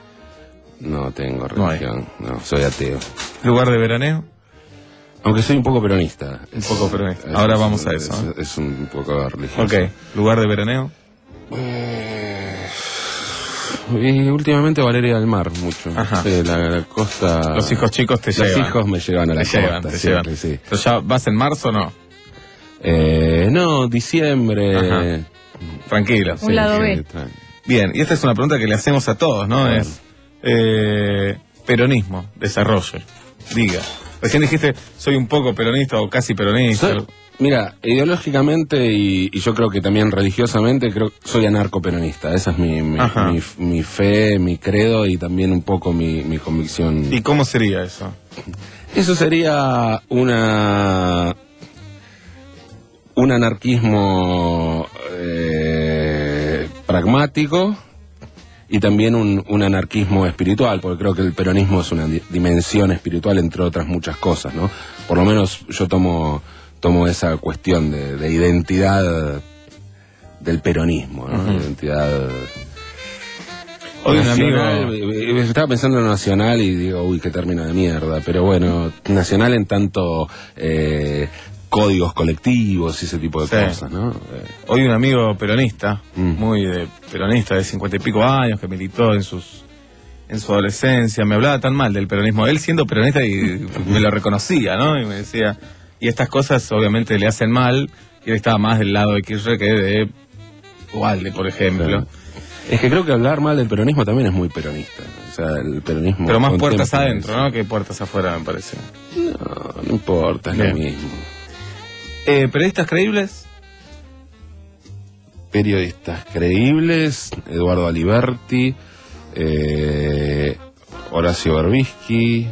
No tengo No hay. religión, no, soy ateo. ¿Lugar de veraneo? Aunque soy un poco peronista. Un poco peronista. Ahora Es- vamos a es- eso. Es, es un poco religioso. Ok. ¿Lugar de veraneo? Eh, y últimamente Valeria del Mar, mucho. Ajá. Sí, la, la costa... Los hijos chicos te Los llevan. hijos me llevan a la Te costa, llevan, te siempre, llevan. sí. ¿Pero ya vas en marzo o no? Eh, no, diciembre... Ajá. Tranquilo. Un lado B. tra- Bien, y esta es una pregunta que le hacemos a todos, ¿no? A ver. Es eh, peronismo, desarrollo. Diga. Recién dijiste, soy un poco peronista o casi peronista. Soy- mira, ideológicamente y, y yo creo que también religiosamente, creo que soy anarcoperonista. Esa es mi, mi, Ajá. mi, mi fe, mi credo y también un poco mi, mi convicción. ¿Y cómo sería eso? Eso sería una un anarquismo eh, pragmático y también un, un anarquismo espiritual, porque creo que el peronismo es una di- dimensión espiritual entre otras muchas cosas, ¿no? Por lo menos yo tomo tomo esa cuestión de, de identidad del peronismo, ¿no? Ujú. Identidad Hoy un nacional, amigo... eh, eh, estaba pensando en lo nacional y digo, uy, qué término de mierda, pero bueno, nacional en tanto eh, códigos colectivos y ese tipo de Sí. cosas, ¿no? Eh, Hoy un amigo peronista, Mm. muy de peronista de cincuenta y pico años, que militó en sus en su adolescencia, me hablaba tan mal del peronismo, él siendo peronista y me lo reconocía, ¿no? Y me decía, y estas cosas obviamente le hacen mal, y él estaba más del lado de Kirchner que de Ubalde, por ejemplo. Claro. Es que creo que hablar mal del peronismo también es muy peronista, ¿no? O sea, el peronismo... Pero más contempla puertas adentro, eso. ¿no? Que puertas afuera, me parece. No, no importa, es Bien. lo mismo. Eh, ¿Periodistas creíbles? Periodistas creíbles, Eduardo Aliberti, eh, Horacio Berbisky,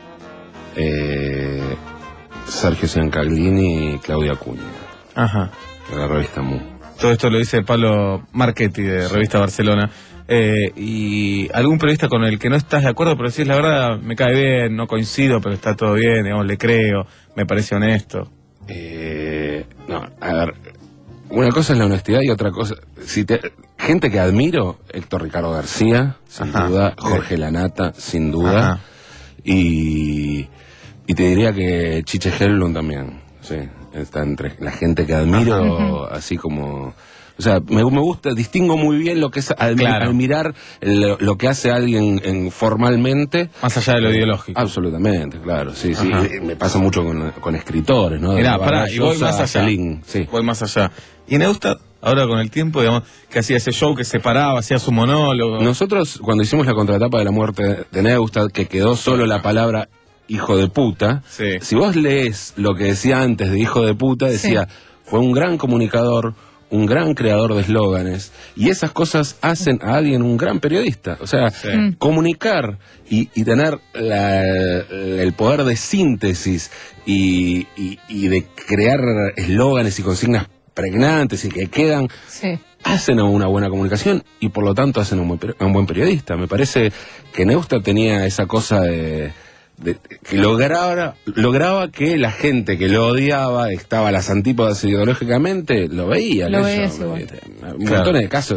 eh, Sergio Ciancaglini y Claudia Acuña, Ajá. de la revista Mu. Todo esto lo dice Pablo Marchetti de Revista Barcelona. Eh, y algún periodista con el que no estás de acuerdo, pero decís la verdad, me cae bien, no coincido, pero está todo bien, digamos, le creo, me parece honesto. Eh, no, a ver, una cosa es la honestidad y otra cosa, si te, gente que admiro, Héctor Ricardo García, sin Ajá. duda, Jorge Lanata, sin duda, Ajá. y, y te diría que Chiche Helblum también, sí, está entre la gente que admiro, así como... O sea, me, me gusta, distingo muy bien lo que es admi- Claro. admirar lo, lo que hace alguien en, formalmente. Más allá de lo ideológico. Absolutamente, claro, sí, sí. Ajá. Eh, Me pasa mucho con, con escritores, ¿no? Mirá, De pará, y voy Vargallosa más a allá. Celín, sí. Voy más allá. Y Neustad, ahora con el tiempo, digamos, que hacía ese show que se paraba, hacía su monólogo. Nosotros, cuando hicimos la contratapa de la muerte de Neustad, que quedó solo la palabra hijo de puta, Sí. si vos lees lo que decía antes de hijo de puta, decía, fue un gran comunicador, un gran creador de eslóganes, y esas cosas hacen a alguien un gran periodista. O sea, Sí. Mm. comunicar y, y tener la- el poder de síntesis y, y- y de crear eslóganes y consignas pregnantes y que quedan Sí. hacen una buena comunicación y por lo tanto hacen un buen, un buen periodista. Me parece que Neustadt tenía esa cosa de, de que lograba, lograba que la gente que lo odiaba, estaba a las antípodas ideológicamente, lo veía. Lo ¿no? veía, Yo, sí, bueno. Un Claro. montón de casos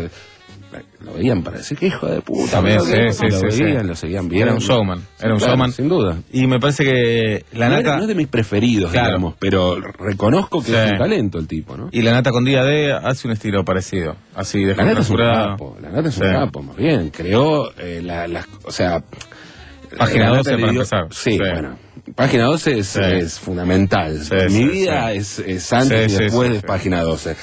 lo veían para decir que hijo de puta. También, ¿no? sí, Que sí, lo sí, veían, sí. lo seguían bien. Era un showman, era un Claro, showman. sin duda. Y me parece que la no, nata... era- no es de mis preferidos, Claro. digamos, pero reconozco que Sí. es un talento el tipo, ¿no? Y la nata con día D hace un estilo parecido, así de La nata es un descontracturado. capo, la nata es un Sí. capo, más bien. Creó eh, la, la- o sea... Página la nata doce le para dio- empezar. Sí, Sí. bueno. Página doce es, Sí. es fundamental. Sí, Mi sí, vida sí. Es, es antes Sí, y sí, después sí, de sí. Página doce.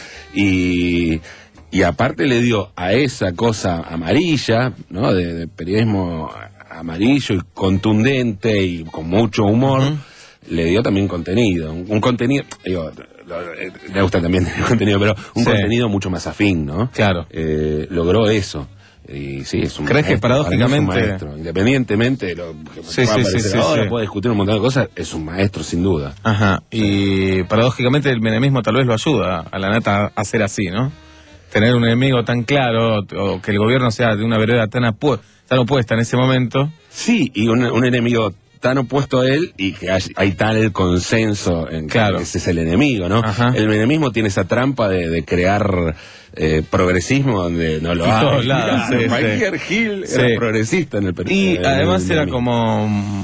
Y... Y aparte le dio a esa cosa amarilla, ¿no? De, de periodismo amarillo y contundente y con mucho humor, le dio también contenido. Un, un contenido, digo, lo- eh, le gusta también el contenido, pero un Sí. contenido mucho más afín, ¿no? Claro. Eh, logró eso. Y sí, es un ¿Crees que maestro, para mí es un paradójicamente- maestro. Independientemente de lo que Sí, pueda sí, parecer sí, sí, ahora, sí. puede discutir un montón de cosas, es un maestro sin duda. Ajá, y paradójicamente el menemismo tal vez lo ayuda a la nata a ser así, ¿no? Tener un enemigo tan claro, o que el gobierno sea de una vereda tan, apu- tan opuesta en ese momento. Sí, y un, un enemigo tan opuesto a él y que hay, hay tal consenso en que Claro. ese es el enemigo, ¿no? Ajá. El menemismo tiene esa trampa de, de crear eh, progresismo donde no lo En hay. todos lados, Claro, sí, cualquier sí. Gil Sí. era progresista en el per- Y en el además era menemismo. como... mm,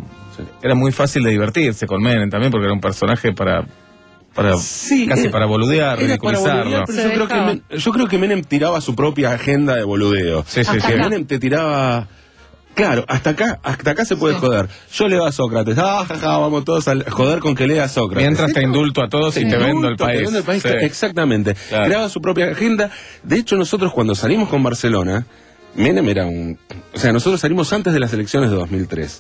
Era muy fácil de divertirse con Menem también, porque era un personaje para... para Sí, casi era- para boludear, Era para ridiculizarlo. boludear, pero Se yo creo, que dejaba. Men- yo creo que Menem tiraba su propia agenda de boludeo. Sí, sí, Que sí. Menem te tiraba... Claro, hasta acá, hasta acá se puede Sí. joder. Yo leo a Sócrates, ah, jaja, vamos todos a joder con que lea a Sócrates. Mientras te indulto a todos y te Indulto, vendo el te país. vendo el país, Sí. Exactamente. Claro. Creaba su propia agenda. De hecho, nosotros cuando salimos con Barcelona, Menem era un... O sea, nosotros salimos antes de las elecciones de dos mil tres.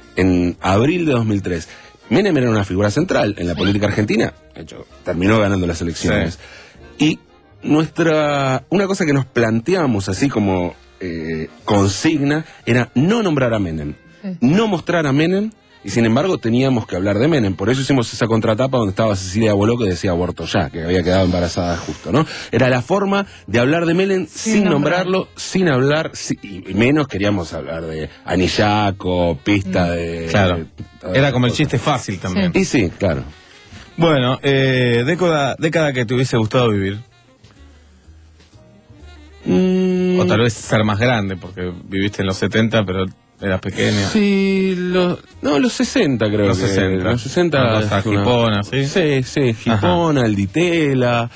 En abril de dos mil tres. Menem era una figura central en la política argentina. De hecho, terminó ganando las elecciones. Y nuestra... Una cosa que nos planteamos así como eh, consigna era no nombrar a Menem. No mostrar a Menem. Y sin embargo teníamos que hablar de Menem. Por eso hicimos esa contratapa donde estaba Cecilia Boló que decía aborto ya, que había quedado embarazada justo, ¿no? Era la forma de hablar de Menem sin, Sin nombrarlo, sin hablar, si- y menos queríamos hablar de Anillaco, pista de... Claro. de todas Era esas como el cosas. chiste fácil también. Y sí, claro. Bueno, eh, década, década que te hubiese gustado vivir. Mm, O tal vez ser más grande, porque viviste en los setenta, pero eras pequeña. Sí, los, no, los sesenta creo Los que. sesenta. Los sesenta. Una cosa es una- hipona, ¿sí? Sí, sí, Gipona, el Ditela.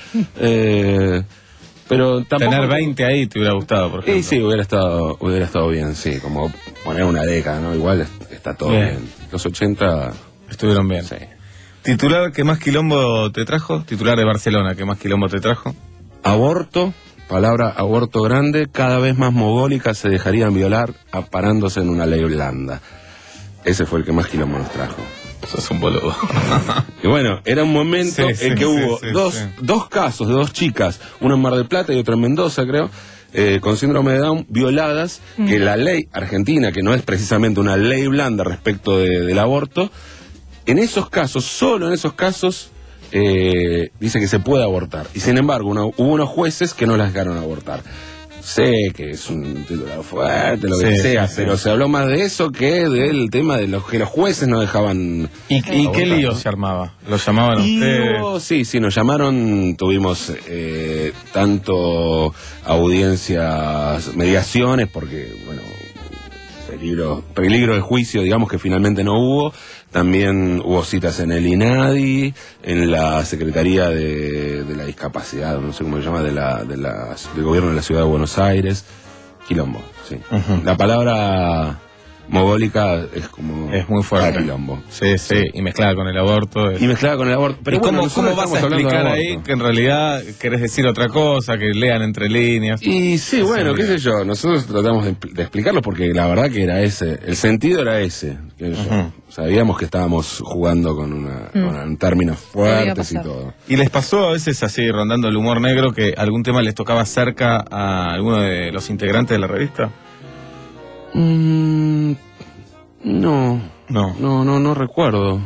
eh, pero tampoco... Tener veinte ahí te hubiera gustado, por ejemplo. Sí, sí, hubiera estado, hubiera estado bien, sí, como poner una década, ¿no? Igual está todo bien. Bien. Los ochenta... Estuvieron bien. Sí. ¿Titular que más quilombo te trajo? Titular de Barcelona que más quilombo te trajo. Aborto, palabra aborto grande, cada vez más mogólicas se dejarían violar aparándose en una ley blanda. Ese fue el que más quilombo nos trajo. Sos un boludo. Y bueno, era un momento Sí, sí, en que sí, hubo sí, dos, sí. dos casos de dos chicas, una en Mar del Plata y otra en Mendoza, creo, eh, con síndrome de Down, violadas, Mm. que la ley argentina, que no es precisamente una ley blanda respecto de- del aborto, en esos casos, solo en esos casos, eh, dice que se puede abortar. Y sin embargo, uno- hubo unos jueces que no las dejaron abortar. Sé que es un titular fuerte, lo que Sí, sea, sí, sí. pero se habló más de eso que del tema de los que los jueces no dejaban. ¿Y, y qué abortar, lío ¿no? se armaba? ¿Lo llamaban a Y ustedes? hubo- sí, sí, nos llamaron, tuvimos eh, tanto audiencias, mediaciones, porque, bueno, peligro, peligro de juicio, digamos que finalmente no hubo. También hubo citas en el INADI, en la Secretaría de, de la Discapacidad, no sé cómo se llama, de la, de la, del Gobierno de la Ciudad de Buenos Aires. Quilombo, sí. Ujú. La palabra mogólica es como... Es muy fuerte. Quilombo. Sí, sí, y mezclada con el aborto. es- Y mezclada con el aborto. Pero ¿Y bueno, cómo, nosotros cómo vas a estamos hablando de explicar aborto. ahí que en realidad querés decir otra cosa, que lean entre líneas? Y sí, bueno, qué sé yo, nosotros tratamos de, de explicarlo porque la verdad que era ese, el sentido era ese. qué sé yo. Ujú. Sabíamos que estábamos jugando con, una, Mm. con un términos Podía fuertes y pasar. todo. ¿Y les pasó a veces así, rondando el humor negro, que algún tema les tocaba cerca a alguno de los integrantes de la revista? Mm, no, No. no, no, no recuerdo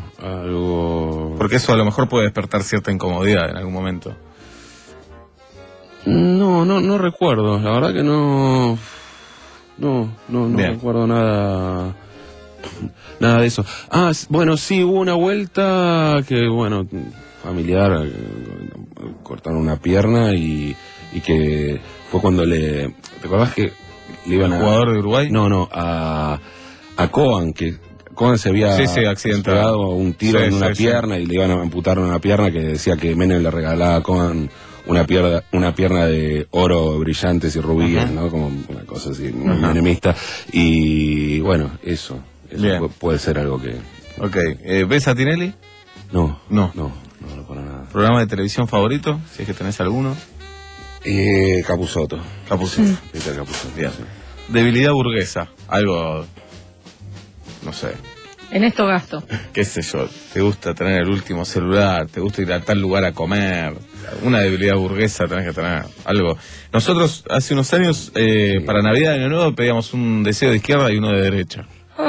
algo. Porque eso a lo mejor puede despertar cierta incomodidad en algún momento. No, No, no, no recuerdo. La verdad que no. No, no, no recuerdo nada. Nada de eso. Ah, bueno, sí, hubo una vuelta que, bueno, familiar, cortaron una pierna y, y que fue cuando le... ¿Te acordás que le iban a... ¿Jugador de Uruguay? No, no, a, a Coan, que Coan se había sí, sí, accidentado un tiro sí, en una sí, pierna sí. y le iban a amputar una pierna, que decía que Menem le regalaba a Coan una pierna, una pierna de oro brillantes y rubíes, uh-huh. ¿no? Como una cosa así, muy uh-huh. menemista. Y bueno, eso. Eso puede ser algo que... Ok, eh, ¿ves a Tinelli? No, no, no, no, no para nada. ¿Programa de televisión favorito? Si es que tenés alguno. Eh, Capusotto. Capusotto. Sí. Peter Capusotto. Bien. Debilidad burguesa, algo, no sé. En esto gasto. Qué sé yo, te gusta tener el último celular, te gusta ir a tal lugar a comer, una debilidad burguesa tenés que tener, algo. Nosotros hace unos años, eh, para Navidad y Año Nuevo, pedíamos un deseo de izquierda y uno de derecha.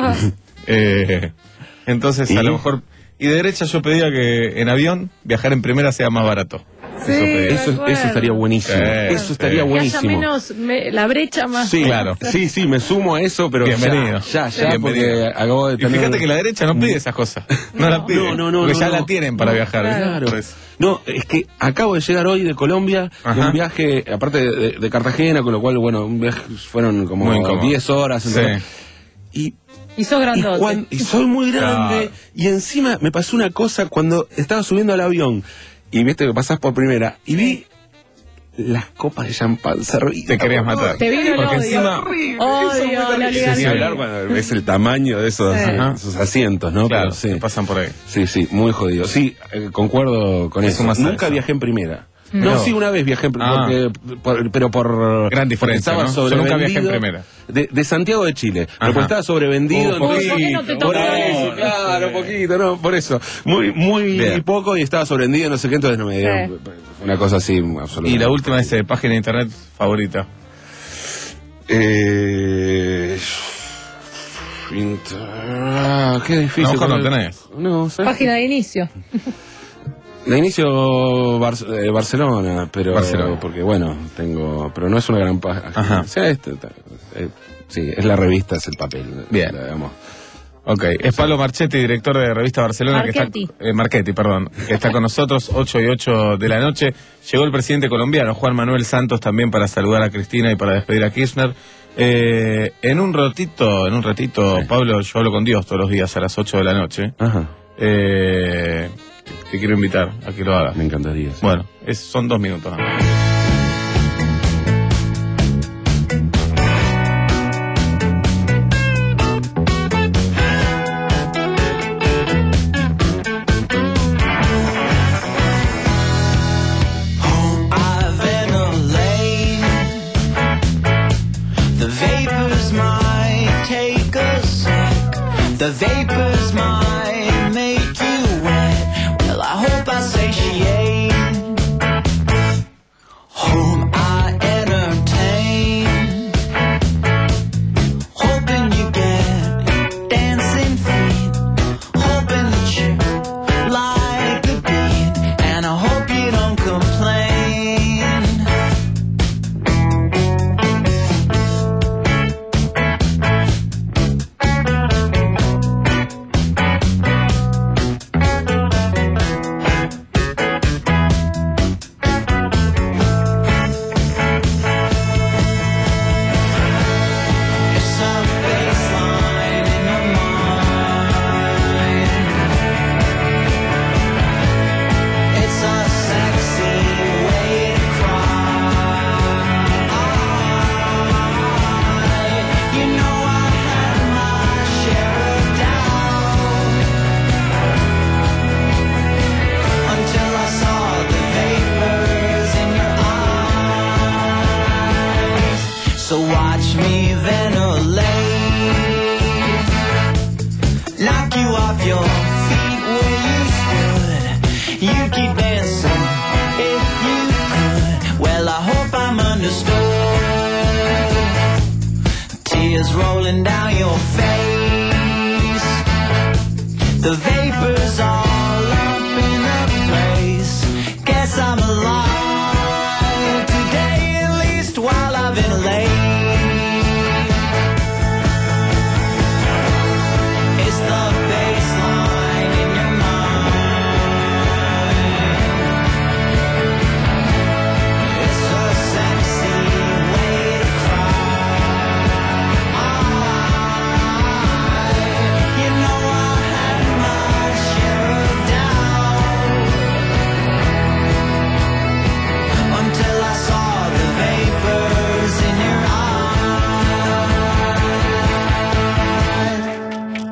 eh, entonces, ¿Y? a lo mejor... Y de derecha yo pedía que en avión viajar en primera sea más barato. Sí, eso, eso, eso estaría buenísimo. Eh, eso estaría eh. buenísimo. Que haya menos me, la brecha más. Sí, claro. Sí, sí, me sumo a eso, pero bienvenido. Ya, ya, ya Bienvenido. Porque acabo de tener... Y fíjate que la derecha no pide esas cosas. No, no las pide. No, no, no. Porque no, ya no. la tienen para no, viajar. Claro. Pues. No, es que acabo de llegar hoy de Colombia, de un viaje, aparte de, de, de Cartagena, con lo cual, bueno, un viaje fueron como diez horas. Sí. Y... Y sos grandote. Y, cuando, y soy muy grande. Claro. Y encima me pasó una cosa cuando estaba subiendo al avión. Y viste que pasás por primera. Y vi las copas de champán servidas. Te querías matar. Te vino el Porque odio. encima... Odio, la oligarquía. Cuando ves el tamaño de esos, sí. esos asientos, ¿no? Claro, pero, sí. te pasan por ahí. Sí, sí, muy jodido. Sí, eh, concuerdo con eso. eso. Nunca eso. viajé en primera. No, no, sí, una vez viajé, ah. porque, por, pero por... Gran diferencia, estaba ¿no? sobrevendido. Yo nunca viajé en primera. De, de Santiago de Chile, pero pues estaba sobrevendido. Un poquito, no, no por eso, claro, un poquito, no, por eso. Muy muy Bien. poco y estaba sobrevendido, no sé qué, entonces no me dieron sí. una cosa así absolutamente. ¿Y la última es eh, página de internet favorita? Eh... Inter... Qué difícil. No, no tenés. No, ¿sabes? Página de inicio. De inicio Bar eh, Barcelona, pero Barcelona. porque bueno, tengo, pero no es una gran página. O sea, este, eh, sí, es la revista, es el papel. Bien. Digamos. Ok, es Pablo Marchetti, director de Revista Barcelona, Marchetti. que está, eh, Marchetti, perdón, que está con nosotros, ocho y ocho de la noche. Llegó el presidente colombiano, Juan Manuel Santos, también para saludar a Cristina y para despedir a Kirchner. Eh, en un ratito, en un ratito, sí. Pablo, yo hablo con Dios todos los días a las ocho de la noche. Ajá. Eh, te quiero invitar a que lo hagas. Me encantaría. Sí. Bueno, es, son dos minutos. ¿no? The vapors might make you wet. Well, I hope I satiate whom I entertain, hoping you get dancing feet, hoping that you like the beat, and I hope you don't complain. So watch me ventilate, knock you off your feet where you stood. You keep dancing if you could. Well, I hope I'm understood. Tears rolling down your face, the vapors all up in the place. Guess I'm alive today.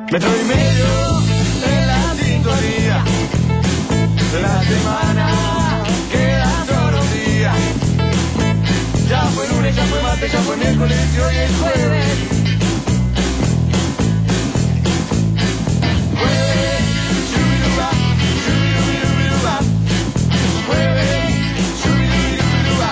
Metro y medio en la sintonía. La semana queda solo un día. Ya fue lunes, ya fue martes, ya fue miércoles y hoy es jueves. Jueves, shubiduba, shubidubidubiduba. Jueves, shubidubidubiduba.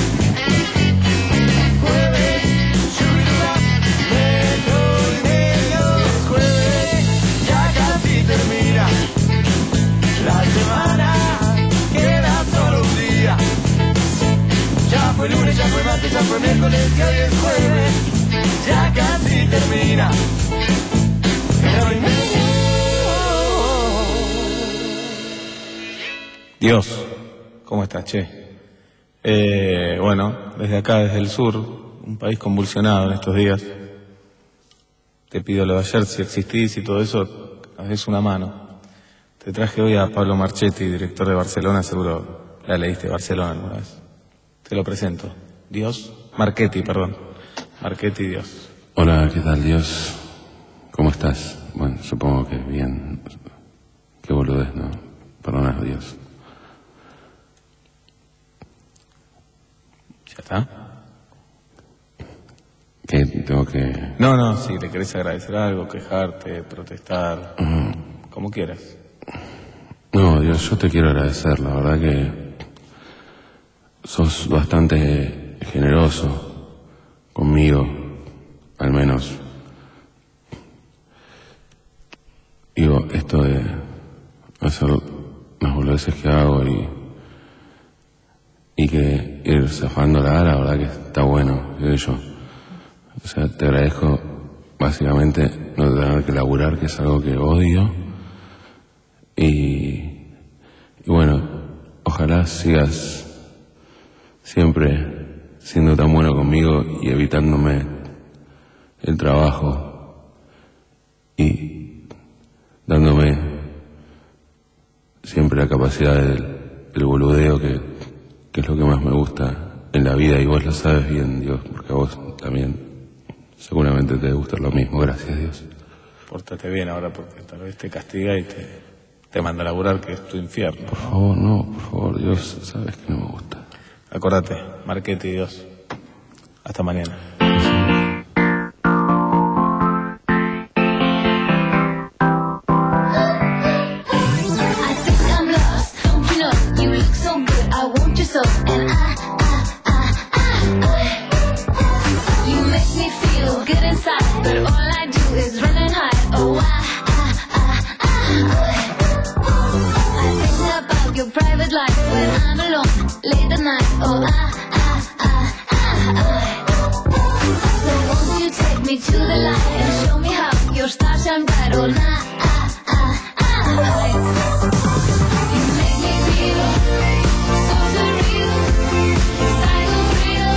Jueves, shubiduba, metro y medio es jueves. Ya casi termina. La semana queda solo un día. Ya fue lunes, ya fue martes, ya fue miércoles y hoy es jueves. Ya casi termina. Pero en Dios, ¿cómo estás, che? Eh, bueno, desde acá, desde el sur, un país convulsionado en estos días. Te pido lo de ayer, si existís y todo eso, haz una mano. Te traje hoy a Pablo Marchetti, director de Barcelona, seguro la leíste, Barcelona alguna vez. Te lo presento. Dios, Marchetti, perdón. Marchetti, Dios. Hola, ¿qué tal, Dios? ¿Cómo estás? Bueno, supongo que bien. Qué boludez, ¿no? Perdona, Dios. ¿Ya está? ¿Qué? Tengo que... No, no, si le querés agradecer algo, quejarte, protestar, uh-huh. Como quieras. No, Dios, yo te quiero agradecer, la verdad que sos bastante generoso conmigo, al menos. Digo, esto de hacer las boludeces que hago y, y que ir zafando la la verdad que está bueno, digo yo. O sea, te agradezco básicamente no tener que laburar, que es algo que odio. Y, y bueno, ojalá sigas siempre siendo tan bueno conmigo y evitándome el trabajo y dándome siempre la capacidad del, del boludeo que, que es lo que más me gusta en la vida y vos lo sabes bien, Dios, porque a vos también seguramente te debe gustar lo mismo. Gracias, Dios. Pórtate bien ahora porque tal vez te castiga y te, te manda a laburar, que es tu infierno. Por favor, no, por favor, Dios, sabes que no me gusta. Acordate, Marchetti, Dios. Hasta mañana. Private life when I'm alone, late at night, oh I, I, I, I. So won't you take me to the light and show me how your stars shine bright all night. You make me feel so surreal, psycho real.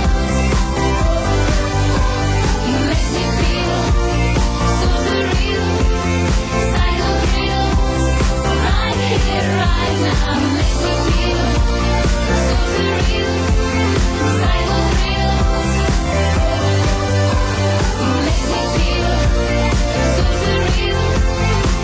You make me feel so surreal, psycho real. Right here, right now. You make me feel so surreal, psycho real. You make me feel so surreal.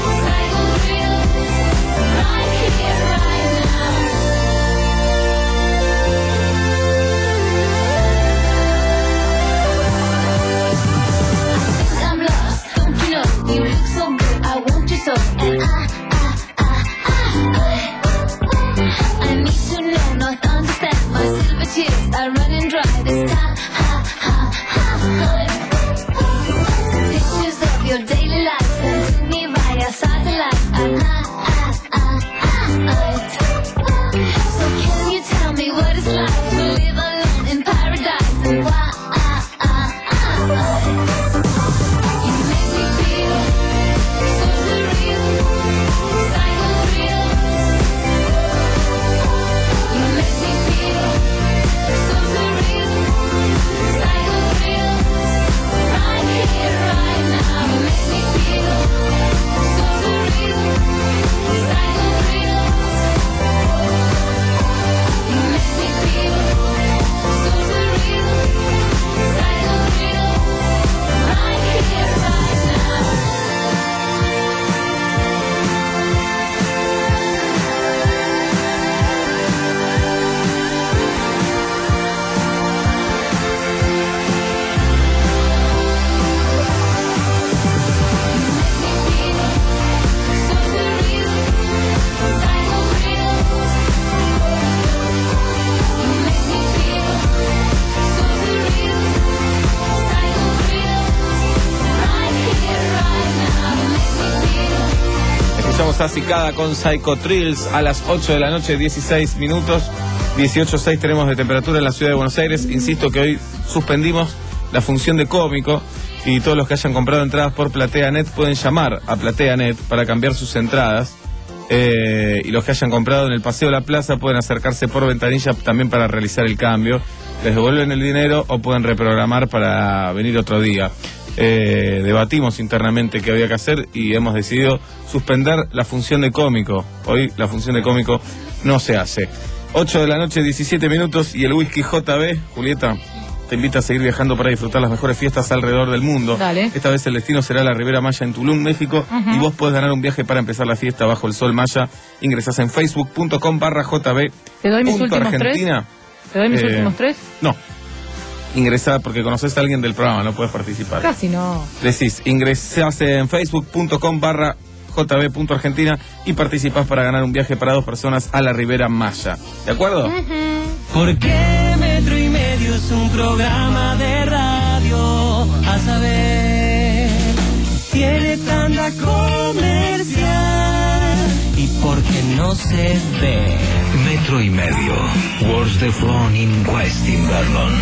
escuchamos a Cicada con Psycho Thrills a las ocho de la noche, dieciséis minutos. dieciocho coma seis tenemos de temperatura en la ciudad de Buenos Aires. Insisto que hoy suspendimos la función de cómico y todos los que hayan comprado entradas por PlateaNet pueden llamar a PlateaNet para cambiar sus entradas. Eh, y los que hayan comprado en el Paseo de la Plaza pueden acercarse por ventanilla también para realizar el cambio. Les devuelven el dinero o pueden reprogramar para venir otro día. Eh, debatimos internamente qué había que hacer y hemos decidido suspender la función de cómico. Hoy la función de cómico no se hace. ocho de la noche, diecisiete minutos y el whisky J B, Julieta, te invita a seguir viajando para disfrutar las mejores fiestas alrededor del mundo. Dale. Esta vez el destino será la Ribera Maya en Tulum, México. Ujú. Y vos podés ganar un viaje para empezar la fiesta bajo el sol Maya. Ingresás en facebook.com barra JB. ¿Te doy mis punto últimos Argentina. tres? ¿Te doy mis Eh, últimos tres? No. Ingresá porque conoces a alguien del programa, no puedes participar. Casi no. Decís, ingresás en facebook.com barra jb.argentina y participás para ganar un viaje para dos personas a la Ribera Maya. ¿De acuerdo? Porque Metro y Medio es un programa de radio, a saber, tiene tanta comercial y porque no se ve. Metro y Medio. What's the phone in West Inverness?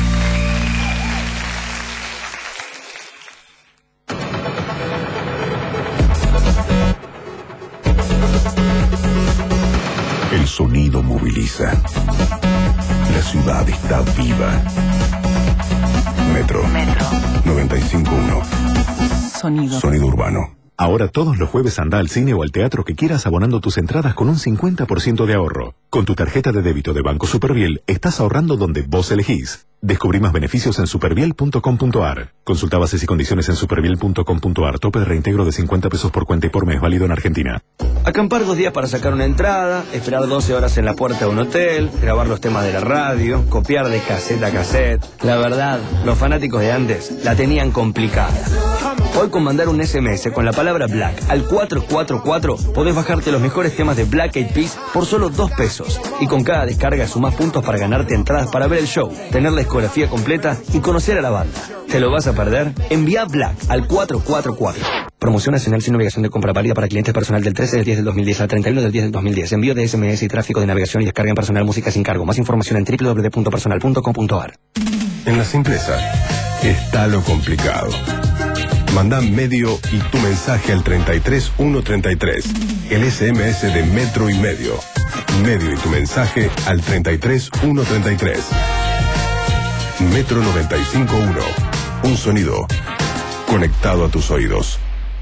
El sonido moviliza. La ciudad está viva. Metro. Metro. noventa y cinco punto uno. Sonido. Sonido urbano. Ahora todos los jueves anda al cine o al teatro que quieras abonando tus entradas con un cincuenta por ciento de ahorro. Con tu tarjeta de débito de Banco Superviel estás ahorrando donde vos elegís. Descubrí más beneficios en superviel punto com punto ar. Consulta bases y condiciones en superviel punto com punto ar. Tope de reintegro de cincuenta pesos por cuenta y por mes, válido en Argentina. Acampar dos días para sacar una entrada, esperar doce horas en la puerta de un hotel, grabar los temas de la radio, copiar de cassette a cassette. La verdad, los fanáticos de antes la tenían complicada. Hoy con mandar un S M S con la palabra Black al cuatro cuatro cuatro podés bajarte los mejores temas de Black Eyed Peas por solo dos pesos. Y con cada descarga sumás puntos para ganarte entradas para ver el show, tener la discografía completa y conocer a la banda. ¿Te lo vas a perder? Envía Black al cuatro cuatro cuatro. Promoción nacional sin obligación de compra válida para clientes personal del trece del diez del dos mil diez al treinta y uno del diez del dos mil diez. Envío de S M S y tráfico de navegación y descarga en personal música sin cargo. Más información en doble u doble u doble u punto personal punto com punto ar. En la simpleza está lo complicado. Manda medio y tu mensaje al treinta y tres ciento treinta y tres. El S M S de Metro y Medio. Medio y tu mensaje al treinta y tres ciento treinta y tres. Metro noventa y cinco punto uno. Un sonido conectado a tus oídos.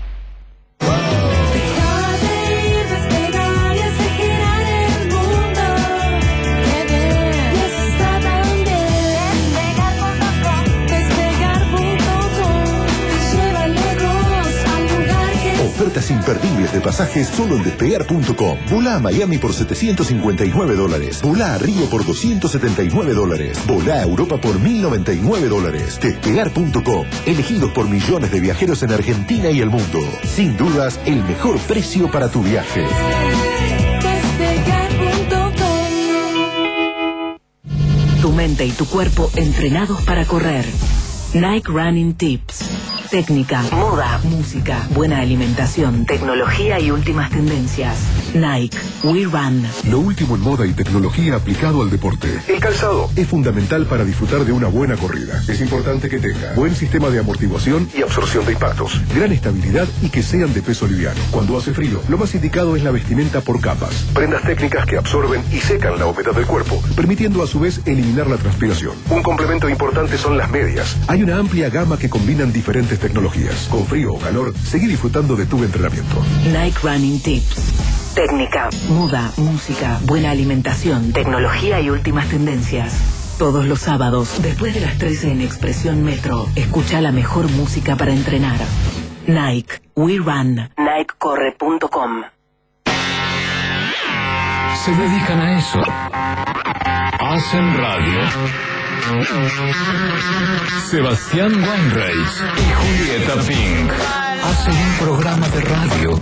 Ofertas imperdibles de pasajes solo en despegar punto com. Volá a Miami por setecientos cincuenta y nueve dólares. Volá a Río por doscientos setenta y nueve dólares. Volá a Europa por mil noventa y nueve dólares. Despegar punto com. Elegidos por millones de viajeros en Argentina y el mundo. Sin dudas, el mejor precio para tu viaje. Tu mente y tu cuerpo entrenados para correr. Nike Running Tips. Técnica, moda, música, buena alimentación, tecnología y últimas tendencias. Nike, We Run. Lo último en moda y tecnología aplicado al deporte. El calzado es fundamental para disfrutar de una buena corrida. Es importante que tenga buen sistema de amortiguación y absorción de impactos, gran estabilidad y que sean de peso liviano. Cuando hace frío, lo más indicado es la vestimenta por capas. Prendas técnicas que absorben y secan la humedad del cuerpo, permitiendo a su vez eliminar la transpiración. Un complemento importante son las medias. Hay una amplia gama que combinan diferentes tecnologías. Con frío o calor, seguí disfrutando de tu entrenamiento. Nike Running Tips. Técnica, moda, música, buena alimentación, tecnología y últimas tendencias. Todos los sábados, después de las trece en Expresión Metro, escucha la mejor música para entrenar. Nike, We Run. Nike corre punto com. Se dedican a eso. Hacen radio. Sebastián Weinreich y Julieta Pink hacen un programa de radio.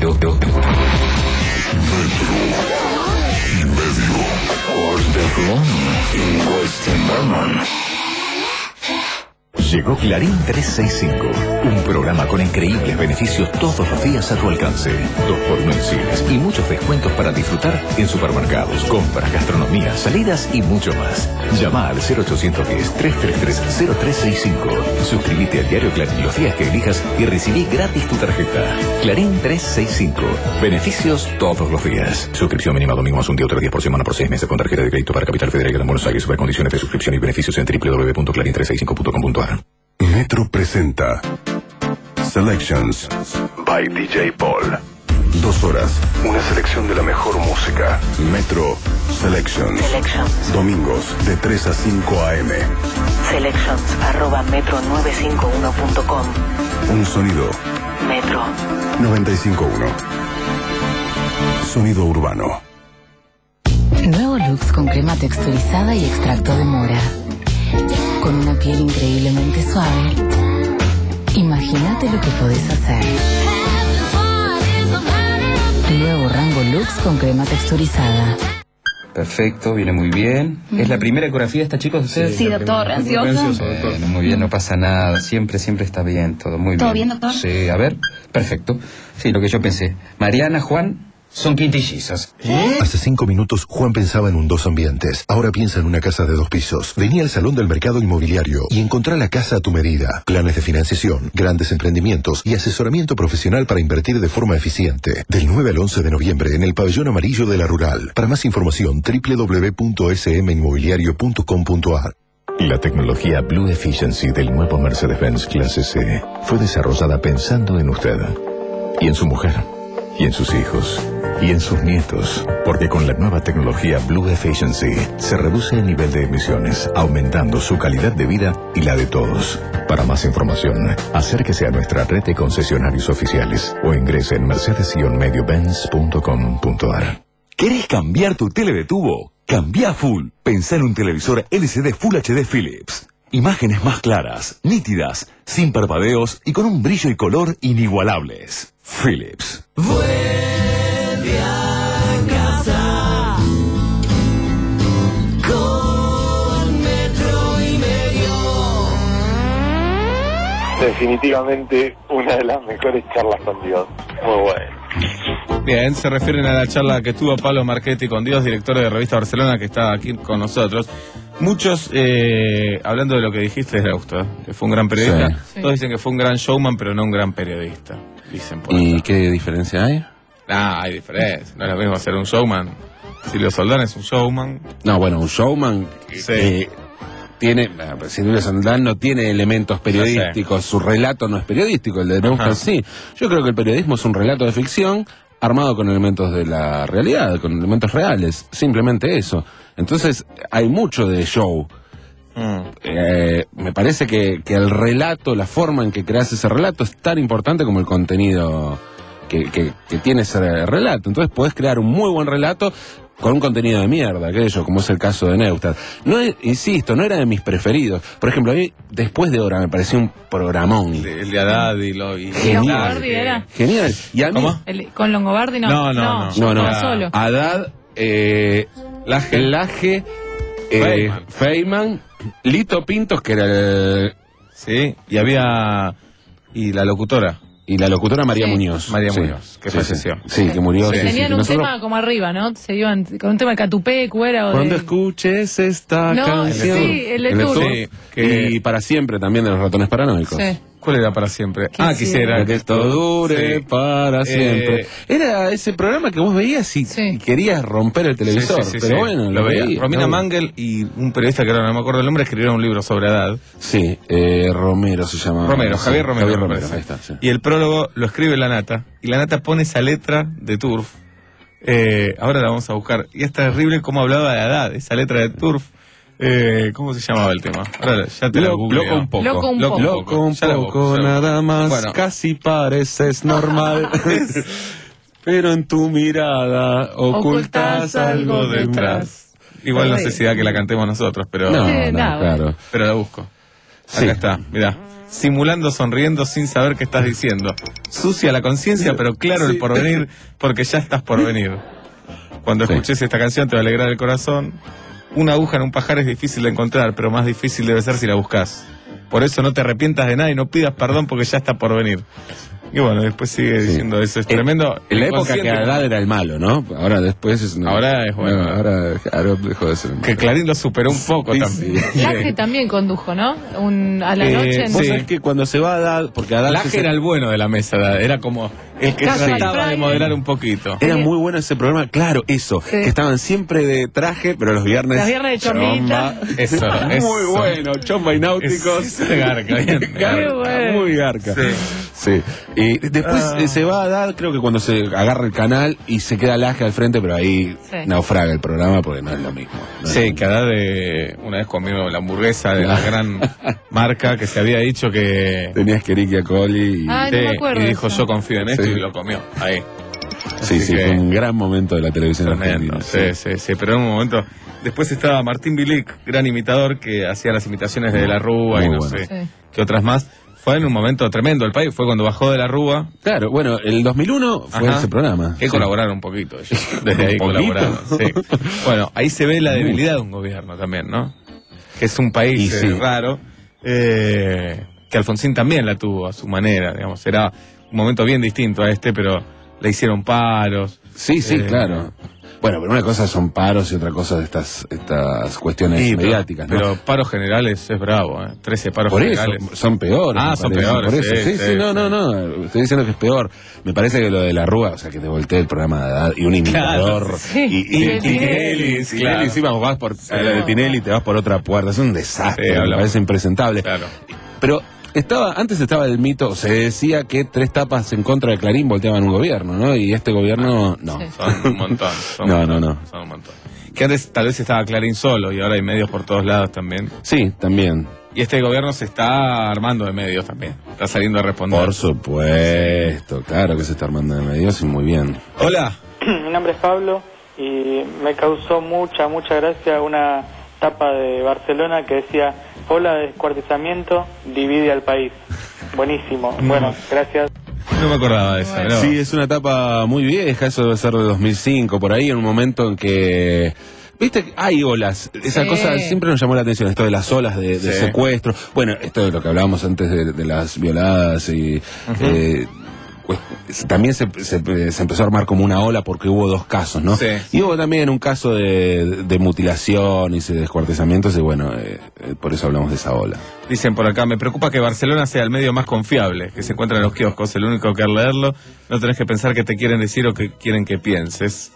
Metro y Medio. What's the phone in West Inverness? Llegó Clarín trescientos sesenta y cinco, un programa con increíbles beneficios todos los días a tu alcance. Dos por uno en cines y muchos descuentos para disfrutar en supermercados, compras, gastronomía, salidas y mucho más. Llama al cero ochocientos diez, trescientos treinta y tres, cero tres sesenta y cinco. Suscríbete al diario Clarín los días que elijas y recibí gratis tu tarjeta. Clarín trescientos sesenta y cinco. Beneficios todos los días. Suscripción mínima domingo más un día, otro día por semana por seis meses con tarjeta de crédito para Capital Federal en Buenos Aires. Ver condiciones de suscripción y beneficios en doble u doble u doble u punto clarín trescientos sesenta y cinco punto com punto a r. Metro presenta Selections by D J Paul. Dos horas, una selección de la mejor música. Metro Selections. Selections. Domingos de tres a cinco a eme. Selections arroba metro nueve cinco uno punto com. Un sonido. Metro. noventa y cinco punto uno. Sonido urbano. Nuevo Lux con crema texturizada y extracto de mora. Con una piel increíblemente suave. Imagínate lo que podés hacer. Nuevo Rango Lux con crema texturizada. Perfecto, viene muy bien. ¿Es la primera ecografía esta, chicos? ¿Ustedes? Sí, doctor, ¿ansioso? Bueno, muy bien, no pasa nada. Siempre, siempre está bien, todo muy bien. ¿Todo bien, doctor? Sí, a ver, perfecto. Sí, lo que yo pensé. Mariana, Juan, son quintillizos. Hace cinco minutos Juan pensaba en un dos ambientes. Ahora piensa en una casa de dos pisos. Vení al Salón del Mercado Inmobiliario y encontrá la casa a tu medida. Planes de financiación, grandes emprendimientos y asesoramiento profesional para invertir de forma eficiente. Del nueve al once de noviembre en el Pabellón Amarillo de la Rural. Para más información, doble u doble u doble u punto s m inmobiliario punto com punto a r. La tecnología Blue Efficiency del nuevo Mercedes-Benz Clase C fue desarrollada pensando en usted y en su mujer y en sus hijos y en sus nietos, porque con la nueva tecnología Blue Efficiency se reduce el nivel de emisiones, aumentando su calidad de vida y la de todos. Para más información, acérquese a nuestra red de concesionarios oficiales o ingrese en mercedes medio benz punto com punto a r. ¿Querés cambiar tu tele de tubo? Cambia full. Pensá en un televisor L C D Full H D Philips. Imágenes más claras, nítidas, sin parpadeos y con un brillo y color inigualables. Philips. Vuelve a casa con metro y medio. Definitivamente una de las mejores charlas con Dios. Muy bueno. Bien, se refieren a la charla que tuvo Pablo Marchetti con Dios, director de Revista Barcelona, que está aquí con nosotros. Muchos, eh, hablando de lo que dijiste, les gusta, que fue un gran periodista. Sí. Todos dicen que fue un gran showman, pero no un gran periodista. Dicen por ¿Y acá. qué diferencia hay? Ah, hay diferencia. No es lo mismo ser un showman. Silvio Soldán es un showman. No, bueno, un showman Sí. eh, tiene, eh, Silvio Soldán no tiene elementos periodísticos, su relato no es periodístico, el de Neustadt sí. Yo creo que el periodismo es un relato de ficción armado con elementos de la realidad, con elementos reales, simplemente eso. Entonces, hay mucho de show. Mm. Eh, me parece que, que el relato, la forma en que creas ese relato es tan importante como el contenido que, que, que tiene ese relato. Entonces podés crear un muy buen relato con un contenido de mierda, aquello, como es el caso de Neustadt. No, es- insisto, no era de mis preferidos. Por ejemplo, a mí, después de Hora, me pareció un programón. El de Haddad y lo... Y Genial. Longobardi era. Genial. Y a mí, El- con Longobardi no. No, no, no. no, no. estaba solo. Haddad, eh, Laje. Laje, eh, Feynman. Feynman, Lito Pintos, que era el... Sí, y había... Y la locutora. Y la locutora María Sí. Muñoz. María Sí. Muñoz, que Sí, falleció. Sí, sí, que murió. Sí. sí, sí, Tenían que un nosotros- tema como arriba, ¿no? Se iban con un tema de Catupecu, era o Cuando de... escuches esta No, canción. sí, el de En Tour. Sí, que- Y para siempre también de los ratones paranoicos. Sí. ¿Cuál era para siempre? Ah, quisiera Que esto dure Sí. para Eh, siempre. Era ese programa que vos veías y, y querías romper el televisor. Sí, sí, sí, pero sí. bueno, lo veía. veía, Romina lo veía. Mangel y un periodista que ahora no me acuerdo el nombre escribieron un libro sobre Haddad. Sí, eh, Romero se llama. Romero, Sí, Javier Romero. Javier me Romero, parece. ahí está, sí. Y el prólogo lo escribe la Nata. Y la Nata pone esa letra de Turf. Eh, ahora la vamos a buscar. Y es terrible cómo hablaba de Haddad, esa letra de Turf. Eh, ¿Cómo se llamaba el tema? Ahora ya te lo Lo- googleo. loco un poco. Loco un Loco, poco. loco un Ya la poco, busco, ya la busco. nada más. Bueno. Casi pareces normal. Pero en tu mirada ocultas algo detrás. Igual no sé si da que la cantemos nosotros, pero... No, Sí, no, nada. claro. Pero la busco. Sí. Acá está, mirá. Simulando, sonriendo, sin saber qué estás diciendo. Sucia la conciencia, pero claro el porvenir, porque ya estás por venir. Cuando Sí. escuches esta canción te va a alegrar el corazón. Una aguja en un pajar es difícil de encontrar, pero más difícil debe ser si la buscas. Por eso no te arrepientas de nada y no pidas perdón porque ya está por venir. Y bueno, después sigue diciendo eso, es tremendo. En la época que Haddad era el malo, ¿no? Ahora después es... No, ahora es bueno. No, ahora, ahora dejó de ser el malo. Que Clarín lo superó un poco sí, también. sí. Laje también condujo, ¿no? Un, a la Eh, noche. En... Vos sabés que cuando se va Haddad, porque Haddad... Laje era el bueno de la mesa, era como el que Casa trataba Friday. de moderar un poquito. Era muy bueno ese programa, claro, eso, Sí. que estaban siempre de traje, pero los viernes... Los viernes de chombita. Eso, muy eso. bueno, chomba y náuticos. Es, es de garca, bien. Garca, bueno. muy garca. Sí. Sí. Y después Ah. eh, se va a dar, creo que cuando se agarra el canal y se queda Laje al frente, pero ahí Sí. naufraga el programa porque no es lo mismo. No es Sí, lo mismo. que Haddad de, una vez comió la hamburguesa de la gran marca que se había dicho que... Tenía Escherichia coli y... Ay, no Sí, me acuerdo y de dijo eso. yo confío en esto Sí. y lo comió, ahí. Sí, Así sí, que- fue un gran momento de la televisión Tremendo, argentina. sí, sí, sí, pero en un momento... Después estaba Martín Bilic, gran imitador, que hacía las imitaciones de La Rúa y Muy no bueno. sé Sí. qué otras más. Fue en un momento tremendo el país, fue cuando bajó de La Rúa, Claro, bueno, el dos mil uno fue Ajá. ese programa. que Sí. colaboraron un poquito ellos. Desde ahí ¿Un poquito? colaboraron, sí. Bueno, ahí se ve la debilidad de un gobierno también, ¿no? Que es un país Y eh, sí. raro, eh, que Alfonsín también la tuvo a su manera, digamos. Era un momento bien distinto a este, pero le hicieron paros. Sí, sí, Eh, claro. Bueno, pero una cosa son paros y otra cosa de estas, estas cuestiones Sí, pero- mediáticas, ¿no? Pero paros generales es bravo, ¿eh? trece paros Por eso, generales. son peores. Ah, me son parece, peores, por eso. sí, Sí, sí, sí, no, sí. no, no. Estoy diciendo que es peor. Me parece que lo de la Rúa, o sea, que te volteé el programa de edad y un imitador. Claro, sí. Y, y, Y y de Tinelli, Tinelli, Tinelli, claro. encima vos vas por a la de Tinelli y te vas por otra puerta. Es un desastre, Sí, me hablamos. parece impresentable. Claro. Pero estaba, antes estaba el mito, se decía que tres tapas en contra de Clarín volteaban un gobierno, ¿no? Y este gobierno, no. Sí. Son un montón. Son No, un no, montón, no. Son un montón. Que antes tal vez estaba Clarín solo y ahora hay medios por todos lados también. Sí, también. Y este gobierno se está armando de medios también. Está saliendo a responder. Por supuesto, claro que se está armando de medios y muy bien. Hola. Mi nombre es Pablo y me causó mucha, mucha gracia una tapa de Barcelona que decía ola de descuartizamiento divide al país. Buenísimo. Bueno, gracias. No me acordaba de esa. ¿no? Sí, es una etapa muy vieja, eso debe ser de dos mil cinco, por ahí, en un momento en que... Viste, que hay olas, esa Sí. cosa siempre nos llamó la atención, esto de las olas de, de Sí. secuestro, bueno, esto de lo que hablábamos antes de, de las violadas y... eh, pues, también se, se, se empezó a armar como una ola porque hubo dos casos, ¿no? Sí. Y hubo también un caso de, de mutilación y de descuartizamientos y bueno, eh, eh, por eso hablamos de esa ola. Dicen por acá, me preocupa que Barcelona sea el medio más confiable, que se encuentra en los kioscos, el único que al leerlo no tenés que pensar qué te quieren decir o qué quieren que pienses.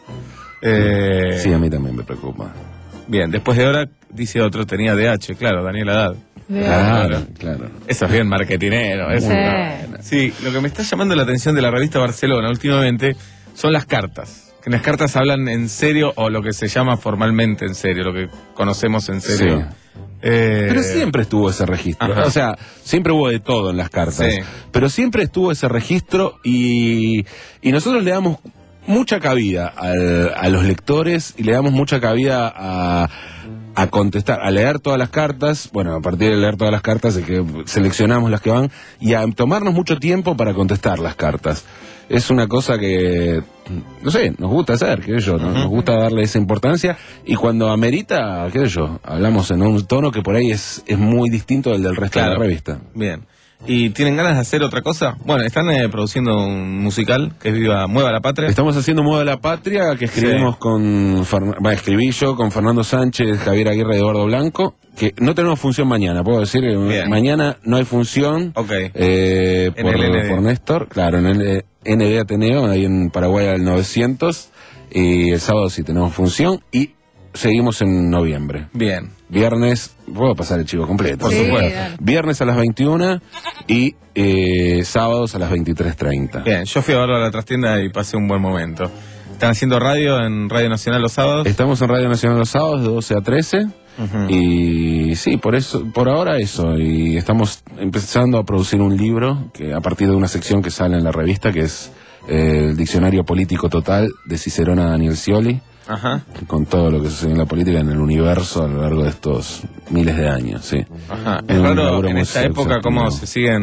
Eh, Sí, a mí también me preocupa. Bien, después de hora, dice otro, tenía D H, claro, Daniel Haddad. Claro, claro. Eso es bien marketinero. Eso Sí. es- sí, lo que me está llamando la atención de la revista Barcelona últimamente son las cartas. Que en las cartas hablan en serio o lo que se llama formalmente en serio, lo que conocemos en serio. Sí. Eh, Pero siempre estuvo ese registro. Ajá. O sea, siempre hubo de todo en las cartas. Sí. Pero siempre estuvo ese registro y, y nosotros le damos mucha cabida al- a los lectores y le damos mucha cabida a, a contestar, a leer todas las cartas. Bueno, a partir de leer todas las cartas es que seleccionamos las que van y a tomarnos mucho tiempo para contestar las cartas. Es una cosa que, no sé, nos gusta hacer, qué sé yo, ¿no? Nos gusta darle esa importancia y cuando amerita, qué sé yo, hablamos en un tono que por ahí es, es muy distinto del del resto de Claro. la revista. Bien. ¿Y tienen ganas de hacer otra cosa? Bueno, están eh, produciendo un musical que es Viva, Mueva la Patria. Estamos haciendo Mueva la Patria, que escribimos Sí. con, Ferna- bueno, escribí yo con Fernando Sánchez, Javier Aguirre y Eduardo Blanco, que no tenemos función mañana, puedo decir, que Bien. mañana no hay función Ok. eh, En por, el N D. por Néstor, claro, en el N D Ateneo, ahí en Paraguay al novecientos, y el sábado sí tenemos función, y seguimos en noviembre. Bien. Viernes, puedo pasar el chivo completo. Por Sí, supuesto. dale. Viernes a las veintiuna y eh, sábados a las veintitrés treinta. Bien, yo fui a verlo a la trastienda y pasé un buen momento. ¿Están haciendo radio en Radio Nacional los sábados? Estamos en Radio Nacional los sábados de doce a trece. Ujú. Y sí, por eso, por ahora eso. Y estamos empezando a producir un libro que a partir de una sección que sale en la revista, que es eh, el Diccionario Político Total de Cicerón a Daniel Scioli, Ajá. con todo lo que sucede en la política en el universo a lo largo de estos miles de años, sí. Ajá. Es Es un raro laburo en muy esta época exhaustivo. cómo se siguen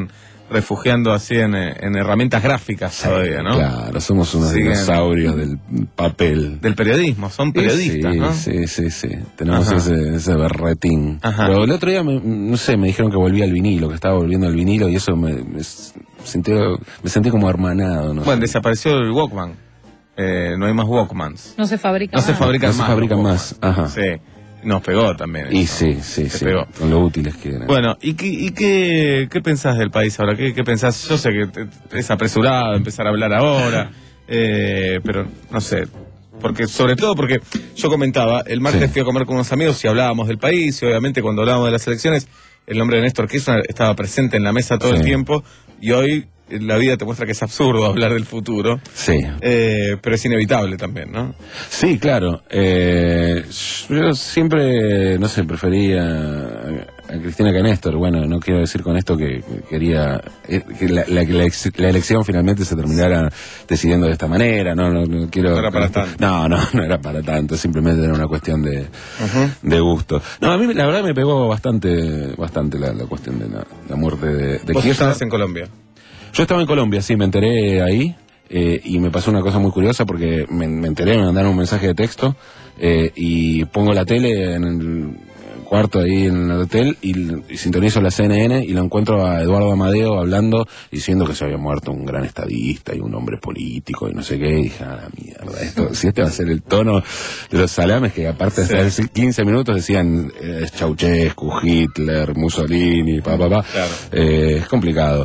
refugiando así en, en herramientas gráficas sí, todavía, ¿no? Claro, somos unos Siguen, dinosaurios del papel. Del periodismo, son periodistas, sí, ¿no? Sí, sí, sí. Tenemos ese, ese berretín. Ajá. Pero el otro día, me, no sé, me dijeron que volvía al vinilo, que estaba volviendo al vinilo y eso me, me, sentí, me sentí como hermanado, ¿no? Bueno, sé. Desapareció el Walkman. Eh, no hay más Walkmans. No se fabrica no más. Se fabrican no más se fabrican más. Ajá. Sí. Nos pegó también. Y eso. sí, sí, Se sí. Pegó. Con lo útiles que eran. Bueno, ¿y qué, y qué, qué pensás del país ahora? ¿Qué, qué pensás? Yo sé que te, te es apresurado empezar a hablar ahora, eh, pero no sé. Porque, sobre todo porque yo comentaba, el martes sí. fui a comer con unos amigos y hablábamos del país, y obviamente cuando hablábamos de las elecciones, el nombre de Néstor Kirchner estaba presente en la mesa todo sí. el tiempo, y hoy la vida te muestra que es absurdo hablar del futuro. Sí. Eh, pero es inevitable también, ¿no? Sí, claro. Eh, yo siempre, no sé, prefería a, a Cristina que a Néstor. Bueno, no quiero decir con esto que, que quería eh, que la, la, la, la elección finalmente se terminara decidiendo de esta manera. No, no, no quiero. No era para tanto. No, no, no era para tanto. Simplemente era una cuestión de, uh-huh. de gusto. No, a mí la verdad me pegó bastante, bastante la, la cuestión de la, la muerte de, de Kirchner. ¿Vos estabas en Colombia? Yo estaba en Colombia, sí, me enteré ahí eh, y me pasó una cosa muy curiosa porque me, me enteré, me mandaron un mensaje de texto eh, y pongo la tele en el cuarto ahí en el hotel y, y sintonizo la C N N y lo encuentro a Eduardo Amadeo hablando, diciendo que se había muerto un gran estadista y un hombre político y no sé qué, y dije, a la mierda, esto, si este va a ser el tono de los salames que aparte de estar quince minutos decían eh, Ceausescu, Hitler, Mussolini, pa, pa, pa, claro. eh, es complicado.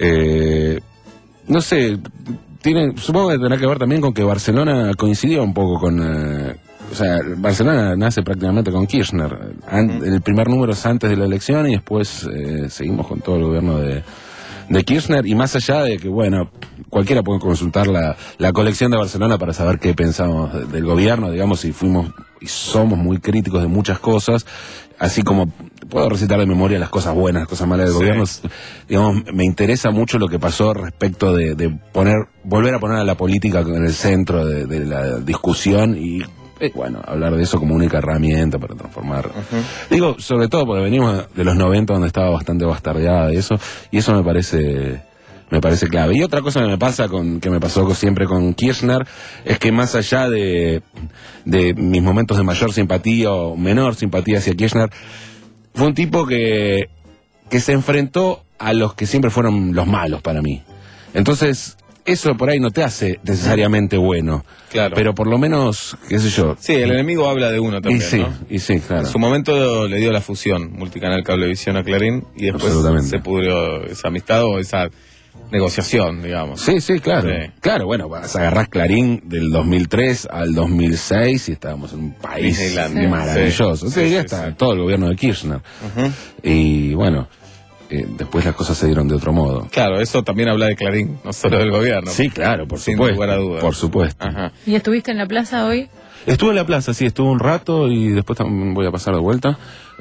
Eh, no sé, tiene, supongo que tendrá que ver también con que Barcelona coincidió un poco con... Eh, o sea, Barcelona nace prácticamente con Kirchner. An, el primer número es antes de la elección y después eh, seguimos con todo el gobierno de, de Kirchner. Y más allá de que, bueno, cualquiera puede consultar la, la colección de Barcelona para saber qué pensamos de, del gobierno, digamos, si fuimos y somos muy críticos de muchas cosas, así como puedo recitar de memoria las cosas buenas, las cosas malas del sí. gobierno, digamos, me interesa mucho lo que pasó respecto de, de poner, volver a poner a la política en el centro de, de la discusión y, eh, bueno, hablar de eso como única herramienta para transformar. Uh-huh. Digo, sobre todo porque venimos de los noventa donde estaba bastante bastardeada y eso, y eso me parece... me parece clave. Y otra cosa que me pasa con, que me pasó siempre con Kirchner, es que más allá de, de mis momentos de mayor simpatía o menor simpatía hacia Kirchner, fue un tipo que, que se enfrentó a los que siempre fueron los malos para mí. Entonces, eso por ahí no te hace necesariamente bueno. Claro. Pero por lo menos, qué sé yo. Sí, el enemigo habla de uno también, y sí, ¿no? Y sí, claro. En su momento le dio la fusión, Multicanal Cablevisión a Clarín, y después se pudrió esa amistad o esa negociación, digamos. Sí, sí, claro. Sí. Claro, bueno, vas a agarrar Clarín del dos mil tres al dos mil seis y estábamos en un país sí. maravilloso. Sí, sí, sí, ya sí, está sí. todo el gobierno de Kirchner. Uh-huh. Y bueno, eh, después las cosas se dieron de otro modo. Claro, eso también habla de Clarín, no solo del gobierno. Sí, claro, por sin supuesto. Lugar a dudas. Por supuesto. Ajá. ¿Y estuviste en la plaza hoy? Estuve en la plaza, sí, estuve un rato y después también voy a pasar de vuelta.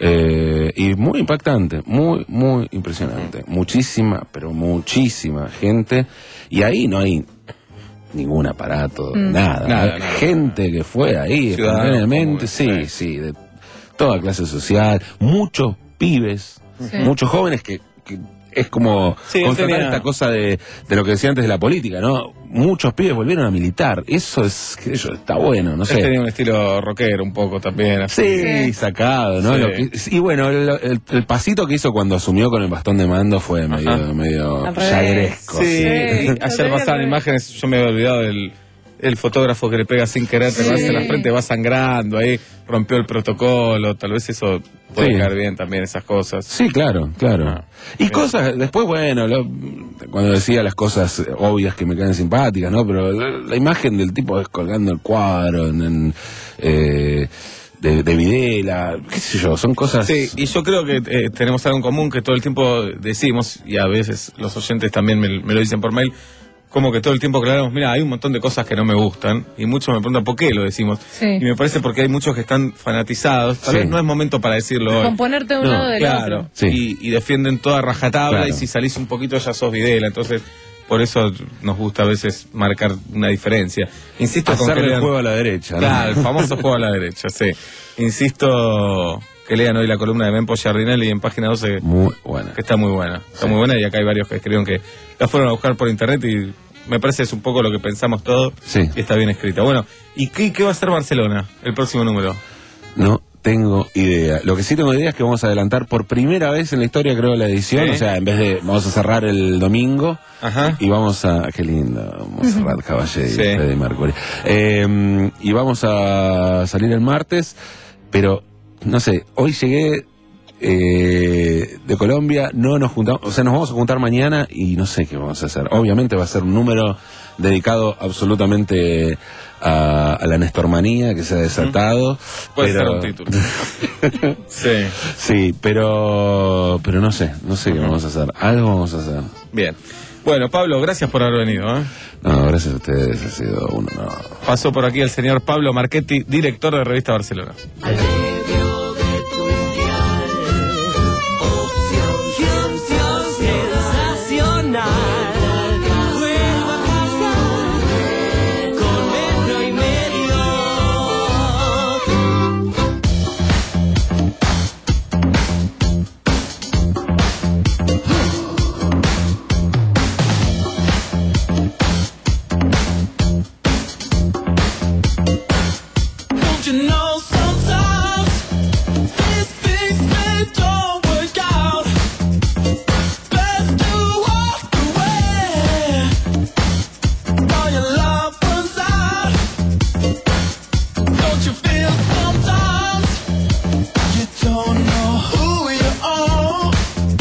Eh, y muy impactante, muy, muy impresionante. Uh-huh. Muchísima, pero muchísima gente. Y ahí no hay ningún aparato, mm. nada. Nada, hay nada. Gente que fue ahí, espontáneamente, sí, sí, de toda clase social. Muchos pibes, sí. muchos jóvenes que... que es como sí, constatar tenía... esta cosa de, de lo que decía antes de la política, ¿no? Muchos pibes volvieron a militar. Eso es, qué sé yo, está bueno, no sé. Él tenía un estilo rockero un poco también. Así. Sí, sí, sacado, ¿no? Sí. Lo que, y bueno, el, el, el pasito que hizo cuando asumió con el bastón de mando fue medio, Ajá. medio llagresco. Sí, sí. Ayer pasaban imágenes, yo me había olvidado del el fotógrafo que le pega sin querer, te sí. vas en la frente, va sangrando, ahí rompió el protocolo, tal vez eso puede sí. caer bien también, esas cosas. Sí, claro, claro. Ah, y bien. Cosas, después, bueno, lo, cuando decía las cosas obvias que me caen simpáticas, ¿no? Pero la, la imagen del tipo descolgando el cuadro en... en eh, De, de Videla, qué sé yo, son cosas... Sí, y yo creo que eh, tenemos algo en común que todo el tiempo decimos, y a veces los oyentes también me, me lo dicen por mail, como que todo el tiempo aclaramos, mira, hay un montón de cosas que no me gustan, y muchos me preguntan por qué lo decimos. Sí. Y me parece porque hay muchos que están fanatizados, tal sí. vez no es momento para decirlo hoy. Con ponerte de un no, lado del claro, otro. Sí. Y, y defienden toda rajatabla, claro. y si salís un poquito ya sos Videla, entonces... Por eso nos gusta a veces marcar una diferencia. Insisto Hacerle con que el lean... juego a la derecha, ¿no? Claro, el famoso juego a la derecha, sí. Insisto que lean hoy la columna de Mempo Giardinelli en página doce. Muy buena. Que está muy buena. Está Sí. muy buena y acá hay varios que escribieron que la fueron a buscar por internet y me parece es un poco lo que pensamos todos. Sí. Y está bien escrita. Bueno, ¿y qué, qué va a hacer Barcelona el próximo número? No tengo idea. Lo que sí tengo idea es que vamos a adelantar por primera vez en la historia, creo, la edición. Sí. O sea, en vez de, vamos a cerrar el domingo. Ajá. Y vamos a, qué lindo, Montserrat Caballé y Sí. Freddie Mercury. Eh, y vamos a salir el martes, pero, no sé, hoy llegué eh, de Colombia, no nos juntamos, o sea, nos vamos a juntar mañana y no sé qué vamos a hacer. Obviamente va a ser un número dedicado absolutamente a, a la Nestormanía que se ha desatado. Puede pero... ser un título. Sí. Sí, pero, pero no sé, no sé qué vamos a hacer. Algo vamos a hacer. Bien. Bueno, Pablo, gracias por haber venido. ¿eh? No, gracias a ustedes, ha sido un honor. Pasó por aquí el señor Pablo Marchetti, director de Revista Barcelona. Sensacional. Vuelvo a casa con metro y medio. Don't you know sometimes these things they don't work out? Best to walk away while your love runs out. Don't you feel sometimes you don't know who you are?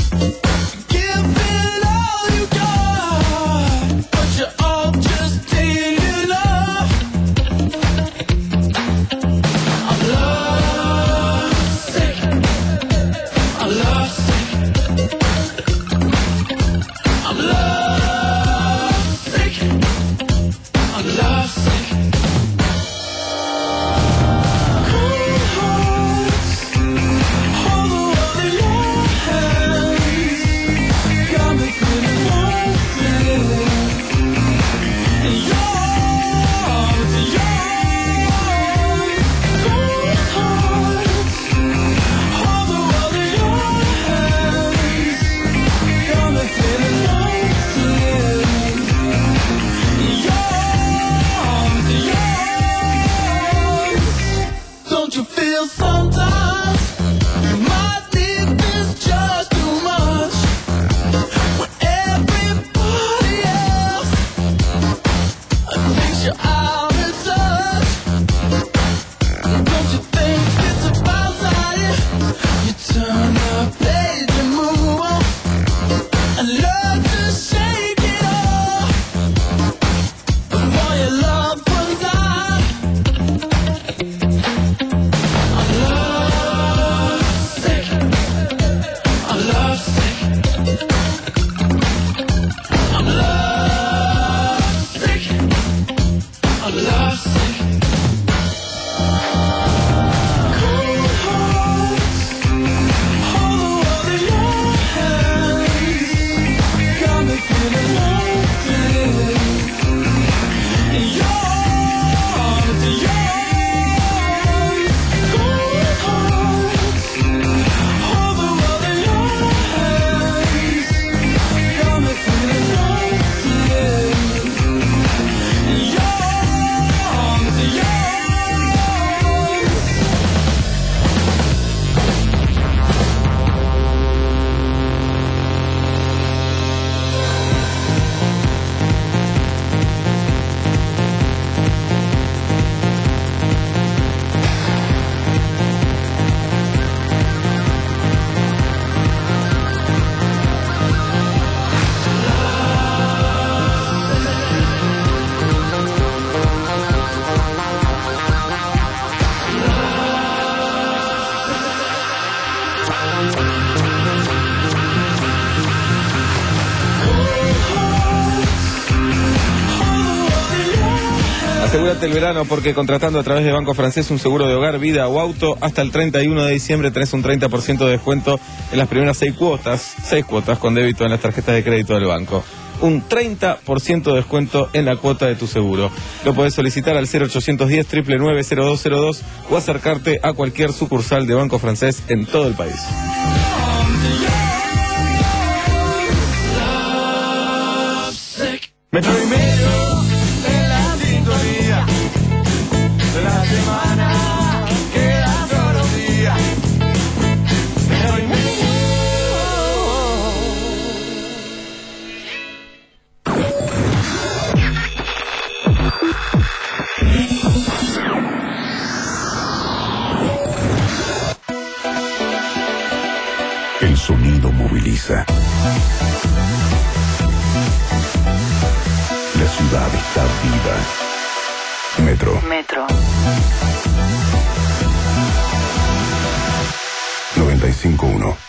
Giving all you got, but you're all just taking up. I'm lovesick. I'm lovesick. I'm lovesick. I'm lovesick. Cold hearts hold the world in your hands. Got me feeling lonely. In your arms, in your arms. Cold hearts hold the world in your hands. Got me feeling lonely. In your arms, in your arms. Don't you feel sometimes you might think this just too much? When everybody else thinks you're out of touch. Don't you think it's about time you turn the page and move on and learn to shake it off before your love runs out? I'm lovesick. I'm lovesick. I'm lovesick. I'm lovesick. Cold hearts hold the world in your hands. Got me feeling lonely. In your arms, in your arms. Cold hearts hold the world in your hands. Got me feeling lonely. In your arms, in your arms. Asegúrate el verano porque contratando a través de Banco Francés un seguro de hogar, vida o auto, hasta el treinta y uno de diciembre tenés un treinta por ciento de descuento en las primeras seis cuotas, seis cuotas con débito en las tarjetas de crédito del banco. un treinta por ciento de descuento en la cuota de tu seguro. Lo podés solicitar al cero ochocientos diez, nueve nueve nueve, cero dos cero dos o acercarte a cualquier sucursal de Banco Francés en todo el país. Metro y medio en la sintonía de la semana, queda solo un día. Metro y medio. El sonido moviliza. La ciudad está viva. Metro. Metro. noventa y cinco punto uno.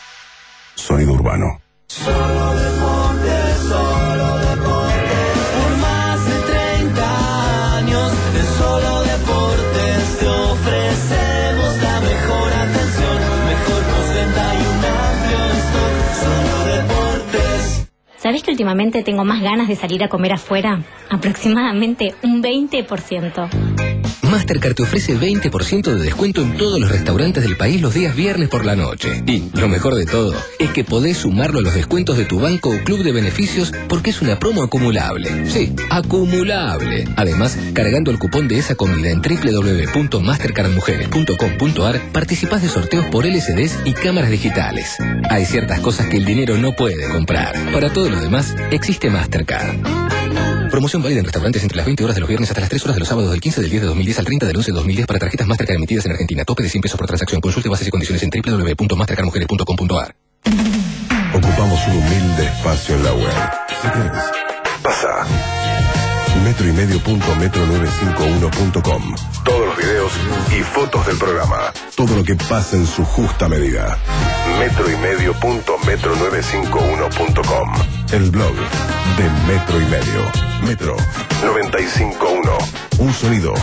Sonido urbano. Solo deporte, solo deporte. Por más de treinta años de solo deportes te ofrecemos la mejor atención, mejor postventa y un amplio stock. Solo deportes. ¿Sabés que últimamente tengo más ganas de salir a comer afuera? Aproximadamente un veinte por ciento. Mastercard te ofrece veinte por ciento de descuento en todos los restaurantes del país los días viernes por la noche. Y lo mejor de todo es que podés sumarlo a los descuentos de tu banco o club de beneficios porque es una promo acumulable. Sí, acumulable. Además, cargando el cupón de esa comida en doble u doble u doble u punto mastercard mujeres punto com punto a r participás de sorteos por L C Ds y cámaras digitales. Hay ciertas cosas que el dinero no puede comprar. Para todo lo demás, existe Mastercard. Promoción válida en restaurantes entre las veinte horas de los viernes hasta las tres horas de los sábados del quince del diez de dos mil diez al treinta del once de dos mil diez para tarjetas Mastercard emitidas en Argentina. Tope de cien pesos por transacción. Consulte bases y condiciones en doble u doble u doble u punto mastercard mujeres punto com punto a r. Ocupamos un humilde espacio en la web. Si querés, pasa. metro y medio punto metro novecientos cincuenta y uno punto com. Todos los videos y fotos del programa. Todo lo que pasa en su justa medida. metro y medio punto metro novecientos cincuenta y uno punto com. El blog de Metro y Medio. Metro noventa y cinco punto uno. Un sonido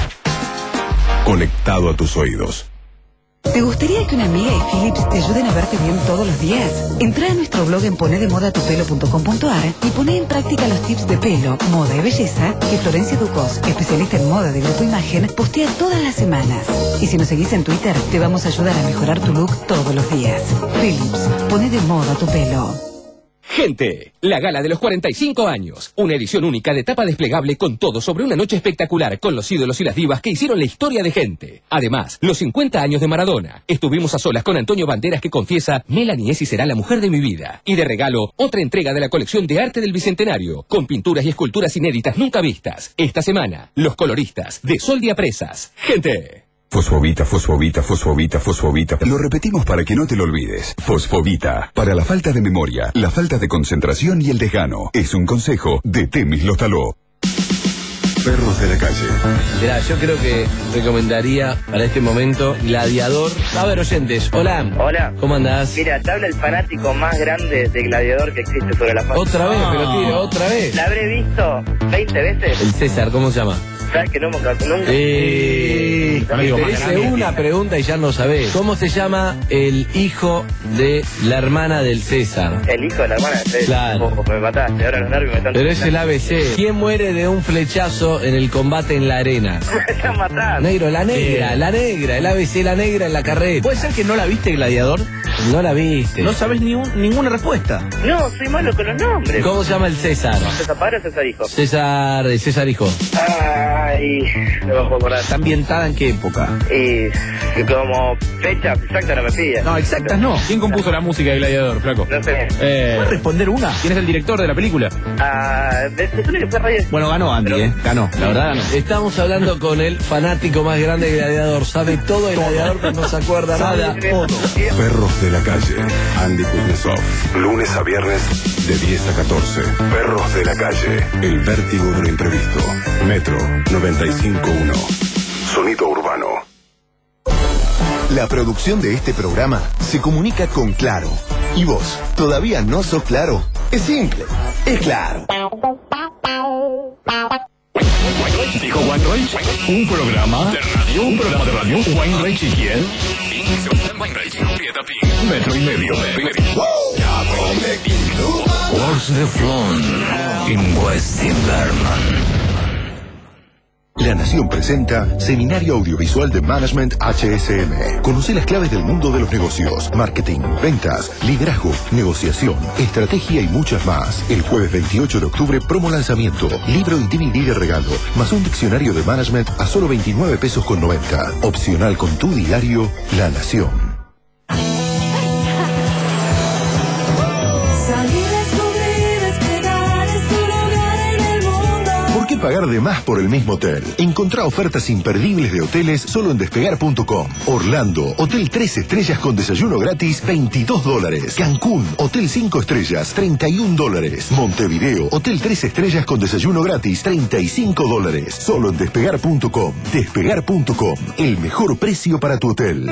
conectado a tus oídos. ¿Te gustaría que una amiga y Philips te ayuden a verte bien todos los días? Entrá a nuestro blog en ponedemodatupelo punto com punto a r y poné en práctica los tips de pelo, moda y belleza que Florencia Ducos, especialista en moda de Grupo Imagen, postea todas las semanas. Y si nos seguís en Twitter, te vamos a ayudar a mejorar tu look todos los días. Philips, poné de moda tu pelo. Gente, la gala de los cuarenta y cinco años. Una edición única de tapa desplegable con todo sobre una noche espectacular con los ídolos y las divas que hicieron la historia de Gente. Además, los cincuenta años de Maradona. Estuvimos a solas con Antonio Banderas que confiesa Melanie Essi será la mujer de mi vida. Y de regalo, otra entrega de la colección de arte del Bicentenario con pinturas y esculturas inéditas nunca vistas. Esta semana, los coloristas de Sol de Apresas. Gente. Fosfobita, fosfobita, fosfobita, fosfobita. Lo repetimos para que no te lo olvides. Fosfobita. Para la falta de memoria, la falta de concentración y el desgano. Es un consejo de Temis Lostaló. Perros de la calle. Mirá, yo creo que recomendaría para este momento Gladiador. A ver, oyentes, hola. Hola. ¿Cómo andás? Mira, te habla el fanático más grande de Gladiador que existe sobre la faz. Otra vez, pero tío, otra vez. La habré visto veinte veces. El César, ¿cómo se llama? ¿Sabes que no hemos nunca? Eh, te hice una pregunta y ya no sabés. ¿Cómo se llama el hijo de la hermana del César? El hijo de la hermana del César. Claro. Oh, me mataste, ahora los nervios me están... Pero es el A B C. ¿Quién muere de un flechazo en el combate en la arena? Me están matando. Negro, la negra, la negra, el A B C, la negra en la carreta. ¿Puede ser que no la viste, Gladiador? No la viste. No sabes ni un- ninguna respuesta. No, soy malo con los nombres. ¿Cómo se llama el César? ¿César padre o César hijo? César, César hijo. Ay, me bajo a acordar. ¿Está ambientada en qué época? Y como fecha exacta no me pide. No, exactas no. ¿Quién compuso la música de Gladiador, flaco? No sé. Eh, ¿Puedes responder una? ¿Quién es el director de la película? Ah, se supone que fue Reyes. Bueno, ganó Andy, ¿eh? Ganó, la verdad ganó. Estamos hablando con el fanático más grande de Gladiador. Sabe todo de Gladiador, pero no se acuerda nada. Perros de la calle. Andy Kuznetsov. Lunes a viernes de diez a catorce. Perros de la calle. El vértigo de lo imprevisto. Metro noventa y cinco punto uno. Sonido urbano. La producción de este programa se comunica con Claro. ¿Y vos? ¿Todavía no sos Claro? Es simple. Es Claro. Dijo Wine Rage, un programa de radio, un programa de radio, Wine Rage y quién. Metro y medio. What's the Flon in West Invernon. La Nación presenta Seminario Audiovisual de Management H S M. Conoce las claves del mundo de los negocios, marketing, ventas, liderazgo, negociación, estrategia y muchas más. El jueves veintiocho de octubre, promo lanzamiento, libro y D V D de regalo, más un diccionario de management a solo veintinueve pesos con noventa. Opcional con tu diario, La Nación. ¿Por qué pagar de más por el mismo hotel? Encontrá ofertas imperdibles de hoteles solo en despegar punto com. Orlando, hotel tres estrellas con desayuno gratis, veintidós dólares. Cancún, hotel cinco estrellas, treinta y un dólares. Montevideo, hotel tres estrellas con desayuno gratis, treinta y cinco dólares. Solo en despegar punto com. despegar punto com, el mejor precio para tu hotel.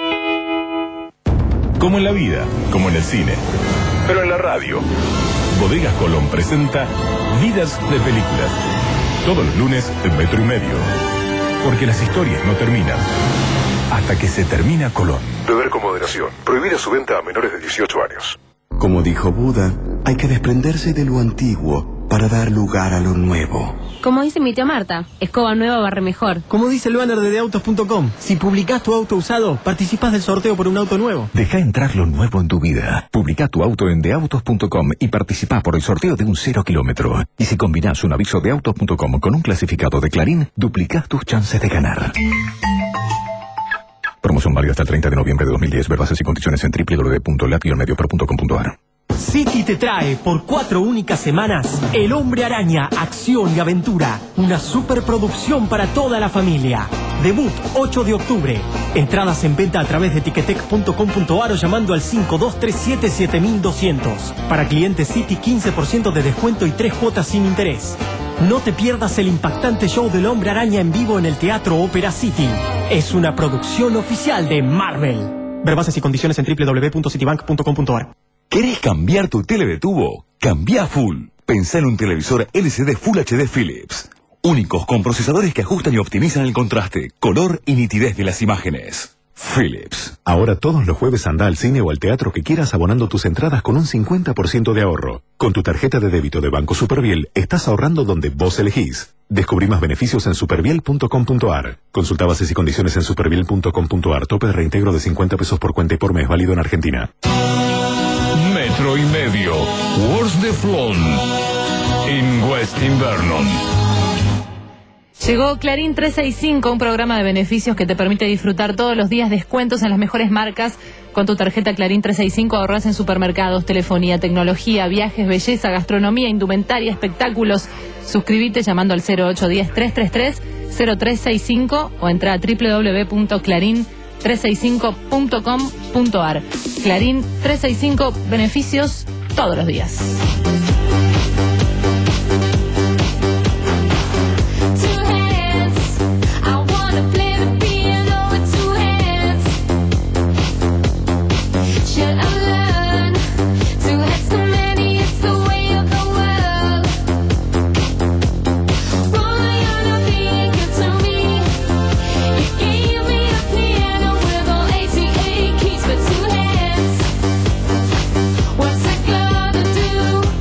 Como en la vida, como en el cine, pero en la radio. Bodegas Colón presenta Vidas de Películas. Todos los lunes en Metro y Medio. Porque las historias no terminan hasta que se termina Colón. Beber con moderación. Prohibida su venta a menores de dieciocho años. Como dijo Buda, hay que desprenderse de lo antiguo para dar lugar a lo nuevo. Como dice mi tía Marta, escoba nueva barre mejor. Como dice el banner de de autos punto com, si publicás tu auto usado, participás del sorteo por un auto nuevo. Deja entrar lo nuevo en tu vida. Publica tu auto en de autos punto com y participá por el sorteo de un cero kilómetro. Y si combinás un aviso de autos punto com con un clasificado de Clarín, duplicás tus chances de ganar. Promoción válida hasta el treinta de noviembre de dos mil diez. Ver bases y condiciones en doble u doble u doble u punto lat guion medio pro punto com punto a r. City te trae por cuatro únicas semanas El Hombre Araña, acción y aventura. Una superproducción para toda la familia. Debut ocho de octubre. Entradas en venta a través de ticketek punto com punto a r o llamando al cinco dos tres siete siete doscientos. Para clientes City, quince por ciento de descuento y tres cuotas sin interés. No te pierdas el impactante show del Hombre Araña en vivo en el Teatro Ópera City. Es una producción oficial de Marvel. Ver bases y condiciones en doble u doble u doble u punto citibank punto com punto a r. ¿Querés cambiar tu tele de tubo? Cambia full. Pensá en un televisor L C D Full H D Philips. Únicos con procesadores que ajustan y optimizan el contraste, color y nitidez de las imágenes. Philips. Ahora todos los jueves anda al cine o al teatro que quieras abonando tus entradas con un cincuenta por ciento de ahorro. Con tu tarjeta de débito de Banco Superviel estás ahorrando donde vos elegís. Descubrí más beneficios en superviel punto com punto a r. Consulta bases y condiciones en superviel punto com punto a r. Tope de reintegro de cincuenta pesos por cuenta y por mes, válido en Argentina. Metro y Medio. What's the Flon in West Invernon. Llegó Clarín trescientos sesenta y cinco, un programa de beneficios que te permite disfrutar todos los días descuentos en las mejores marcas. Con tu tarjeta Clarín trescientos sesenta y cinco ahorras en supermercados, telefonía, tecnología, viajes, belleza, gastronomía, indumentaria, espectáculos. Suscríbete llamando al cero ocho uno cero, tres tres tres, cero tres seis cinco o entra a doble u doble u doble u punto clarín trescientos sesenta y cinco punto com punto a r. Clarín trescientos sesenta y cinco, beneficios todos los días. What's it gonna do?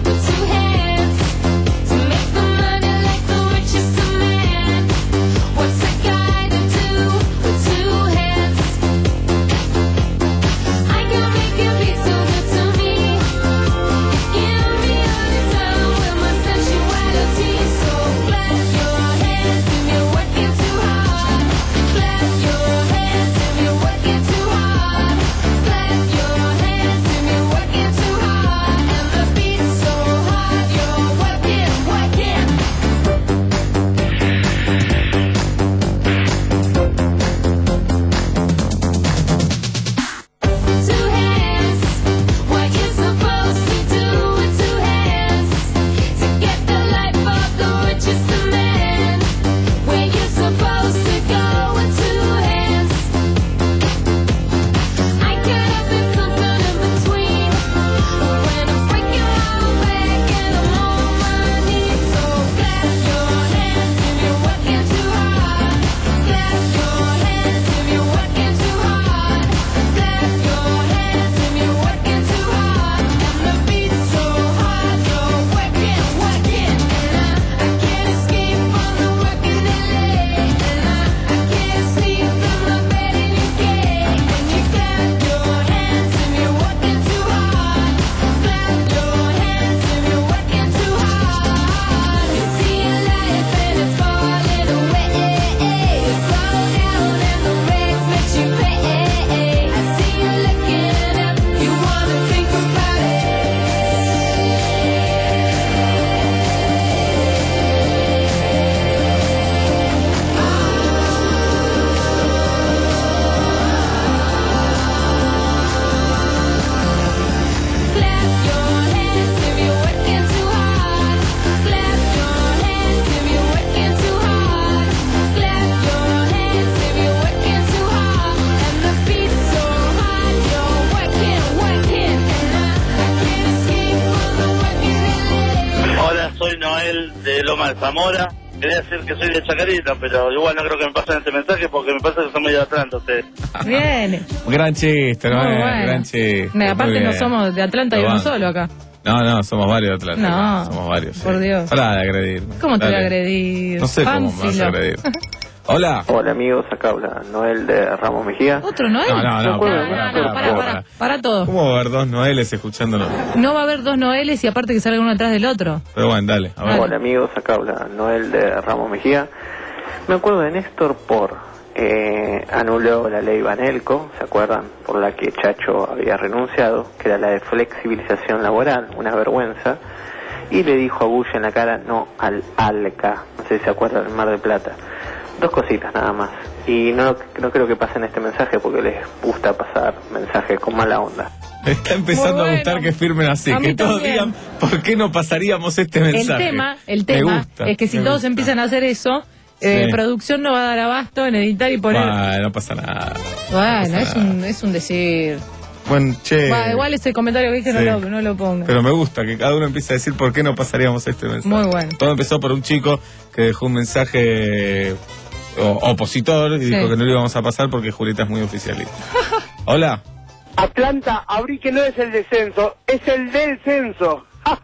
de Zamora. Quería decir que soy de Chacarita, pero igual no creo que me pasen este mensaje porque me pasa que son medio de Atlanta ustedes. Bien. Gran chiste, ¿no? Muy Eh, bueno. Gran chiste. Me, aparte Muy no bien. somos de Atlanta y Lo uno banco. solo acá. No, no, somos varios de Atlanta. No, Somos varios. por sí. Dios. Pará de agredirme. ¿Cómo te voy a Dale. agredir? No sé cómo me vas a Fáncilo. agredir. Hola. Hola amigos, acá habla Noel de Ramos Mejía. ¿Otro Noel? No, no, no. No, pará, no, pará, no, pará, Para, pará. para, para todo. ¿Cómo va a haber dos Noeles escuchándonos? No va a haber dos Noeles y aparte que salga uno atrás del otro. Pero bueno, dale. A ver. Hola amigos, acá habla Noel de Ramos Mejía. Me acuerdo de Néstor por eh, anuló la ley Banelco, ¿se acuerdan? Por la que Chacho había renunciado, que era la de flexibilización laboral, una vergüenza. Y le dijo a Bush en la cara no al ALCA, no sé si se acuerdan del Mar del Plata. Dos cositas nada más. Y no, no creo que pasen este mensaje porque les gusta pasar mensajes con mala onda. Me está empezando Muy bueno. a gustar que firmen así, A que mí todos también. digan por qué no pasaríamos este mensaje. El tema, el Me tema gusta, es que si me todos gusta. empiezan a hacer eso, eh, Sí. producción no va a dar abasto en editar y poner. Bueno, no pasa nada. Bueno, pasa es un, es un decir. Bueno, che. Va, igual ese comentario que dije Sí. no, lo, no lo ponga. Pero me gusta que cada uno empiece a decir por qué no pasaríamos este mensaje. Muy bueno. Todo empezó por un chico que dejó un mensaje o- opositor y Sí. dijo que no lo íbamos a pasar porque Julieta es muy oficialista. Hola. Atlanta, abrí que no es el descenso, es el del censo.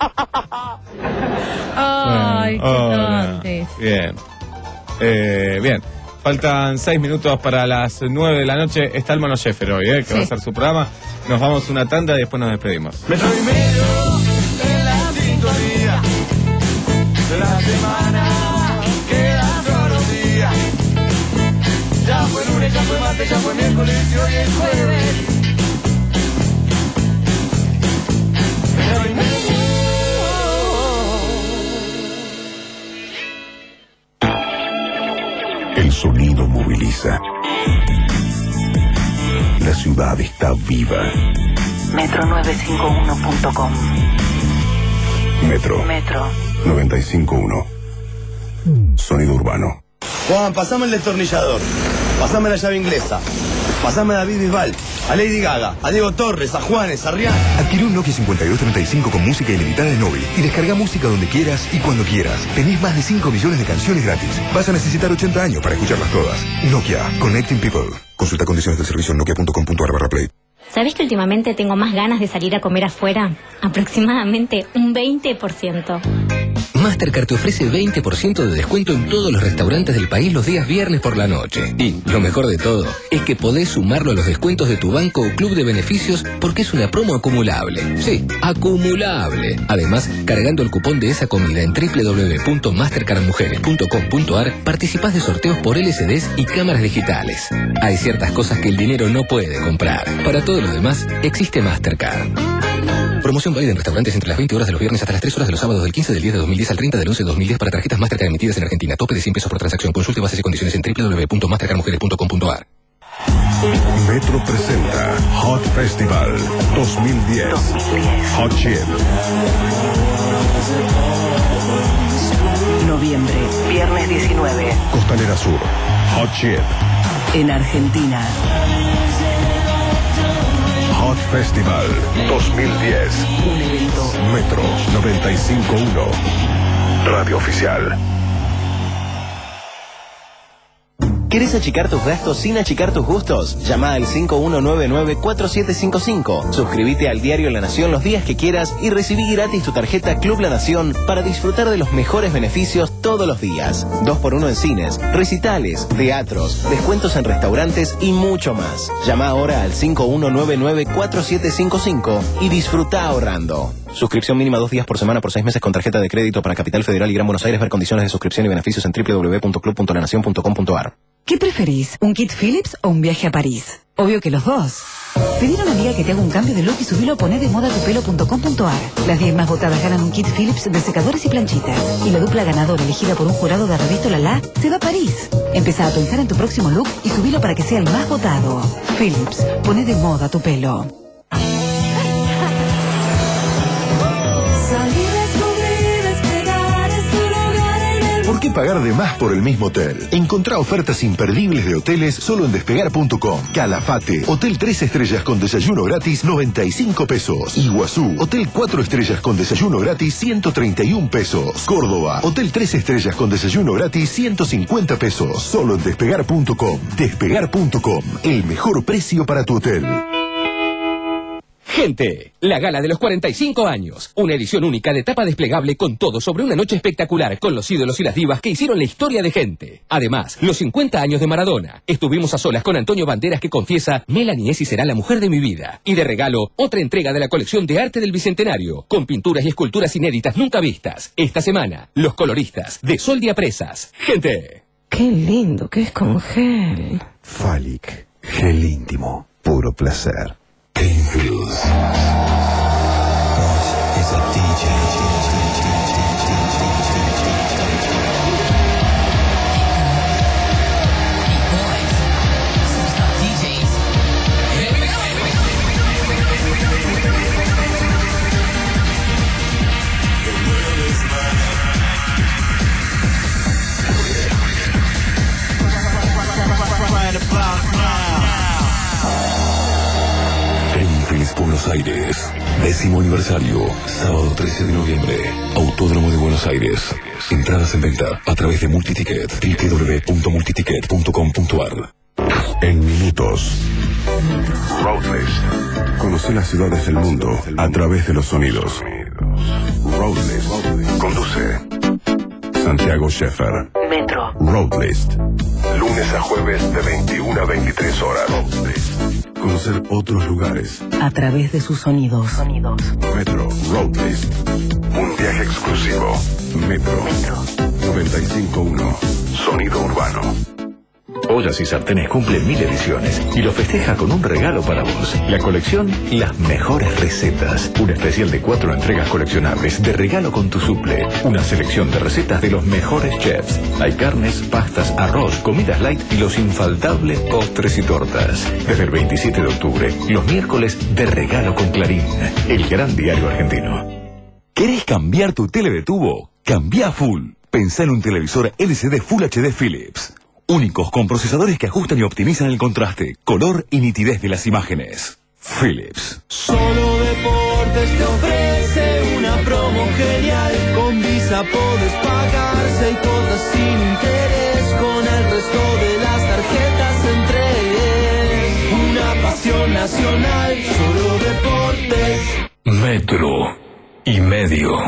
Ay, qué Hola. tontes. Bien. Eh, bien. Faltan seis minutos para las nueve de la noche. Está el Mono Sheffer hoy, eh, que Sí. va a hacer su programa. Nos vamos una tanda y después nos despedimos. Metro y medio en la sintonía de la semana. Queda solo un día. Ya fue lunes, ya fue martes, ya fue miércoles y hoy es jueves. Metro y medio. El sonido moviliza. La ciudad está viva. metro novecientos cincuenta y uno punto com. Metro Metro. noventa y cinco punto uno. Sonido urbano. Juan, pasame el destornillador. Pasame la llave inglesa. Pasame a David Bisbal, a Lady Gaga, a Diego Torres, a Juanes, a Rihanna. Adquirí un Nokia cincuenta y dos treinta y cinco con música ilimitada de Novi y descarga música donde quieras y cuando quieras. Tenés más de cinco millones de canciones gratis. Vas a necesitar ochenta años para escucharlas todas. Nokia, Connecting People. Consulta condiciones del servicio en nokia punto com punto ar barra play. ¿Sabés que últimamente tengo más ganas de salir a comer afuera? Aproximadamente un veinte por ciento. Mastercard te ofrece veinte por ciento de descuento en todos los restaurantes del país los días viernes por la noche. Y lo mejor de todo es que podés sumarlo a los descuentos de tu banco o club de beneficios porque es una promo acumulable. Sí, acumulable. Además, cargando el cupón de esa comida en doble u doble u doble u punto mastercard mujeres punto com punto ar participás de sorteos por L C Ds y cámaras digitales. Hay ciertas cosas que el dinero no puede comprar. Para todo lo demás, existe Mastercard. Promoción válida en restaurantes entre las veinte horas de los viernes hasta las tres horas de los sábados del quince del diez de dos mil diez al treinta del once de dos mil diez para tarjetas Mastercard emitidas en Argentina. Tope de cien pesos por transacción. Consulte bases y condiciones en doble u doble u doble u punto mastercard mujeres punto com punto ar. Metro presenta Hot Festival dos mil diez. Hot Chip. Noviembre, viernes diecinueve. Costanera Sur. Hot Chip. En Argentina. Hot Festival dos mil diez. Un evento. Metro noventa y cinco punto uno. Radio Oficial. ¿Querés achicar tus gastos sin achicar tus gustos? Llama al cinco uno nueve nueve cuatro siete cinco cinco. Suscríbete al diario La Nación los días que quieras y recibí gratis tu tarjeta Club La Nación para disfrutar de los mejores beneficios todos los días. dos por uno en cines, recitales, teatros, descuentos en restaurantes y mucho más. Llama ahora al cinco uno nueve nueve cuatro siete cinco cinco y disfruta ahorrando. Suscripción mínima dos días por semana por seis meses con tarjeta de crédito para Capital Federal y Gran Buenos Aires. Ver condiciones de suscripción y beneficios en doble u doble u doble u punto club punto la nación punto com punto ar. ¿Qué preferís? ¿Un kit Philips o un viaje a París? Obvio que los dos. Pedí a una amiga que te haga un cambio de look y subilo a poné de moda tu pelo punto com punto ar. Las diez más votadas ganan un kit Philips de secadores y planchitas. Y la dupla ganadora elegida por un jurado de revista Lala se va a París. Empezá a pensar en tu próximo look y subilo para que sea el más votado. Philips, poné de moda tu pelo. Salir, descubrir, despegar es tu lugar en el ¿Por qué pagar de más por el mismo hotel? Encontrá ofertas imperdibles de hoteles solo en despegar punto com. Calafate, hotel tres estrellas con desayuno gratis, noventa y cinco pesos. Iguazú, hotel cuatro estrellas con desayuno gratis, ciento treinta y un pesos. Córdoba, hotel tres estrellas con desayuno gratis, ciento cincuenta pesos. Solo en despegar punto com. Despegar punto com, el mejor precio para tu hotel. Gente, la gala de los cuarenta y cinco años. Una edición única de tapa desplegable con todo sobre una noche espectacular con los ídolos y las divas que hicieron la historia de Gente. Además, los cincuenta años de Maradona. Estuvimos a solas con Antonio Banderas que confiesa, Melanie Essi será la mujer de mi vida. Y de regalo, otra entrega de la colección de arte del Bicentenario, con pinturas y esculturas inéditas nunca vistas. Esta semana, los coloristas de Sol de Apresas. Gente. Qué lindo que es con gel. Falic, gel íntimo, puro placer. Buenos Aires, décimo aniversario, sábado trece de noviembre, Autódromo de Buenos Aires. Entradas en venta a través de Multiticket, doble u doble u doble u punto multiticket punto com punto a r. En minutos. Roadlist. Conoce las ciudades del mundo a través de los sonidos. Roadlist. Conduce Santiago Scheffer. Metro. Roadlist. Lunes a jueves de veintiuna a veintitrés horas. Roadlist. Conocer otros lugares a través de sus sonidos. Sonidos. Metro. Roadlist. Un viaje exclusivo. Metro. Metro. noventa y cinco punto uno. Sonido urbano. Ollas y Sartenes cumple mil ediciones y lo festeja con un regalo para vos. La colección Las Mejores Recetas. Un especial de cuatro entregas coleccionables de regalo con tu suple. Una selección de recetas de los mejores chefs. Hay carnes, pastas, arroz, comidas light y los infaltables postres y tortas. Desde el veintisiete de octubre, los miércoles de regalo con Clarín, el gran diario argentino. ¿Querés cambiar tu tele de tubo? Cambia full. Pensá en un televisor L C D Full H D Philips. Únicos con procesadores que ajustan y optimizan el contraste, color y nitidez de las imágenes. Philips. Solo Deportes te ofrece una promo genial. Con Visa podés pagar seis cuotas sin interés. Con el resto de las tarjetas en tres. Una pasión nacional, solo Deportes. Metro y medio.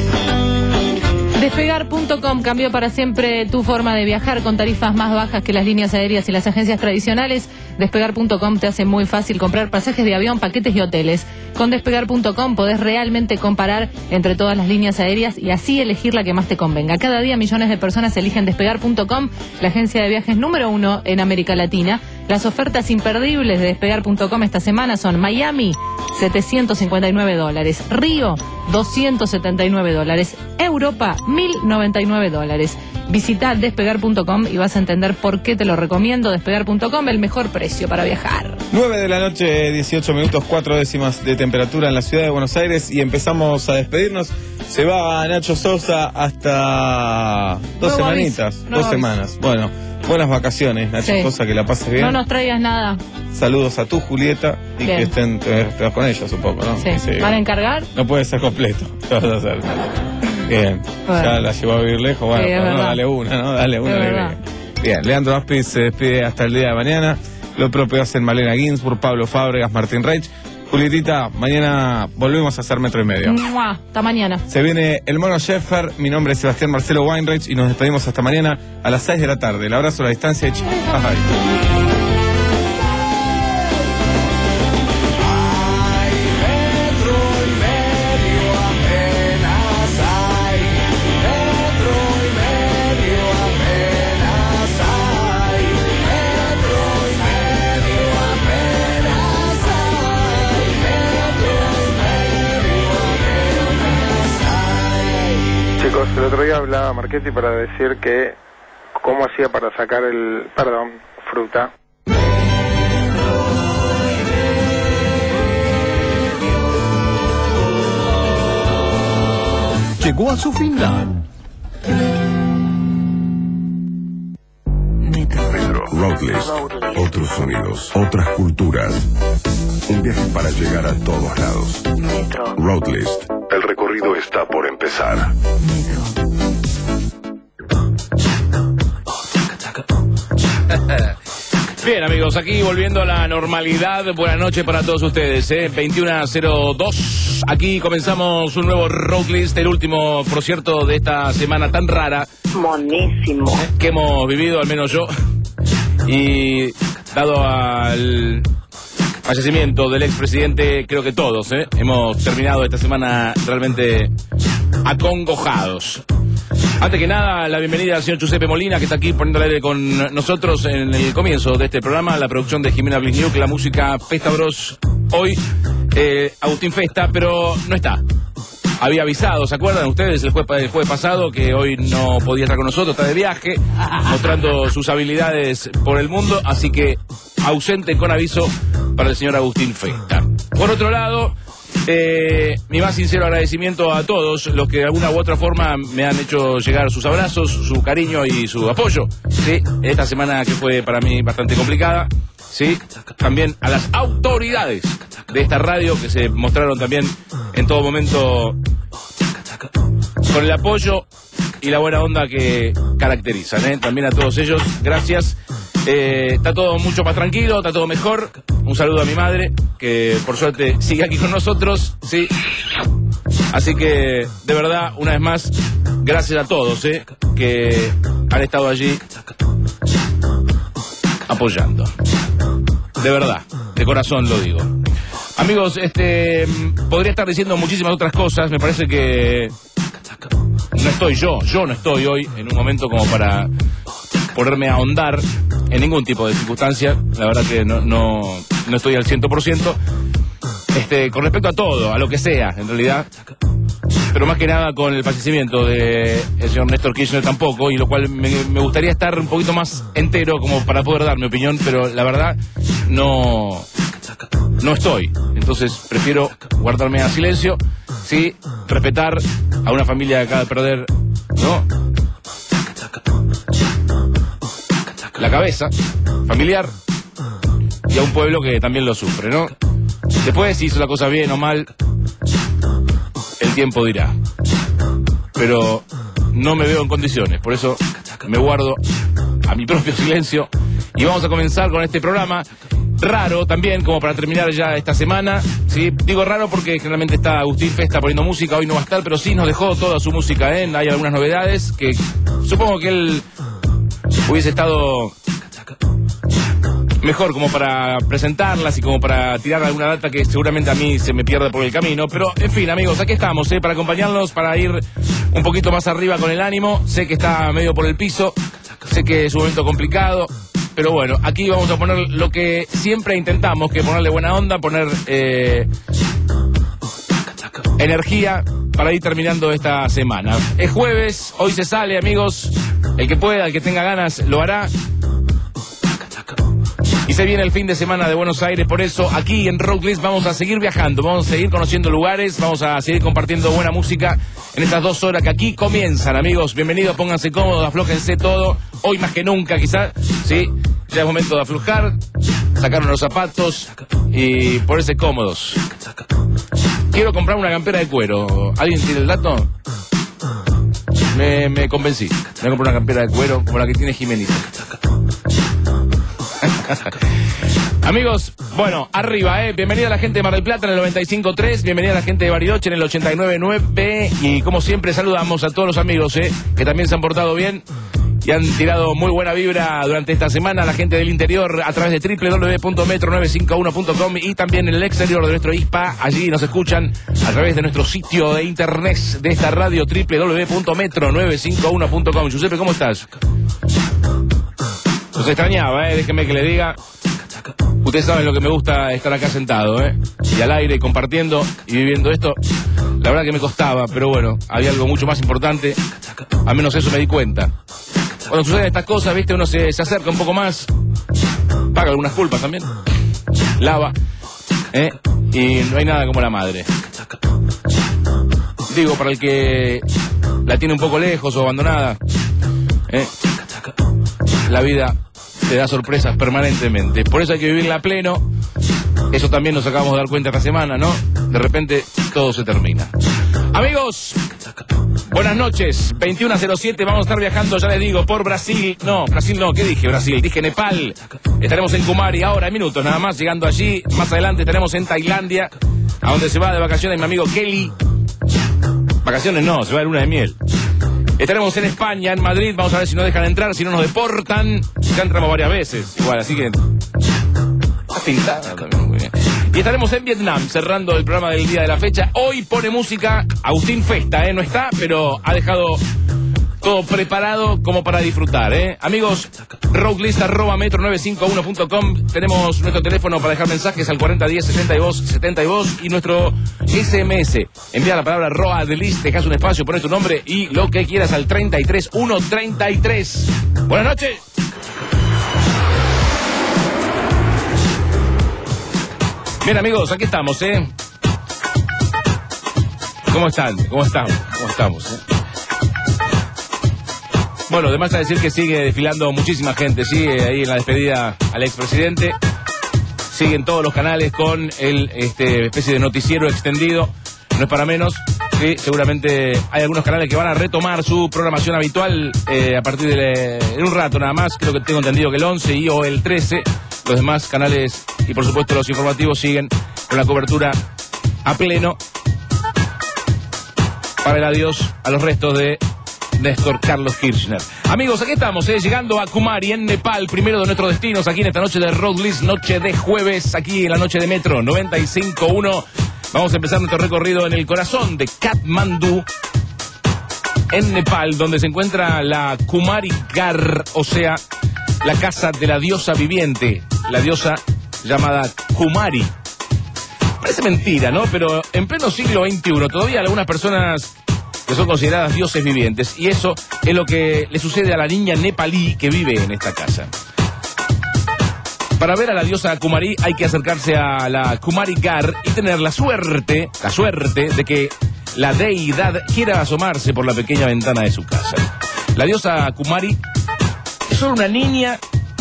Despegar punto com cambió para siempre tu forma de viajar con tarifas más bajas que las líneas aéreas y las agencias tradicionales. Despegar punto com te hace muy fácil comprar pasajes de avión, paquetes y hoteles. Con Despegar punto com podés realmente comparar entre todas las líneas aéreas y así elegir la que más te convenga. Cada día millones de personas eligen Despegar punto com, la agencia de viajes número uno en América Latina. Las ofertas imperdibles de Despegar punto com esta semana son Miami, setecientos cincuenta y nueve dólares. Río, doscientos setenta y nueve dólares. Europa, mil noventa y nueve dólares. Visita Despegar punto com y vas a entender por qué te lo recomiendo. Despegar punto com, el mejor precio para viajar. nueve de la noche, dieciocho minutos, cuatro décimas de temperatura en la ciudad de Buenos Aires y empezamos a despedirnos. Se va Nacho Sosa hasta dos No, semanitas, no, dos no, semanas. Bueno, buenas vacaciones, Nacho Sí. Sosa, que la pases bien. No nos traigas nada. Saludos a tu Julieta y Bien. que estén te, te vas con ellos un poco, ¿no? Sí. Sí. ¿Van a encargar? No puede ser completo. ¿Qué vas a hacer? Bien. Bueno. Ya la llevó a vivir lejos. Bueno, Sí, es pero no, verdad. dale una, ¿no? Dale una. Es alegría. verdad. Bien, Leandro Aspiz se despide hasta el día de mañana. Lo propio hacen Malena Ginsburg, Pablo Fábregas, Martín Reich. Julietita, mañana volvemos a hacer Metro y Medio. ¡Mua! Hasta mañana. Se viene el Mono Sheffer, mi nombre es Sebastián Marcelo Weinreich y nos despedimos hasta mañana a las seis de la tarde. El abrazo a la distancia y chicos. Bye. Chicos, el otro día hablaba Marchetti para decir que cómo hacía para sacar el, perdón, fruta. Llegó a su final. Roadlist. Otros sonidos, otras culturas. Un viaje para llegar a todos lados. Roadlist. El recorrido está por empezar. Bien, amigos, aquí volviendo a la normalidad. Buenas noches para todos ustedes, ¿eh? veintiuno cero dos. Aquí comenzamos un nuevo Roadlist, el último, por cierto, de esta semana tan rara. Monísimo. Que hemos vivido, al menos yo. Y dado al fallecimiento del expresidente, creo que todos, ¿eh? hemos terminado esta semana realmente acongojados. Antes que nada, la bienvenida al señor Giuseppe Molina, que está aquí poniendo al aire con nosotros en el comienzo de este programa, la producción de Jimena Blizniuk, la música Festa Bros. Hoy, eh, Agustín Festa, pero no está. Había avisado, ¿se acuerdan ustedes el jueves, el jueves pasado que hoy no podía estar con nosotros, está de viaje, mostrando sus habilidades por el mundo, así que ausente con aviso para el señor Agustín Festa. Por otro lado, Eh, mi más sincero agradecimiento a todos los que de alguna u otra forma me han hecho llegar sus abrazos, su cariño y su apoyo, ¿sí? Esta semana que fue para mí bastante complicada, ¿sí? También a las autoridades de esta radio que se mostraron también en todo momento con el apoyo y la buena onda que caracterizan, ¿eh? También a todos ellos, gracias. Eh, está todo mucho más tranquilo, está todo mejor. Un saludo a mi madre, que por suerte sigue aquí con nosotros, sí. Así que, de verdad, una vez más, gracias a todos, eh, que han estado allí apoyando. De verdad, de corazón lo digo. Amigos, este, podría estar diciendo muchísimas otras cosas. Me parece que no estoy yo, yo no estoy hoy en un momento como para ponerme a ahondar en ningún tipo de circunstancia. La verdad que no, no, no estoy al ciento por ciento. Este, con respecto a todo, a lo que sea, en realidad. Pero más que nada con el fallecimiento del señor Néstor Kirchner tampoco, y lo cual me, me gustaría estar un poquito más entero como para poder dar mi opinión, pero la verdad no, no estoy. Entonces prefiero guardarme a silencio, sí, respetar a una familia que acaba de perder, ¿no?, la cabeza familiar, y a un pueblo que también lo sufre, ¿no? Después, si hizo la cosa bien o mal, el tiempo dirá. Pero no me veo en condiciones, por eso me guardo a mi propio silencio. Y vamos a comenzar con este programa raro también, como para terminar ya esta semana, ¿sí? Digo raro porque generalmente está Agustín Festa poniendo música, hoy no va a estar, pero sí nos dejó toda su música, ¿eh? Hay algunas novedades que supongo que él hubiese estado mejor como para presentarlas y como para tirar alguna data que seguramente a mí se me pierde por el camino. Pero, en fin, amigos, aquí estamos, ¿eh? Para acompañarlos, para ir un poquito más arriba con el ánimo. Sé que está medio por el piso, sé que es un momento complicado, pero bueno, aquí vamos a poner lo que siempre intentamos, que ponerle buena onda, poner eh, energía para ir terminando esta semana. Es jueves, hoy se sale, amigos. El que pueda, el que tenga ganas, lo hará. Y se viene el fin de semana de Buenos Aires, por eso aquí en Roadlist vamos a seguir viajando, vamos a seguir conociendo lugares, vamos a seguir compartiendo buena música en estas dos horas que aquí comienzan, amigos. Bienvenidos, pónganse cómodos, aflójense todo, hoy más que nunca quizás, sí, ya es momento de aflojar, sacaron los zapatos y ponerse cómodos. Quiero comprar una campera de cuero, ¿alguien tiene el dato? Me, me convencí, me compré una campera de cuero como la que tiene Jimenita. Amigos, bueno, arriba, eh. Bienvenida a la gente de Mar del Plata en el noventa y cinco punto tres, bienvenida a la gente de Bariloche en el ochenta y nueve punto nueve, y como siempre saludamos a todos los amigos, eh, que también se han portado bien y han tirado muy buena vibra durante esta semana. La gente del interior a través de doble u doble u doble u punto metro novecientos cincuenta y uno punto com y también en el exterior de nuestro I S P A. Allí nos escuchan a través de nuestro sitio de internet de esta radio, doble u doble u doble u punto metro novecientos cincuenta y uno punto com. Giuseppe, ¿cómo estás? Los extrañaba, eh, déjeme que le diga. Ustedes saben lo que me gusta estar acá sentado, ¿eh? Y al aire, compartiendo y viviendo esto. La verdad que me costaba, pero bueno, había algo mucho más importante. Al menos eso me di cuenta. Cuando suceden estas cosas, viste, uno se, se acerca un poco más, paga algunas culpas también, lava, ¿eh? Y no hay nada como la madre. Digo, para el que la tiene un poco lejos o abandonada, ¿eh? La vida te da sorpresas permanentemente. Por eso hay que vivirla a pleno. Eso también nos acabamos de dar cuenta esta semana, ¿no? De repente todo se termina. Amigos, buenas noches. veintiuno cero siete, vamos a estar viajando, ya les digo, por Brasil. No, Brasil no, ¿qué dije? Brasil, dije Nepal. Estaremos en Kumari ahora, en minutos nada más, llegando allí. Más adelante estaremos en Tailandia, a donde se va de vacaciones mi amigo Kelly. Vacaciones no, se va de luna de miel. Estaremos en España, en Madrid, vamos a ver si nos dejan entrar, si no nos deportan. Ya entramos varias veces, igual, así que... Está pintada también, muy bien. Y estaremos en Vietnam, cerrando el programa del día de la fecha. Hoy pone música Agustín Festa, ¿eh? No está, pero ha dejado todo preparado como para disfrutar, ¿eh? Amigos, roadlist arroba metro novecientos cincuenta y uno punto com. Tenemos nuestro teléfono para dejar mensajes al cuarenta diez setenta y dos setenta y dos y nuestro S M S. Envía la palabra roadlist, dejas un espacio, pones tu nombre y lo que quieras al treinta y tres ciento treinta y tres. Buenas noches. Bien, amigos, aquí estamos, ¿eh? ¿Cómo están? ¿Cómo estamos? ¿Cómo estamos, eh? Bueno, además a decir que sigue desfilando muchísima gente, sigue ahí en la despedida al expresidente. Siguen todos los canales con el este especie de noticiero extendido. No es para menos. Sí, seguramente hay algunos canales que van a retomar su programación habitual eh, a partir de, de un rato nada más. Creo que tengo entendido que el once y o el trece. Los demás canales y por supuesto los informativos siguen con la cobertura a pleno para el adiós a los restos de Néstor Carlos Kirchner. Amigos, aquí estamos, eh, llegando a Kumari en Nepal, primero de nuestros destinos aquí en esta noche de Roadlist, noche de jueves, aquí en la noche de Metro noventa y cinco punto uno. Vamos a empezar nuestro recorrido en el corazón de Katmandú, en Nepal, donde se encuentra la Kumari Gar, o sea, la casa de la diosa viviente, la diosa llamada Kumari. Parece mentira, ¿no? Pero en pleno siglo veintiuno todavía algunas personas que son consideradas dioses vivientes, y eso es lo que le sucede a la niña nepalí que vive en esta casa. Para ver a la diosa Kumari hay que acercarse a la Kumari Gar y tener la suerte, la suerte de que la deidad quiera asomarse por la pequeña ventana de su casa. La diosa Kumari es solo una niña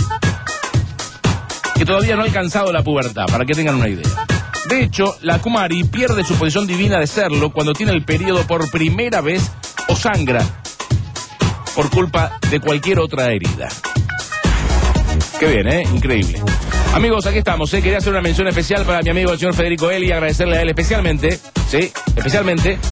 que todavía no ha alcanzado la pubertad, para que tengan una idea. De hecho, la Kumari pierde su posición divina de serlo cuando tiene el periodo por primera vez o sangra por culpa de cualquier otra herida. Qué bien, ¿eh? Increíble. Amigos, aquí estamos, ¿eh? Quería hacer una mención especial para mi amigo el señor Federico Eli, agradecerle a él especialmente, sí, especialmente